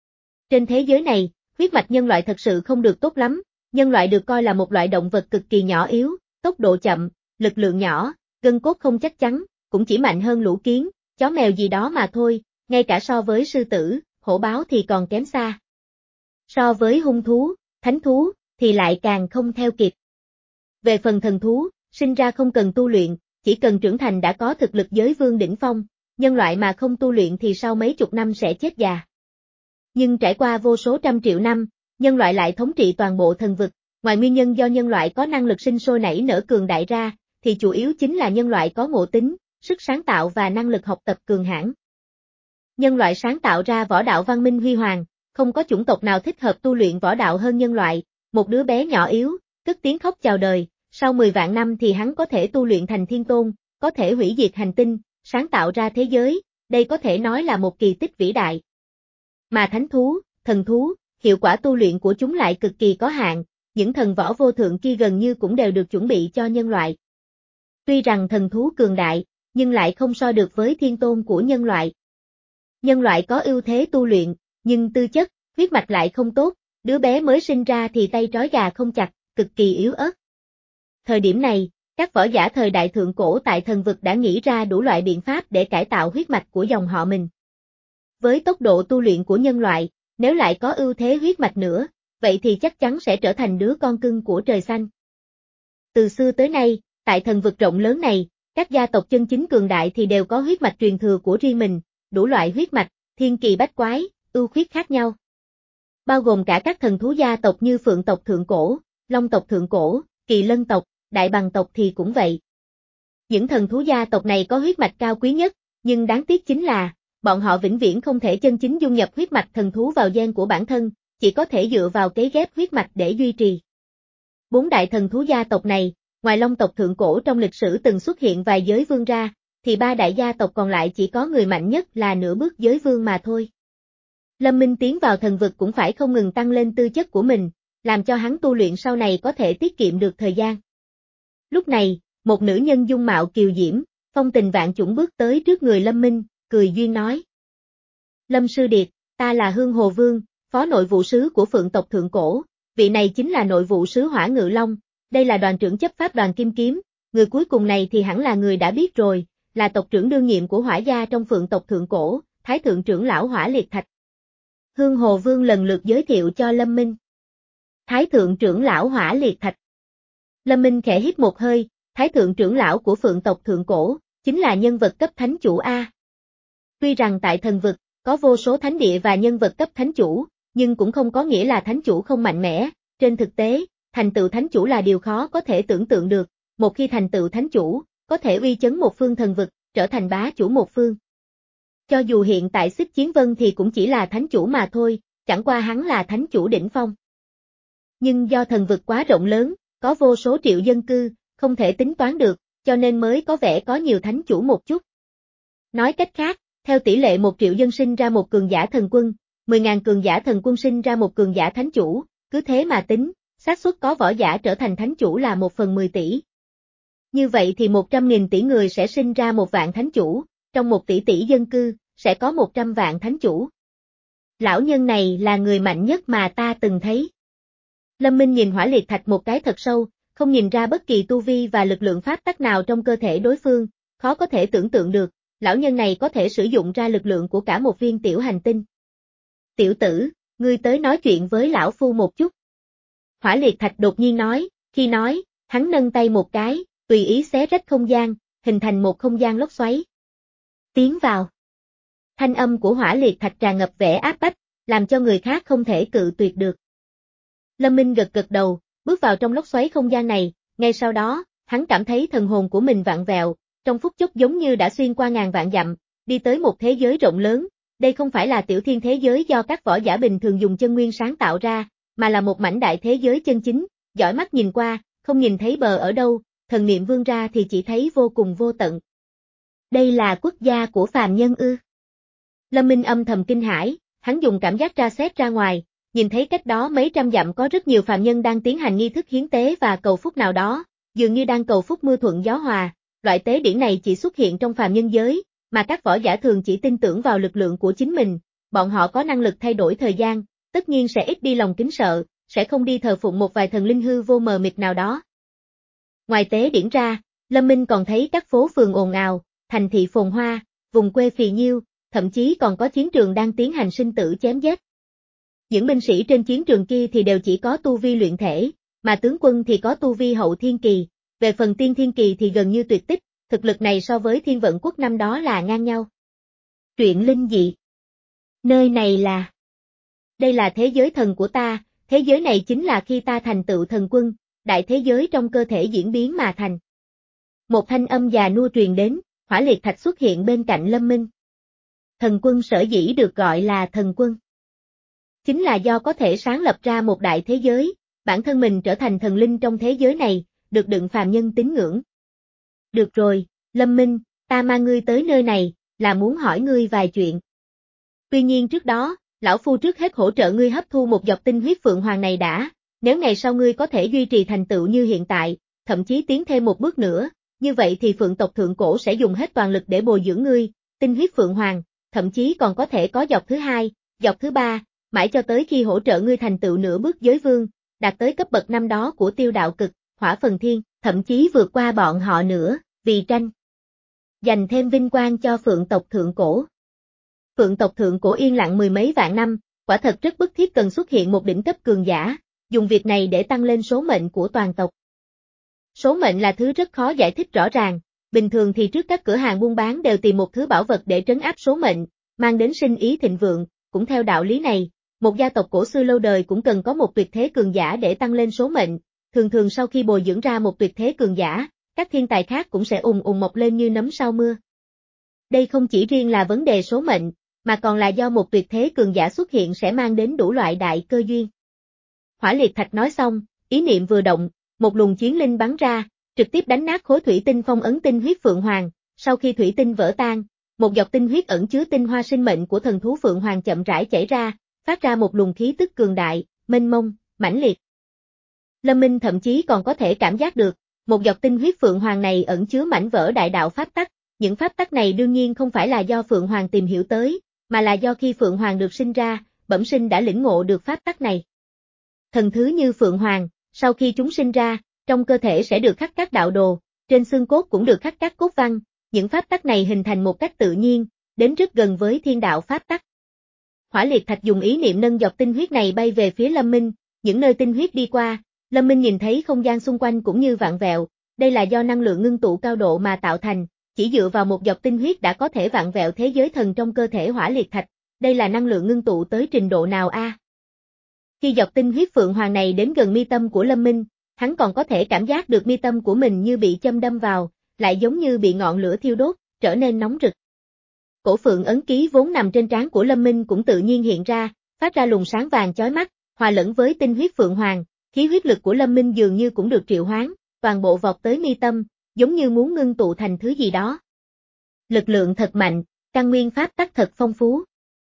Speaker 1: Trên thế giới này, huyết mạch nhân loại thật sự không được tốt lắm, nhân loại được coi là một loại động vật cực kỳ nhỏ yếu, tốc độ chậm, lực lượng nhỏ, gân cốt không chắc chắn, cũng chỉ mạnh hơn lũ kiến, chó mèo gì đó mà thôi, ngay cả so với sư tử, hổ báo thì còn kém xa. So với hung thú, thánh thú, thì lại càng không theo kịp. Về phần thần thú, sinh ra không cần tu luyện, chỉ cần trưởng thành đã có thực lực giới vương đỉnh phong, nhân loại mà không tu luyện thì sau mấy chục năm sẽ chết già. Nhưng trải qua vô số trăm triệu năm, nhân loại lại thống trị toàn bộ thần vực, ngoài nguyên nhân do nhân loại có năng lực sinh sôi nảy nở cường đại ra, thì chủ yếu chính là nhân loại có ngộ tính, sức sáng tạo và năng lực học tập cường hãn. Nhân loại sáng tạo ra võ đạo văn minh huy hoàng, không có chủng tộc nào thích hợp tu luyện võ đạo hơn nhân loại, một đứa bé nhỏ yếu, cất tiếng khóc chào đời, sau mười vạn năm thì hắn có thể tu luyện thành thiên tôn, có thể hủy diệt hành tinh, sáng tạo ra thế giới, đây có thể nói là một kỳ tích vĩ đại. Mà thánh thú, thần thú, hiệu quả tu luyện của chúng lại cực kỳ có hạn, những thần võ vô thượng kia gần như cũng đều được chuẩn bị cho nhân loại. Tuy rằng thần thú cường đại, nhưng lại không so được với thiên tôn của nhân loại. Nhân loại có ưu thế tu luyện, nhưng tư chất, huyết mạch lại không tốt, đứa bé mới sinh ra thì tay trói gà không chặt, cực kỳ yếu ớt. Thời điểm này, các võ giả thời đại thượng cổ tại thần vực đã nghĩ ra đủ loại biện pháp để cải tạo huyết mạch của dòng họ mình. Với tốc độ tu luyện của nhân loại, nếu lại có ưu thế huyết mạch nữa, vậy thì chắc chắn sẽ trở thành đứa con cưng của trời xanh. Từ xưa tới nay, tại thần vực rộng lớn này, các gia tộc chân chính cường đại thì đều có huyết mạch truyền thừa của riêng mình, đủ loại huyết mạch, thiên kỳ bách quái, ưu khuyết khác nhau. Bao gồm cả các thần thú gia tộc như Phượng tộc thượng cổ, Long tộc thượng cổ, Kỳ Lân tộc, Đại Bàng tộc thì cũng vậy. Những thần thú gia tộc này có huyết mạch cao quý nhất, nhưng đáng tiếc chính là, bọn họ vĩnh viễn không thể chân chính dung nhập huyết mạch thần thú vào gen của bản thân, chỉ có thể dựa vào cấy ghép huyết mạch để duy trì. Bốn đại thần thú gia tộc này, ngoài Long tộc thượng cổ trong lịch sử từng xuất hiện vài giới vương ra, thì ba đại gia tộc còn lại chỉ có người mạnh nhất là nửa bước giới vương mà thôi. Lâm Minh tiến vào thần vực cũng phải không ngừng tăng lên tư chất của mình, làm cho hắn tu luyện sau này có thể tiết kiệm được thời gian. Lúc này, một nữ nhân dung mạo kiều diễm, phong tình vạn chủng bước tới trước người Lâm Minh, cười duyên nói. Lâm Sư Điệt, ta là Hương Hồ Vương, phó nội vụ sứ của Phượng tộc thượng cổ, vị này chính là nội vụ sứ Hỏa Ngự Long, đây là đoàn trưởng chấp pháp đoàn Kim Kiếm, người cuối cùng này thì hẳn là người đã biết rồi, là tộc trưởng đương nhiệm của Hỏa gia trong Phượng tộc thượng cổ, Thái thượng trưởng lão Hỏa Liệt Thạch. Hương Hồ Vương lần lượt giới thiệu cho Lâm Minh. Thái thượng trưởng lão Hỏa Liệt Thạch. Lâm Minh khẽ hít một hơi, Thái thượng trưởng lão của Phượng tộc thượng cổ, chính là nhân vật cấp thánh chủ A. Tuy rằng tại thần vực, có vô số thánh địa và nhân vật cấp thánh chủ, nhưng cũng không có nghĩa là thánh chủ không mạnh mẽ, trên thực tế, thành tựu thánh chủ là điều khó có thể tưởng tượng được, một khi thành tựu thánh chủ, có thể uy chấn một phương thần vực, trở thành bá chủ một phương. Cho dù hiện tại Xích Chiến Vân thì cũng chỉ là thánh chủ mà thôi, chẳng qua hắn là thánh chủ đỉnh phong. Nhưng do thần vực quá rộng lớn, có vô số triệu dân cư, không thể tính toán được, cho nên mới có vẻ có nhiều thánh chủ một chút. Nói cách khác, theo tỷ lệ một triệu dân sinh ra một cường giả thần quân, mười nghìn cường giả thần quân sinh ra một cường giả thánh chủ, cứ thế mà tính, xác suất có võ giả trở thành thánh chủ là một phần mười tỷ. Như vậy thì một trăm nghìn tỷ người sẽ sinh ra một vạn thánh chủ, trong một tỷ tỷ dân cư, sẽ có một trăm vạn thánh chủ. Lão nhân này là người mạnh nhất mà ta từng thấy. Lâm Minh nhìn Hỏa Liệt Thạch một cái thật sâu, không nhìn ra bất kỳ tu vi và lực lượng pháp tắc nào trong cơ thể đối phương, khó có thể tưởng tượng được, lão nhân này có thể sử dụng ra lực lượng của cả một viên tiểu hành tinh. Tiểu tử, ngươi tới nói chuyện với lão phu một chút. Hỏa Liệt Thạch đột nhiên nói, khi nói, hắn nâng tay một cái, tùy ý xé rách không gian, hình thành một không gian lốc xoáy. Tiến vào. Thanh âm của Hỏa Liệt Thạch tràn ngập vẻ áp bách, làm cho người khác không thể cự tuyệt được. Lâm Minh gật gật đầu, bước vào trong lốc xoáy không gian này, ngay sau đó, hắn cảm thấy thần hồn của mình vặn vẹo, trong phút chốc giống như đã xuyên qua ngàn vạn dặm, đi tới một thế giới rộng lớn, đây không phải là tiểu thiên thế giới do các võ giả bình thường dùng chân nguyên sáng tạo ra, mà là một mảnh đại thế giới chân chính, dõi mắt nhìn qua, không nhìn thấy bờ ở đâu, thần niệm vươn ra thì chỉ thấy vô cùng vô tận. Đây là quốc gia của phàm nhân ư? Lâm Minh âm thầm kinh hãi, hắn dùng cảm giác tra xét ra ngoài, nhìn thấy cách đó mấy trăm dặm có rất nhiều phàm nhân đang tiến hành nghi thức hiến tế và cầu phúc nào đó, dường như đang cầu phúc mưa thuận gió hòa, loại tế điển này chỉ xuất hiện trong phàm nhân giới, mà các võ giả thường chỉ tin tưởng vào lực lượng của chính mình, bọn họ có năng lực thay đổi thời gian, tất nhiên sẽ ít đi lòng kính sợ, sẽ không đi thờ phụng một vài thần linh hư vô mờ mịt nào đó. Ngoài tế điển ra, Lâm Minh còn thấy các phố phường ồn ào, thành thị phồn hoa, vùng quê phì nhiêu, thậm chí còn có chiến trường đang tiến hành sinh tử chém giết. Những binh sĩ trên chiến trường kia thì đều chỉ có tu vi luyện thể, mà tướng quân thì có tu vi hậu thiên kỳ, về phần tiên thiên kỳ thì gần như tuyệt tích, thực lực này so với Thiên Vận Quốc năm đó là ngang nhau. Truyện linh dị. Nơi này là... Đây là thế giới thần của ta, thế giới này chính là khi ta thành tựu thần quân, đại thế giới trong cơ thể diễn biến mà thành. Một thanh âm già nua truyền đến, Hỏa Liệt Thạch xuất hiện bên cạnh Lâm Minh. Thần quân sở dĩ được gọi là thần quân. Chính là do có thể sáng lập ra một đại thế giới, bản thân mình trở thành thần linh trong thế giới này, được đựng phàm nhân tín ngưỡng. Được rồi, Lâm Minh, ta mang ngươi tới nơi này, là muốn hỏi ngươi vài chuyện. Tuy nhiên trước đó, lão phu trước hết hỗ trợ ngươi hấp thu một giọt tinh huyết phượng hoàng này đã, nếu ngày sau ngươi có thể duy trì thành tựu như hiện tại, thậm chí tiến thêm một bước nữa, như vậy thì phượng tộc thượng cổ sẽ dùng hết toàn lực để bồi dưỡng ngươi, tinh huyết phượng hoàng, thậm chí còn có thể có giọt thứ hai, giọt thứ ba, mãi cho tới khi hỗ trợ ngươi thành tựu nửa bước giới vương, đạt tới cấp bậc năm đó của Tiêu Đạo Cực, Hỏa Phần Thiên, thậm chí vượt qua bọn họ nữa, vì tranh giành thêm vinh quang cho phượng tộc thượng cổ. Phượng tộc thượng cổ yên lặng mười mấy vạn năm, quả thật rất bức thiết cần xuất hiện một đỉnh cấp cường giả, dùng việc này để tăng lên số mệnh của toàn tộc. Số mệnh là thứ rất khó giải thích rõ ràng, bình thường thì trước các cửa hàng buôn bán đều tìm một thứ bảo vật để trấn áp số mệnh, mang đến sinh ý thịnh vượng, cũng theo đạo lý này, một gia tộc cổ xưa lâu đời cũng cần có một tuyệt thế cường giả để tăng lên số mệnh, thường thường sau khi bồi dưỡng ra một tuyệt thế cường giả, các thiên tài khác cũng sẽ ùn ùn mọc lên như nấm sau mưa. Đây không chỉ riêng là vấn đề số mệnh, mà còn là do một tuyệt thế cường giả xuất hiện sẽ mang đến đủ loại đại cơ duyên. Hỏa Liệt Thạch nói xong, ý niệm vừa động, một luồng chiến linh bắn ra, trực tiếp đánh nát khối thủy tinh phong ấn tinh huyết phượng hoàng, sau khi thủy tinh vỡ tan, một giọt tinh huyết ẩn chứa tinh hoa sinh mệnh của thần thú phượng hoàng chậm rãi chảy ra, phát ra một luồng khí tức cường đại, mênh mông, mãnh liệt. Lâm Minh thậm chí còn có thể cảm giác được, một giọt tinh huyết phượng hoàng này ẩn chứa mảnh vỡ đại đạo pháp tắc, những pháp tắc này đương nhiên không phải là do phượng hoàng tìm hiểu tới, mà là do khi phượng hoàng được sinh ra, bẩm sinh đã lĩnh ngộ được pháp tắc này. Thần thứ như phượng hoàng, sau khi chúng sinh ra, trong cơ thể sẽ được khắc các đạo đồ, trên xương cốt cũng được khắc các cốt văn, những pháp tắc này hình thành một cách tự nhiên, đến rất gần với thiên đạo pháp tắc. Hỏa Liệt Thạch dùng ý niệm nâng giọt tinh huyết này bay về phía Lâm Minh, những nơi tinh huyết đi qua, Lâm Minh nhìn thấy không gian xung quanh cũng như vặn vẹo, đây là do năng lượng ngưng tụ cao độ mà tạo thành, chỉ dựa vào một giọt tinh huyết đã có thể vặn vẹo thế giới thần trong cơ thể Hỏa Liệt Thạch, đây là năng lượng ngưng tụ tới trình độ nào a? À? Khi giọt tinh huyết phượng hoàng này đến gần mi tâm của Lâm Minh, hắn còn có thể cảm giác được mi tâm của mình như bị châm đâm vào, lại giống như bị ngọn lửa thiêu đốt, trở nên nóng rực. Cổ phượng ấn ký vốn nằm trên trán của Lâm Minh cũng tự nhiên hiện ra, phát ra luồng sáng vàng chói mắt, hòa lẫn với tinh huyết phượng hoàng, khí huyết lực của Lâm Minh dường như cũng được triệu hoán, toàn bộ vọt tới mi tâm, giống như muốn ngưng tụ thành thứ gì đó. Lực lượng thật mạnh, căn nguyên pháp tắc thật phong phú.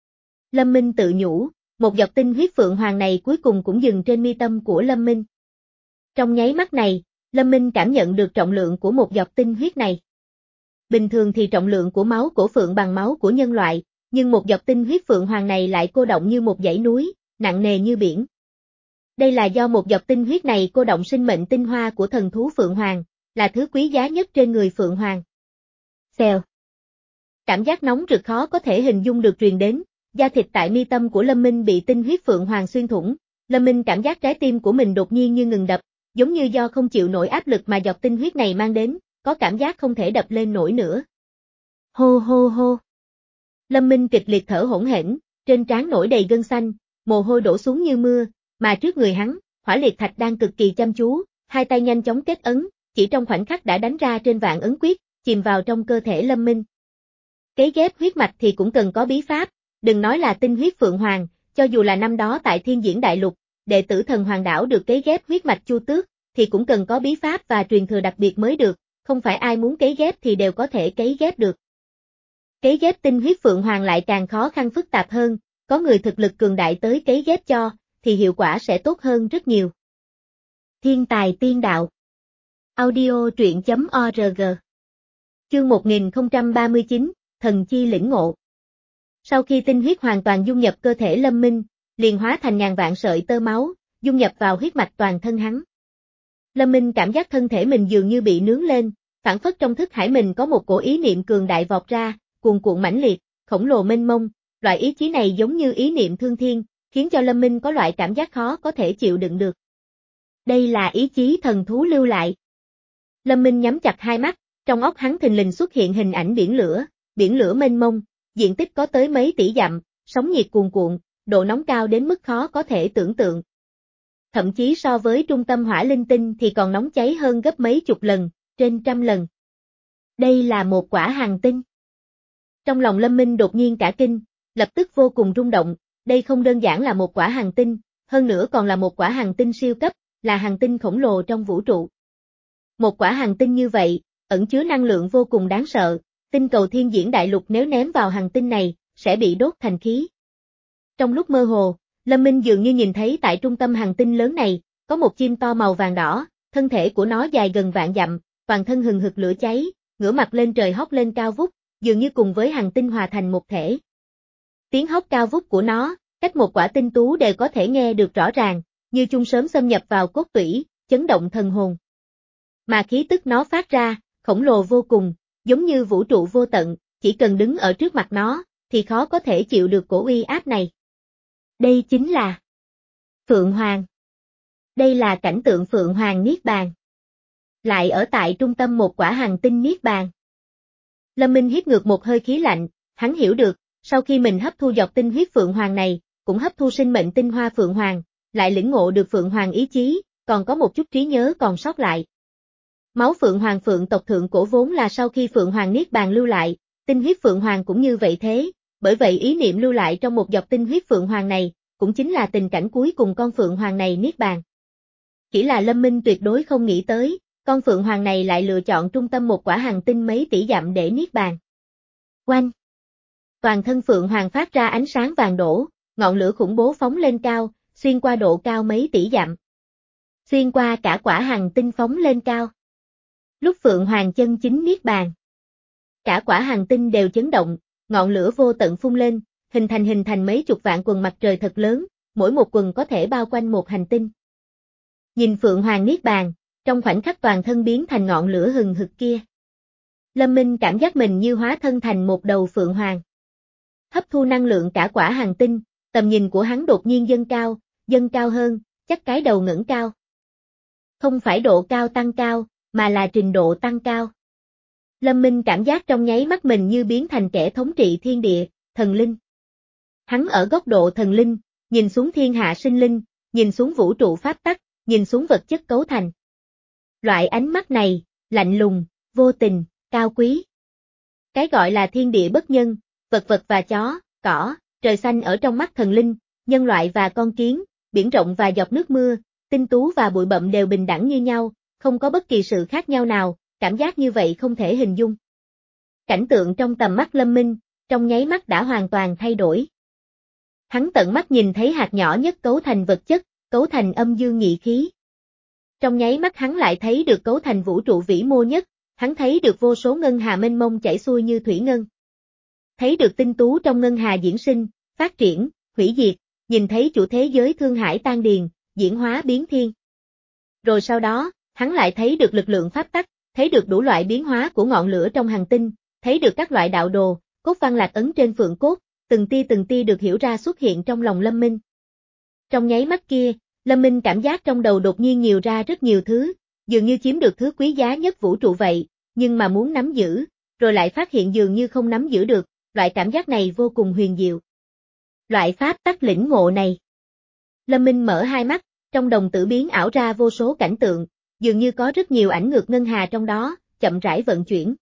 Speaker 1: Lâm Minh tự nhủ, một giọt tinh huyết phượng hoàng này cuối cùng cũng dừng trên mi tâm của Lâm Minh. Trong nháy mắt này, Lâm Minh cảm nhận được trọng lượng của một giọt tinh huyết này. Bình thường thì trọng lượng của máu cổ phượng bằng máu của nhân loại, nhưng một giọt tinh huyết phượng hoàng này lại cô động như một dãy núi, nặng nề như biển. Đây là do một giọt tinh huyết này cô động sinh mệnh tinh hoa của thần thú phượng hoàng, là thứ quý giá nhất trên người phượng hoàng. Xèo. Cảm giác nóng rực khó có thể hình dung được truyền đến, da thịt tại mi tâm của Lâm Minh bị tinh huyết phượng hoàng xuyên thủng, Lâm Minh cảm giác trái tim của mình đột nhiên như ngừng đập, giống như do không chịu nổi áp lực mà giọt tinh huyết này mang đến, có cảm giác không thể đập lên nổi nữa. Hô hô hô. Lâm Minh kịch liệt thở hổn hển, trên trán nổi đầy gân xanh, mồ hôi đổ xuống như mưa, mà trước người hắn, Hỏa Liệt Thạch đang cực kỳ chăm chú, hai tay nhanh chóng kết ấn, chỉ trong khoảnh khắc đã đánh ra trên vạn ấn quyết, chìm vào trong cơ thể Lâm Minh. Cấy ghép huyết mạch thì cũng cần có bí pháp, đừng nói là tinh huyết phượng hoàng, cho dù là năm đó tại Thiên Diễn Đại Lục, đệ tử thần hoàng đảo được cấy ghép huyết mạch Chu Tước, thì cũng cần có bí pháp và truyền thừa đặc biệt mới được, không phải ai muốn cấy ghép thì đều có thể cấy ghép được. Cấy ghép tinh huyết phượng hoàng lại càng khó khăn phức tạp hơn, có người thực lực cường đại tới cấy ghép cho, thì hiệu quả sẽ tốt hơn rất nhiều. Thiên tài tiên đạo. Audio truyện chấm org. Chương một nghìn không trăm ba mươi chín, Thần chi lĩnh ngộ. Sau khi tinh huyết hoàn toàn dung nhập cơ thể Lâm Minh, liền hóa thành ngàn vạn sợi tơ máu, dung nhập vào huyết mạch toàn thân hắn. Lâm Minh cảm giác thân thể mình dường như bị nướng lên, phảng phất trong thức hải mình có một cổ ý niệm cường đại vọt ra, cuồn cuộn mãnh liệt, khổng lồ mênh mông, loại ý chí này giống như ý niệm thương thiên, khiến cho Lâm Minh có loại cảm giác khó có thể chịu đựng được. Đây là ý chí thần thú lưu lại. Lâm Minh nhắm chặt hai mắt, trong óc hắn thình lình xuất hiện hình ảnh biển lửa, biển lửa mênh mông, diện tích có tới mấy tỷ dặm, sóng nhiệt cuồn cuộn, độ nóng cao đến mức khó có thể tưởng tượng. Thậm chí so với trung tâm hỏa linh tinh thì còn nóng cháy hơn gấp mấy chục lần, trên trăm lần. Đây là một quả hành tinh. Trong lòng Lâm Minh đột nhiên cả kinh, lập tức vô cùng rung động, đây không đơn giản là một quả hành tinh, hơn nữa còn là một quả hành tinh siêu cấp, là hành tinh khổng lồ trong vũ trụ. Một quả hành tinh như vậy, ẩn chứa năng lượng vô cùng đáng sợ, tinh cầu thiên diễn đại lục nếu ném vào hành tinh này, sẽ bị đốt thành khí. Trong lúc mơ hồ, Lâm Minh dường như nhìn thấy tại trung tâm hành tinh lớn này, có một chim to màu vàng đỏ, thân thể của nó dài gần vạn dặm, toàn thân hừng hực lửa cháy, ngửa mặt lên trời hót lên cao vút, dường như cùng với hành tinh hòa thành một thể. Tiếng hót cao vút của nó, cách một quả tinh tú đều có thể nghe được rõ ràng, như chung sớm xâm nhập vào cốt tủy, chấn động thần hồn. Mà khí tức nó phát ra, khổng lồ vô cùng, giống như vũ trụ vô tận, chỉ cần đứng ở trước mặt nó, thì khó có thể chịu được cổ uy áp này. Đây chính là Phượng Hoàng. Đây là cảnh tượng Phượng Hoàng Niết Bàn. Lại ở tại trung tâm một quả hành tinh Niết Bàn. Lâm Minh hít ngược một hơi khí lạnh, hắn hiểu được, sau khi mình hấp thu giọt tinh huyết Phượng Hoàng này, cũng hấp thu sinh mệnh tinh hoa Phượng Hoàng, lại lĩnh ngộ được Phượng Hoàng ý chí, còn có một chút trí nhớ còn sót lại. Máu Phượng Hoàng Phượng tộc thượng cổ vốn là sau khi Phượng Hoàng Niết Bàn lưu lại, tinh huyết Phượng Hoàng cũng như vậy thế, bởi vậy ý niệm lưu lại trong một giọt tinh huyết Phượng Hoàng này, cũng chính là tình cảnh cuối cùng con Phượng Hoàng này Niết Bàn. Chỉ là Lâm Minh tuyệt đối không nghĩ tới, con Phượng Hoàng này lại lựa chọn trung tâm một quả hành tinh mấy tỷ dặm để Niết Bàn. Oanh! Toàn thân Phượng Hoàng phát ra ánh sáng vàng đổ, ngọn lửa khủng bố phóng lên cao, xuyên qua độ cao mấy tỷ dặm. Xuyên qua cả quả hành tinh phóng lên cao. Lúc Phượng Hoàng chân chính Niết Bàn, cả quả hành tinh đều chấn động, ngọn lửa vô tận phun lên, hình thành hình thành mấy chục vạn quần mặt trời thật lớn, mỗi một quần có thể bao quanh một hành tinh. Nhìn Phượng Hoàng Niết Bàn, trong khoảnh khắc toàn thân biến thành ngọn lửa hừng hực kia. Lâm Minh cảm giác mình như hóa thân thành một đầu Phượng Hoàng. Hấp thu năng lượng cả quả hành tinh, tầm nhìn của hắn đột nhiên dâng cao, dâng cao hơn, chắc cái đầu ngẩng cao. Không phải độ cao tăng cao, mà là trình độ tăng cao. Lâm Minh cảm giác trong nháy mắt mình như biến thành kẻ thống trị thiên địa, thần linh. Hắn ở góc độ thần linh, nhìn xuống thiên hạ sinh linh, nhìn xuống vũ trụ pháp tắc, nhìn xuống vật chất cấu thành. Loại ánh mắt này, lạnh lùng, vô tình, cao quý. Cái gọi là thiên địa bất nhân, vật vật và chó, cỏ, trời xanh ở trong mắt thần linh, nhân loại và con kiến, biển rộng và giọt nước mưa, tinh tú và bụi bặm đều bình đẳng như nhau, không có bất kỳ sự khác nhau nào, cảm giác như vậy không thể hình dung. Cảnh tượng trong tầm mắt Lâm Minh, trong nháy mắt đã hoàn toàn thay đổi. Hắn tận mắt nhìn thấy hạt nhỏ nhất cấu thành vật chất, cấu thành âm dương nhị khí. Trong nháy mắt hắn lại thấy được cấu thành vũ trụ vĩ mô nhất, hắn thấy được vô số ngân hà mênh mông chảy xuôi như thủy ngân. Thấy được tinh tú trong ngân hà diễn sinh, phát triển, hủy diệt, nhìn thấy chủ thế giới thương hải tan điền, diễn hóa biến thiên. Rồi sau đó, hắn lại thấy được lực lượng pháp tắc, thấy được đủ loại biến hóa của ngọn lửa trong hành tinh, thấy được các loại đạo đồ, cốt văn lạc ấn trên phượng cốt, từng tia từng tia được hiểu ra xuất hiện trong lòng Lâm Minh. Trong nháy mắt kia, Lâm Minh cảm giác trong đầu đột nhiên nhiều ra rất nhiều thứ, dường như chiếm được thứ quý giá nhất vũ trụ vậy, nhưng mà muốn nắm giữ, rồi lại phát hiện dường như không nắm giữ được, loại cảm giác này vô cùng huyền diệu. Loại pháp tắc lĩnh ngộ này. Lâm Minh mở hai mắt, trong đồng tử biến ảo ra vô số cảnh tượng, dường như có rất nhiều ảnh ngược ngân hà trong đó, chậm rãi vận chuyển.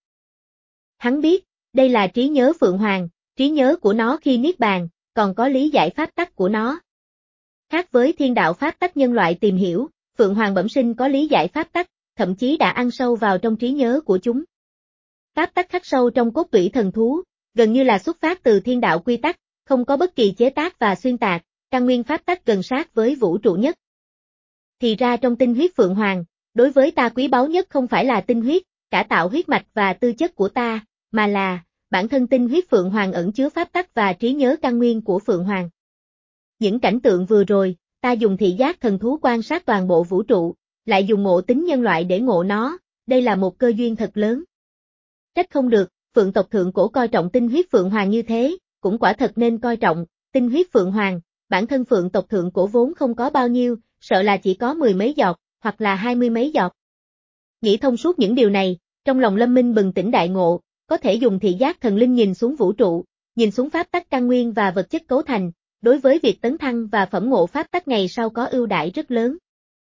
Speaker 1: Hắn biết, đây là trí nhớ Phượng Hoàng, trí nhớ của nó khi Niết Bàn, còn có lý giải pháp tắc của nó. Khác với thiên đạo pháp tắc nhân loại tìm hiểu, Phượng Hoàng bẩm sinh có lý giải pháp tắc, thậm chí đã ăn sâu vào trong trí nhớ của chúng. Pháp tắc khắc sâu trong cốt tủy thần thú, gần như là xuất phát từ thiên đạo quy tắc, không có bất kỳ chế tác và xuyên tạc, căn nguyên pháp tắc gần sát với vũ trụ nhất. Thì ra trong tinh huyết Phượng Hoàng, đối với ta quý báu nhất không phải là tinh huyết, cả tạo huyết mạch và tư chất của ta, mà là bản thân tinh huyết Phượng Hoàng ẩn chứa pháp tắc và trí nhớ căn nguyên của Phượng Hoàng. Những cảnh tượng vừa rồi, ta dùng thị giác thần thú quan sát toàn bộ vũ trụ, lại dùng ngộ tính nhân loại để ngộ nó, đây là một cơ duyên thật lớn. Trách không được, Phượng tộc thượng cổ coi trọng tinh huyết Phượng Hoàng như thế, cũng quả thật nên coi trọng, tinh huyết Phượng Hoàng, bản thân Phượng tộc thượng cổ vốn không có bao nhiêu, sợ là chỉ có mười mấy giọt, hoặc là hai mươi mấy giọt. Nghĩ thông suốt những điều này, trong lòng Lâm Minh bừng tỉnh đại ngộ, có thể dùng thị giác thần linh nhìn xuống vũ trụ, nhìn xuống pháp tắc căn nguyên và vật chất cấu thành, đối với việc tấn thăng và phẩm ngộ pháp tắc ngày sau có ưu đãi rất lớn.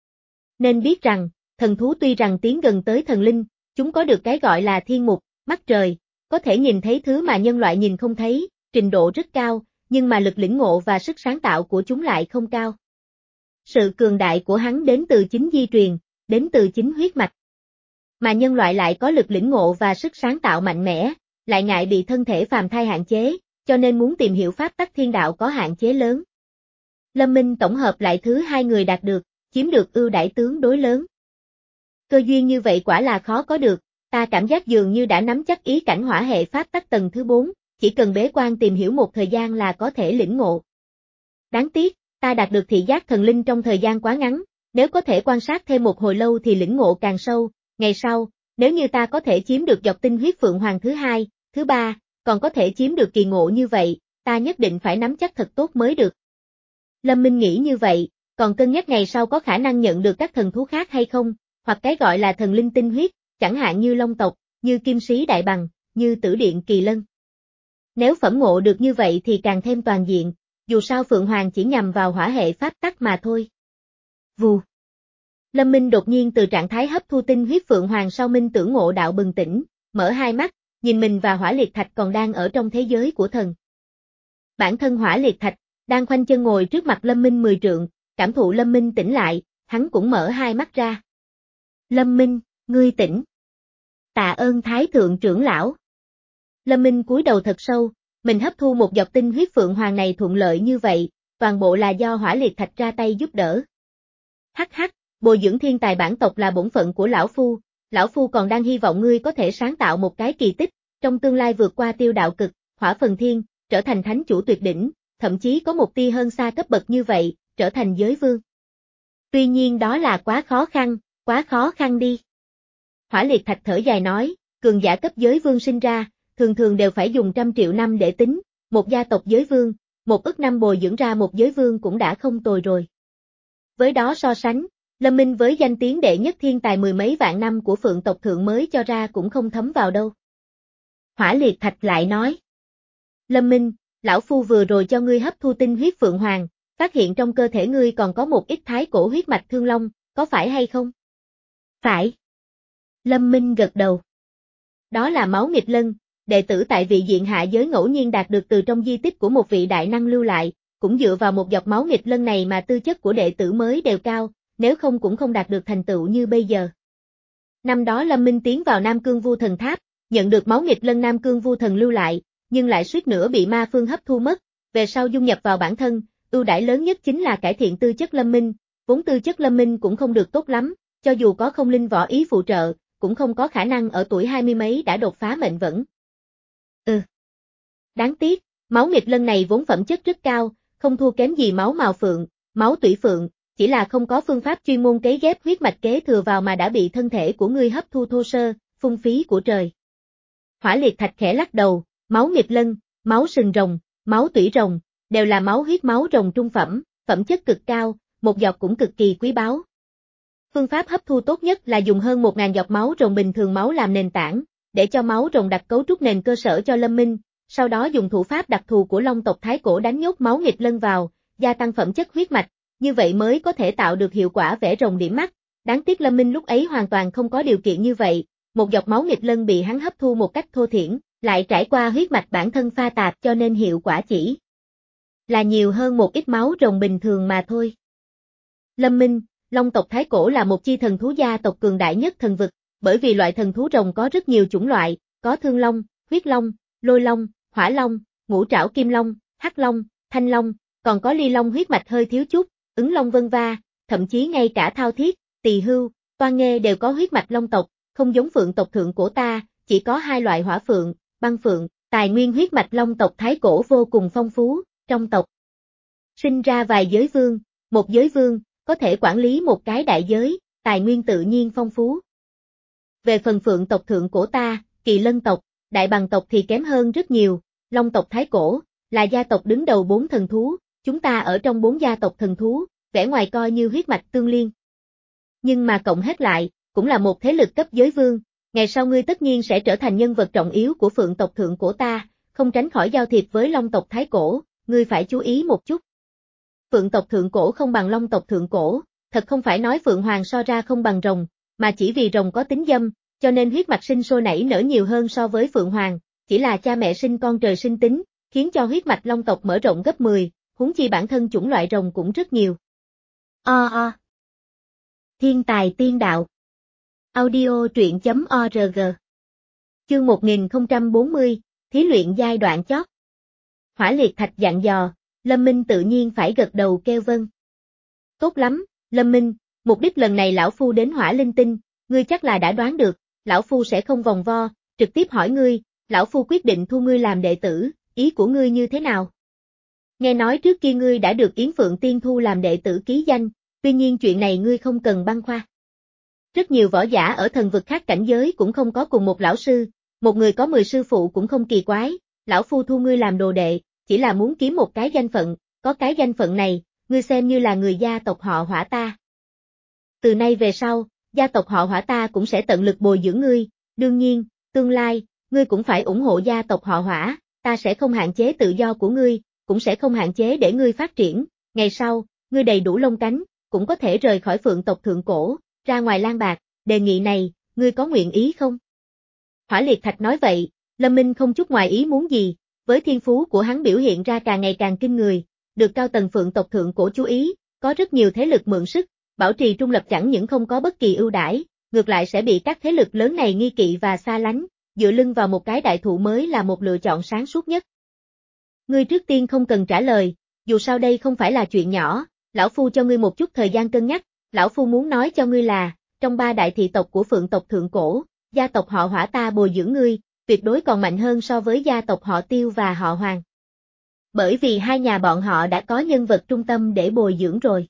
Speaker 1: Nên biết rằng, thần thú tuy rằng tiến gần tới thần linh, chúng có được cái gọi là thiên mục, mắt trời, có thể nhìn thấy thứ mà nhân loại nhìn không thấy, trình độ rất cao, nhưng mà lực lĩnh ngộ và sức sáng tạo của chúng lại không cao. Sự cường đại của hắn đến từ chính di truyền, đến từ chính huyết mạch. Mà nhân loại lại có lực lĩnh ngộ và sức sáng tạo mạnh mẽ, lại ngại bị thân thể phàm thai hạn chế, cho nên muốn tìm hiểu pháp tắc thiên đạo có hạn chế lớn. Lâm Minh tổng hợp lại thứ hai người đạt được, chiếm được ưu đãi tướng đối lớn. Cơ duyên như vậy quả là khó có được, ta cảm giác dường như đã nắm chắc ý cảnh hỏa hệ pháp tắc tầng thứ bốn, chỉ cần bế quan tìm hiểu một thời gian là có thể lĩnh ngộ. Đáng tiếc, ta đạt được thị giác thần linh trong thời gian quá ngắn, nếu có thể quan sát thêm một hồi lâu thì lĩnh ngộ càng sâu, ngày sau, nếu như ta có thể chiếm được giọt tinh huyết Phượng Hoàng thứ hai, thứ ba, còn có thể chiếm được kỳ ngộ như vậy, ta nhất định phải nắm chắc thật tốt mới được. Lâm Minh nghĩ như vậy, còn cân nhắc ngày sau có khả năng nhận được các thần thú khác hay không, hoặc cái gọi là thần linh tinh huyết, chẳng hạn như Long tộc, như Kim Sĩ Đại Bằng, như Tử Điện Kỳ Lân. Nếu phẩm ngộ được như vậy thì càng thêm toàn diện, dù sao Phượng Hoàng chỉ nhằm vào hỏa hệ pháp tắc mà thôi. Vù. Lâm Minh đột nhiên từ trạng thái hấp thu tinh huyết Phượng Hoàng sau minh tưởng ngộ đạo bừng tỉnh, mở hai mắt, nhìn mình và Hỏa Liệt Thạch còn đang ở trong thế giới của thần. Bản thân Hỏa Liệt Thạch, đang khoanh chân ngồi trước mặt Lâm Minh mười trượng, cảm thụ Lâm Minh tỉnh lại, hắn cũng mở hai mắt ra. Lâm Minh, ngươi tỉnh. Tạ ơn Thái Thượng trưởng lão. Lâm Minh cúi đầu thật sâu, mình hấp thu một giọt tinh huyết Phượng Hoàng này thuận lợi như vậy, toàn bộ là do Hỏa Liệt Thạch ra tay giúp đỡ. Hắc hắc, bồi dưỡng thiên tài bản tộc là bổn phận của lão phu, lão phu còn đang hy vọng ngươi có thể sáng tạo một cái kỳ tích, trong tương lai vượt qua Tiêu Đạo Cực, Hỏa Phần Thiên, trở thành thánh chủ tuyệt đỉnh, thậm chí có một tia hơn xa cấp bậc như vậy, trở thành giới vương. Tuy nhiên đó là quá khó khăn, quá khó khăn đi. Hỏa Liệt Thạch thở dài nói, cường giả cấp giới vương sinh ra, thường thường đều phải dùng trăm triệu năm để tính, một gia tộc giới vương, một ức năm bồi dưỡng ra một giới vương cũng đã không tồi rồi. Với đó so sánh, Lâm Minh với danh tiếng đệ nhất thiên tài mười mấy vạn năm của Phượng tộc thượng mới cho ra cũng không thấm vào đâu. Hỏa Liệt Thạch lại nói. Lâm Minh, lão phu vừa rồi cho ngươi hấp thu tinh huyết Phượng Hoàng, phát hiện trong cơ thể ngươi còn có một ít thái cổ huyết mạch thương long, có phải hay không? Phải. Lâm Minh gật đầu. Đó là máu nghịch lân, đệ tử tại vị diện hạ giới ngẫu nhiên đạt được từ trong di tích của một vị đại năng lưu lại, cũng dựa vào một giọt máu nghịch lân này mà tư chất của đệ tử mới đều cao, nếu không cũng không đạt được thành tựu như bây giờ. Năm đó Lâm Minh tiến vào Nam Cương Vu Thần Tháp, nhận được máu nghịch lân Nam Cương Vu Thần lưu lại, nhưng lại suýt nữa bị ma phương hấp thu mất, về sau dung nhập vào bản thân, ưu đãi lớn nhất chính là cải thiện tư chất Lâm Minh, vốn tư chất Lâm Minh cũng không được tốt lắm, cho dù có không linh võ ý phụ trợ, cũng không có khả năng ở tuổi hai mươi mấy đã đột phá mệnh vẫn. Ừ. Đáng tiếc, máu nghịch lân này vốn phẩm chất rất cao, không thua kém gì máu mào phượng, máu tủy phượng, chỉ là không có phương pháp chuyên môn cấy ghép huyết mạch kế thừa vào mà đã bị thân thể của ngươi hấp thu thô sơ, phung phí của trời. Hỏa Liệt Thạch khẽ lắc đầu, máu nghịch lân, máu sừng rồng, máu tủy rồng, đều là máu huyết máu rồng trung phẩm, phẩm chất cực cao, một giọt cũng cực kỳ quý báu. Phương pháp hấp thu tốt nhất là dùng hơn một nghìn giọt máu rồng bình thường máu làm nền tảng, để cho máu rồng đặt cấu trúc nền cơ sở cho Lâm Minh, sau đó dùng thủ pháp đặc thù của Long tộc Thái Cổ đánh nhốt máu nghịch lân vào, gia tăng phẩm chất huyết mạch, như vậy mới có thể tạo được hiệu quả vẽ rồng điểm mắt. Đáng tiếc Lâm Minh lúc ấy hoàn toàn không có điều kiện như vậy, một giọt máu nghịch lân bị hắn hấp thu một cách thô thiển, lại trải qua huyết mạch bản thân pha tạp cho nên hiệu quả chỉ là nhiều hơn một ít máu rồng bình thường mà thôi. Lâm Minh, Long tộc Thái Cổ là một chi thần thú gia tộc cường đại nhất thần vực, bởi vì loại thần thú rồng có rất nhiều chủng loại, có thương long, huyết long, lôi long, hỏa long, ngũ trảo kim long, hắc long, thanh long, còn có ly long huyết mạch hơi thiếu chút, ứng long vân va, thậm chí ngay cả thao thiết, tỳ hưu, toan nghê đều có huyết mạch long tộc, không giống Phượng tộc thượng cổ ta, chỉ có hai loại hỏa phượng, băng phượng, tài nguyên huyết mạch long tộc Thái Cổ vô cùng phong phú, trong tộc Sinh ra vài giới vương, một giới vương, có thể quản lý một cái đại giới, tài nguyên tự nhiên phong phú. Về phần Phượng tộc thượng cổ ta, Kỳ Lân tộc, Đại Bằng tộc thì kém hơn rất nhiều, Long tộc Thái Cổ, là gia tộc đứng đầu bốn thần thú, chúng ta ở trong bốn gia tộc thần thú, vẻ ngoài coi như huyết mạch tương liên. Nhưng mà cộng hết lại, cũng là một thế lực cấp giới vương, ngày sau ngươi tất nhiên sẽ trở thành nhân vật trọng yếu của Phượng tộc thượng cổ ta, không tránh khỏi giao thiệp với Long tộc Thái Cổ, ngươi phải chú ý một chút. Phượng tộc thượng cổ không bằng Long tộc thượng cổ, thật không phải nói Phượng Hoàng so ra không bằng rồng, mà chỉ vì rồng có tính dâm, cho nên huyết mạch sinh sôi nảy nở nhiều hơn so với Phượng Hoàng, chỉ là cha mẹ sinh con trời sinh tính, khiến cho huyết mạch Long tộc mở rộng gấp mười, huống chi bản thân chủng loại rồng cũng rất nhiều. O o. Thiên tài tiên đạo. Audio truyện chấm org. Chương một nghìn không trăm bốn mươi, thí luyện giai đoạn chót. Hỏa Liệt Thạch dặn dò, Lâm Minh tự nhiên phải gật đầu kêu vâng. Tốt lắm, Lâm Minh, mục đích lần này lão phu đến Hỏa Linh Tinh, ngươi chắc là đã đoán được, lão phu sẽ không vòng vo, trực tiếp hỏi ngươi, lão phu quyết định thu ngươi làm đệ tử, ý của ngươi như thế nào? Nghe nói trước kia ngươi đã được Yến Phượng Tiên thu làm đệ tử ký danh, tuy nhiên chuyện này ngươi không cần băn khoăn. Rất nhiều võ giả ở thần vực khác cảnh giới cũng không có cùng một lão sư, một người có mười sư phụ cũng không kỳ quái, lão phu thu ngươi làm đồ đệ, chỉ là muốn kiếm một cái danh phận, có cái danh phận này, ngươi xem như là người gia tộc họ Hỏa ta. Từ nay về sau, gia tộc họ Hỏa ta cũng sẽ tận lực bồi dưỡng ngươi, đương nhiên, tương lai, ngươi cũng phải ủng hộ gia tộc họ Hỏa, ta sẽ không hạn chế tự do của ngươi, cũng sẽ không hạn chế để ngươi phát triển, ngày sau, ngươi đầy đủ lông cánh, cũng có thể rời khỏi Phượng tộc thượng cổ, ra ngoài lang bạc, đề nghị này, ngươi có nguyện ý không? Hỏa Liệt Thạch nói vậy, Lâm Minh không chút ngoài ý muốn gì, với thiên phú của hắn biểu hiện ra càng ngày càng kinh người, được cao tầng Phượng tộc thượng cổ chú ý, có rất nhiều thế lực mượn sức, bảo trì trung lập chẳng những không có bất kỳ ưu đãi, ngược lại sẽ bị các thế lực lớn này nghi kỵ và xa lánh, dựa lưng vào một cái đại thụ mới là một lựa chọn sáng suốt nhất. Ngươi trước tiên không cần trả lời, dù sao đây không phải là chuyện nhỏ, lão phu cho ngươi một chút thời gian cân nhắc, lão phu muốn nói cho ngươi là, trong ba đại thị tộc của Phượng tộc thượng cổ, gia tộc họ Hỏa ta bồi dưỡng ngươi, tuyệt đối còn mạnh hơn so với gia tộc họ Tiêu và họ Hoàng. Bởi vì hai nhà bọn họ đã có nhân vật trung tâm để bồi dưỡng rồi.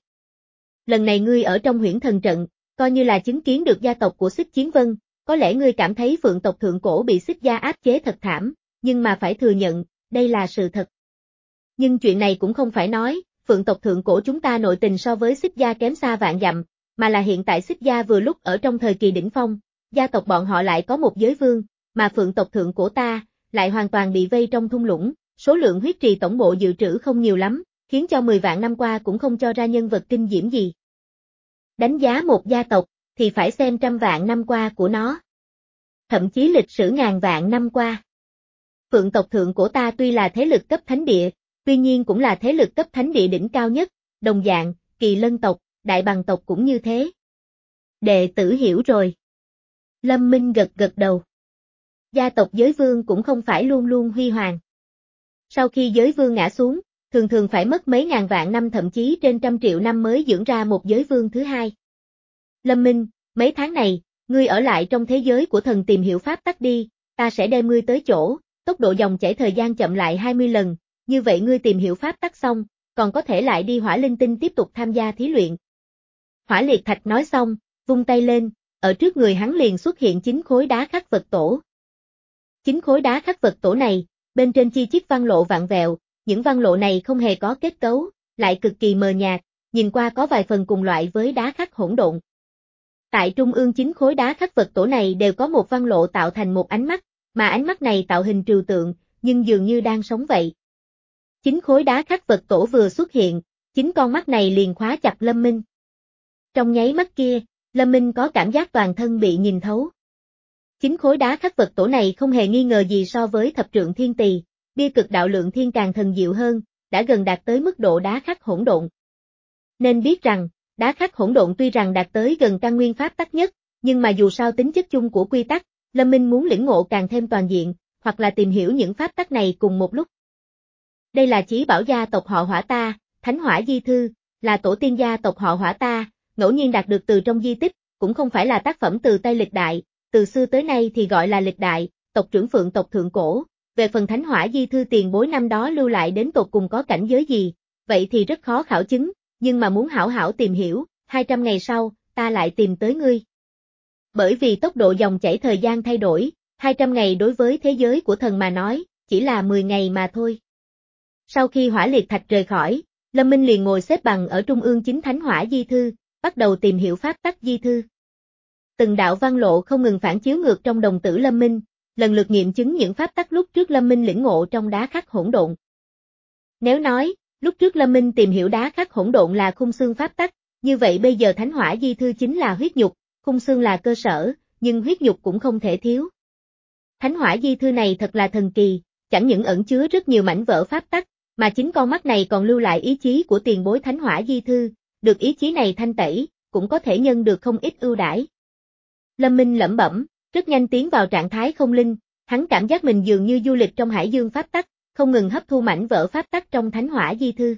Speaker 1: Lần này ngươi ở trong Huyễn Thần Trận, coi như là chứng kiến được gia tộc của Xích Chiến Vân, có lẽ ngươi cảm thấy Phượng tộc thượng cổ bị Xích gia áp chế thật thảm, nhưng mà phải thừa nhận, đây là sự thật. Nhưng chuyện này cũng không phải nói, Phượng tộc thượng cổ chúng ta nội tình so với Xích gia kém xa vạn dặm, mà là hiện tại Xích gia vừa lúc ở trong thời kỳ đỉnh phong, gia tộc bọn họ lại có một giới vương, mà Phượng tộc thượng cổ ta, lại hoàn toàn bị vây trong thung lũng, số lượng huyết trì tổng bộ dự trữ không nhiều lắm, khiến cho mười vạn năm qua cũng không cho ra nhân vật kinh diễm gì. Đánh giá một gia tộc, thì phải xem trăm vạn năm qua của nó. Thậm chí lịch sử ngàn vạn năm qua. Phượng tộc thượng cổ ta tuy là thế lực cấp thánh địa, tuy nhiên cũng là thế lực cấp thánh địa đỉnh cao nhất, đồng dạng, Kỳ Lân tộc, Đại Bằng tộc cũng như thế. Đệ tử hiểu rồi. Lâm Minh gật gật đầu. Gia tộc giới vương cũng không phải luôn luôn huy hoàng. Sau khi giới vương ngã xuống, thường thường phải mất mấy ngàn vạn năm thậm chí trên trăm triệu năm mới dưỡng ra một giới vương thứ hai. Lâm Minh, mấy tháng này, ngươi ở lại trong thế giới của thần tìm hiểu pháp tắc đi, ta sẽ đem ngươi tới chỗ, tốc độ dòng chảy thời gian chậm lại hai mươi lần, như vậy ngươi tìm hiểu pháp tắc xong, còn có thể lại đi Hỏa Linh Tinh tiếp tục tham gia thí luyện. Hỏa Liệt Thạch nói xong, vung tay lên, ở trước người hắn liền xuất hiện chín khối đá khắc vật tổ. Chín khối đá khắc vật tổ này, bên trên chi chít văn lộ vạn vẹo, những văn lộ này không hề có kết cấu, lại cực kỳ mờ nhạt, nhìn qua có vài phần cùng loại với đá khắc hỗn độn. Tại trung ương chín khối đá khắc vật tổ này đều có một văn lộ tạo thành một ánh mắt, mà ánh mắt này tạo hình trừu tượng, nhưng dường như đang sống vậy. Chín khối đá khắc vật tổ vừa xuất hiện, chín con mắt này liền khóa chặt Lâm Minh. Trong nháy mắt kia, Lâm Minh có cảm giác toàn thân bị nhìn thấu. Chín khối đá khắc vật tổ này không hề nghi ngờ gì so với thập trượng thiên tỳ, bia cực đạo lượng thiên càng thần diệu hơn, đã gần đạt tới mức độ đá khắc hỗn độn. Nên biết rằng, đá khắc hỗn độn tuy rằng đạt tới gần căn nguyên pháp tắc nhất, nhưng mà dù sao tính chất chung của quy tắc, Lâm Minh muốn lĩnh ngộ càng thêm toàn diện, hoặc là tìm hiểu những pháp tắc này cùng một lúc. Đây là chí bảo gia tộc họ Hỏa ta, Thánh Hỏa Di Thư, là tổ tiên gia tộc họ Hỏa ta, ngẫu nhiên đạt được từ trong di tích, cũng không phải là tác phẩm từ tay lịch đại, từ xưa tới nay thì gọi là lịch đại, tộc trưởng Phượng tộc thượng cổ. Về phần Thánh Hỏa Di Thư tiền bối năm đó lưu lại đến tột cùng có cảnh giới gì, vậy thì rất khó khảo chứng, nhưng mà muốn hảo hảo tìm hiểu, hai trăm ngày sau, ta lại tìm tới ngươi. Bởi vì tốc độ dòng chảy thời gian thay đổi, hai trăm ngày đối với thế giới của thần mà nói, chỉ là mười ngày mà thôi. Sau khi hỏa liệt thạch rời khỏi, Lâm Minh liền ngồi xếp bằng ở trung ương chính thánh hỏa di thư, bắt đầu tìm hiểu pháp tắc di thư. Từng đạo văn lộ không ngừng phản chiếu ngược trong đồng tử Lâm Minh, lần lượt nghiệm chứng những pháp tắc lúc trước Lâm Minh lĩnh ngộ trong đá khắc hỗn độn. Nếu nói, lúc trước Lâm Minh tìm hiểu đá khắc hỗn độn là khung xương pháp tắc, như vậy bây giờ thánh hỏa di thư chính là huyết nhục, khung xương là cơ sở, nhưng huyết nhục cũng không thể thiếu. Thánh hỏa di thư này thật là thần kỳ, chẳng những ẩn chứa rất nhiều mảnh vỡ pháp tắc, mà chính con mắt này còn lưu lại ý chí của tiền bối thánh hỏa di thư, được ý chí này thanh tẩy, cũng có thể nhân được không ít ưu đãi. Lâm Minh lẩm bẩm, rất nhanh tiến vào trạng thái không linh, hắn cảm giác mình dường như du lịch trong hải dương pháp tắc, không ngừng hấp thu mảnh vỡ pháp tắc trong thánh hỏa di thư.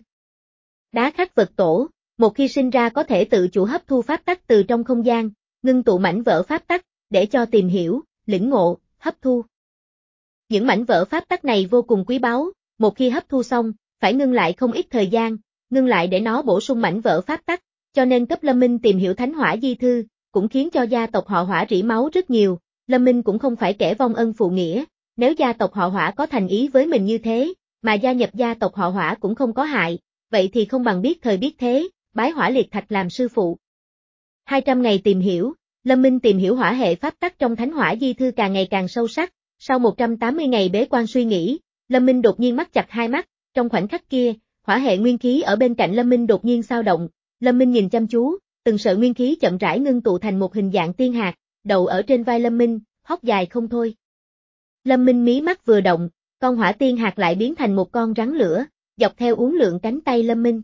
Speaker 1: Đá khắc vật tổ, một khi sinh ra có thể tự chủ hấp thu pháp tắc từ trong không gian, ngưng tụ mảnh vỡ pháp tắc, để cho tìm hiểu, lĩnh ngộ, hấp thu. Những mảnh vỡ pháp tắc này vô cùng quý báu, một khi hấp thu xong, phải ngưng lại không ít thời gian, ngưng lại để nó bổ sung mảnh vỡ pháp tắc, cho nên cấp Lâm Minh tìm hiểu thánh hỏa di thư, cũng khiến cho gia tộc họ Hỏa rỉ máu rất nhiều, Lâm Minh cũng không phải kẻ vong ân phụ nghĩa, nếu gia tộc họ Hỏa có thành ý với mình như thế, mà gia nhập gia tộc họ Hỏa cũng không có hại, vậy thì không bằng biết thời biết thế, bái hỏa liệt thạch làm sư phụ. hai trăm ngày tìm hiểu, Lâm Minh tìm hiểu hỏa hệ pháp tắc trong thánh hỏa di thư càng ngày càng sâu sắc, sau một trăm tám mươi ngày bế quan suy nghĩ, Lâm Minh đột nhiên mắt chặt hai mắt, trong khoảnh khắc kia, hỏa hệ nguyên khí ở bên cạnh Lâm Minh đột nhiên xao động, Lâm Minh nhìn chăm chú, từng sợi nguyên khí chậm rãi ngưng tụ thành một hình dạng tiên hạt, đậu ở trên vai Lâm Minh, hót dài không thôi. Lâm Minh mí mắt vừa động, con hỏa tiên hạt lại biến thành một con rắn lửa, dọc theo uốn lượn cánh tay Lâm Minh.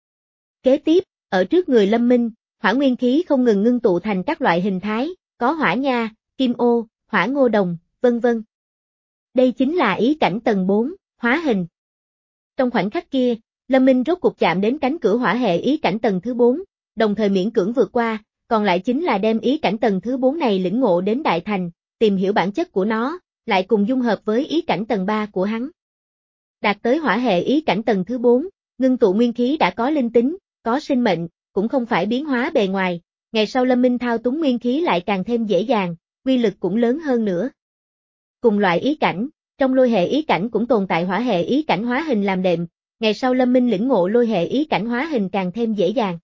Speaker 1: Kế tiếp, ở trước người Lâm Minh, hỏa nguyên khí không ngừng ngưng tụ thành các loại hình thái, có hỏa nha, kim ô, hỏa ngô đồng, vân vân. Đây chính là ý cảnh tầng bốn, hóa hình. Trong khoảnh khắc kia, Lâm Minh rốt cuộc chạm đến cánh cửa hỏa hệ ý cảnh tầng thứ bốn, đồng thời miễn cưỡng vượt qua, còn lại chính là đem ý cảnh tầng thứ bốn này lĩnh ngộ đến đại thành, tìm hiểu bản chất của nó, lại cùng dung hợp với ý cảnh tầng ba của hắn. Đạt tới hỏa hệ ý cảnh tầng thứ bốn, ngưng tụ nguyên khí đã có linh tính, có sinh mệnh, cũng không phải biến hóa bề ngoài, ngày sau Lâm Minh thao túng nguyên khí lại càng thêm dễ dàng, quy lực cũng lớn hơn nữa. Cùng loại ý cảnh, trong lôi hệ ý cảnh cũng tồn tại hỏa hệ ý cảnh hóa hình làm đệm, ngày sau Lâm Minh lĩnh ngộ lôi hệ ý cảnh hóa hình càng thêm dễ dàng.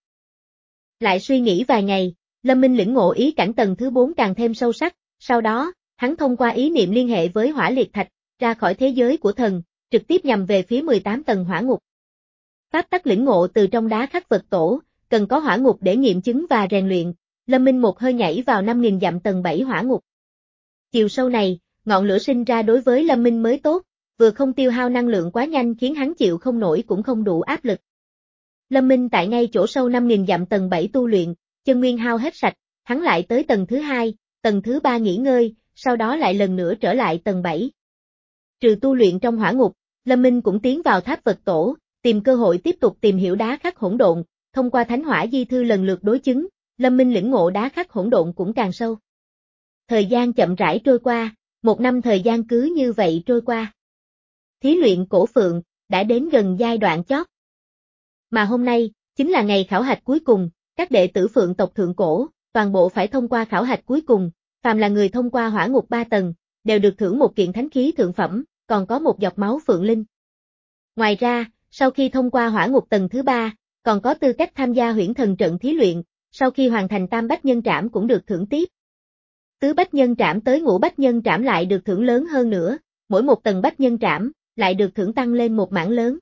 Speaker 1: Lại suy nghĩ vài ngày, Lâm Minh lĩnh ngộ ý cảnh tầng thứ bốn càng thêm sâu sắc, sau đó, hắn thông qua ý niệm liên hệ với hỏa liệt thạch, ra khỏi thế giới của thần, trực tiếp nhằm về phía mười tám tầng hỏa ngục. Pháp tắc lĩnh ngộ từ trong đá khắc vật tổ, cần có hỏa ngục để nghiệm chứng và rèn luyện, Lâm Minh một hơi nhảy vào năm nghìn dặm tầng bảy hỏa ngục. Chiều sâu này, ngọn lửa sinh ra đối với Lâm Minh mới tốt, vừa không tiêu hao năng lượng quá nhanh khiến hắn chịu không nổi cũng không đủ áp lực. Lâm Minh tại ngay chỗ sâu năm nghìn dặm tầng bảy tu luyện, chân nguyên hao hết sạch, hắn lại tới tầng thứ hai, tầng thứ ba nghỉ ngơi, sau đó lại lần nữa trở lại tầng bảy. Trừ tu luyện trong hỏa ngục, Lâm Minh cũng tiến vào tháp vật tổ, tìm cơ hội tiếp tục tìm hiểu đá khắc hỗn độn, thông qua thánh hỏa di thư lần lượt đối chứng, Lâm Minh lĩnh ngộ đá khắc hỗn độn cũng càng sâu. Thời gian chậm rãi trôi qua, một năm thời gian cứ như vậy trôi qua. Thí luyện cổ phượng, đã đến gần giai đoạn chót. Mà hôm nay, chính là ngày khảo hạch cuối cùng, các đệ tử phượng tộc thượng cổ, toàn bộ phải thông qua khảo hạch cuối cùng, phàm là người thông qua hỏa ngục ba tầng, đều được thưởng một kiện thánh khí thượng phẩm, còn có một giọt máu phượng linh. Ngoài ra, sau khi thông qua hỏa ngục tầng thứ ba, còn có tư cách tham gia huyễn thần trận thí luyện, sau khi hoàn thành tam bách nhân trảm cũng được thưởng tiếp. Tứ bách nhân trảm tới ngũ bách nhân trảm lại được thưởng lớn hơn nữa, mỗi một tầng bách nhân trảm, lại được thưởng tăng lên một mảng lớn.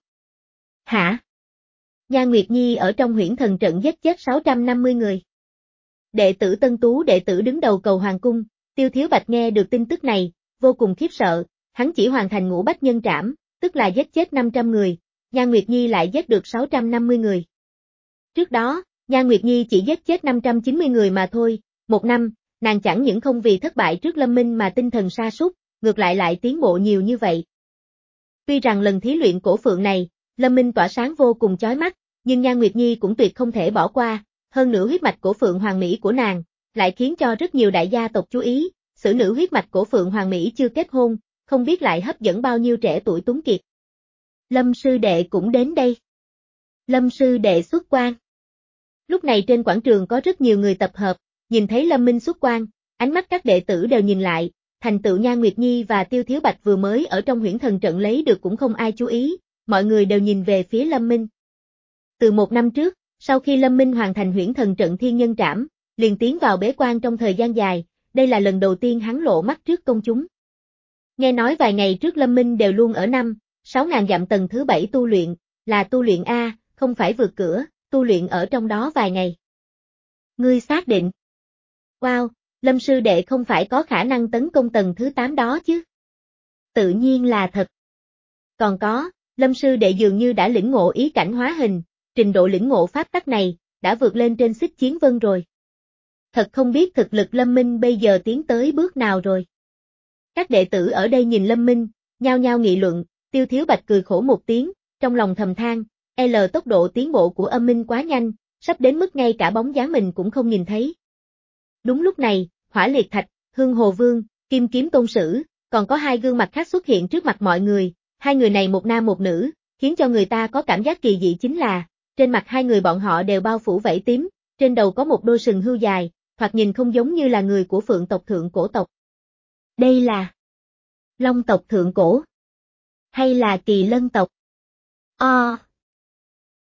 Speaker 1: Hả? Nhan Nguyệt Nhi ở trong huyễn thần trận giết chết sáu trăm năm mươi người. Đệ tử Tân Tú đệ tử đứng đầu cầu Hoàng Cung, Tiêu Thiếu Bạch nghe được tin tức này, vô cùng khiếp sợ, hắn chỉ hoàn thành ngũ bách nhân trảm, tức là giết chết năm trăm người, Nhan Nguyệt Nhi lại giết được sáu trăm năm mươi người. Trước đó, Nhan Nguyệt Nhi chỉ giết chết năm trăm chín mươi người mà thôi, một năm, nàng chẳng những không vì thất bại trước Lâm Minh mà tinh thần sa sút, ngược lại lại tiến bộ nhiều như vậy. Tuy rằng lần thí luyện cổ phượng này, Lâm Minh tỏa sáng vô cùng chói mắt, nhưng Nhan Nguyệt Nhi cũng tuyệt không thể bỏ qua, hơn nữa huyết mạch cổ phượng hoàng mỹ của nàng, lại khiến cho rất nhiều đại gia tộc chú ý, xử nữ huyết mạch cổ phượng hoàng mỹ chưa kết hôn, không biết lại hấp dẫn bao nhiêu trẻ tuổi tuấn kiệt. Lâm sư đệ cũng đến đây. Lâm sư đệ xuất quan. Lúc này trên quảng trường có rất nhiều người tập hợp, nhìn thấy Lâm Minh xuất quan, ánh mắt các đệ tử đều nhìn lại, thành tựu Nhan Nguyệt Nhi và Tiêu Thiếu Bạch vừa mới ở trong huyễn thần trận lấy được cũng không ai chú ý, mọi người đều nhìn về phía Lâm Minh. Từ một năm trước, sau khi Lâm Minh hoàn thành huyễn thần trận thiên nhân trảm, liền tiến vào bế quan trong thời gian dài, đây là lần đầu tiên hắn lộ mắt trước công chúng. Nghe nói vài ngày trước Lâm Minh đều luôn ở năm, sáu ngàn dặm tầng thứ bảy tu luyện, là tu luyện A, không phải vượt cửa, tu luyện ở trong đó vài ngày. Ngươi xác định. Wow, Lâm sư đệ không phải có khả năng tấn công tầng thứ tám đó chứ? Tự nhiên là thật. Còn có, Lâm sư đệ dường như đã lĩnh ngộ ý cảnh hóa hình, trình độ lĩnh ngộ pháp tắc này, đã vượt lên trên Xích Chiến Vân rồi. Thật không biết thực lực Lâm Minh bây giờ tiến tới bước nào rồi. Các đệ tử ở đây nhìn Lâm Minh, nhao nhao nghị luận, Tiêu Thiếu Bạch cười khổ một tiếng, trong lòng thầm than, L tốc độ tiến bộ của âm minh quá nhanh, sắp đến mức ngay cả bóng dáng mình cũng không nhìn thấy. Đúng lúc này, Hỏa Liệt Thạch, Hương Hồ Vương, Kim Kiếm Tôn Sử, còn có hai gương mặt khác xuất hiện trước mặt mọi người, hai người này một nam một nữ, khiến cho người ta có cảm giác kỳ dị chính là, trên mặt hai người bọn họ đều bao phủ vảy tím, trên đầu có một đôi sừng hươu dài, thoạt nhìn không giống như là người của Phượng tộc Thượng Cổ tộc. Đây là Long tộc Thượng Cổ, hay là Kỳ Lân tộc? Ờ.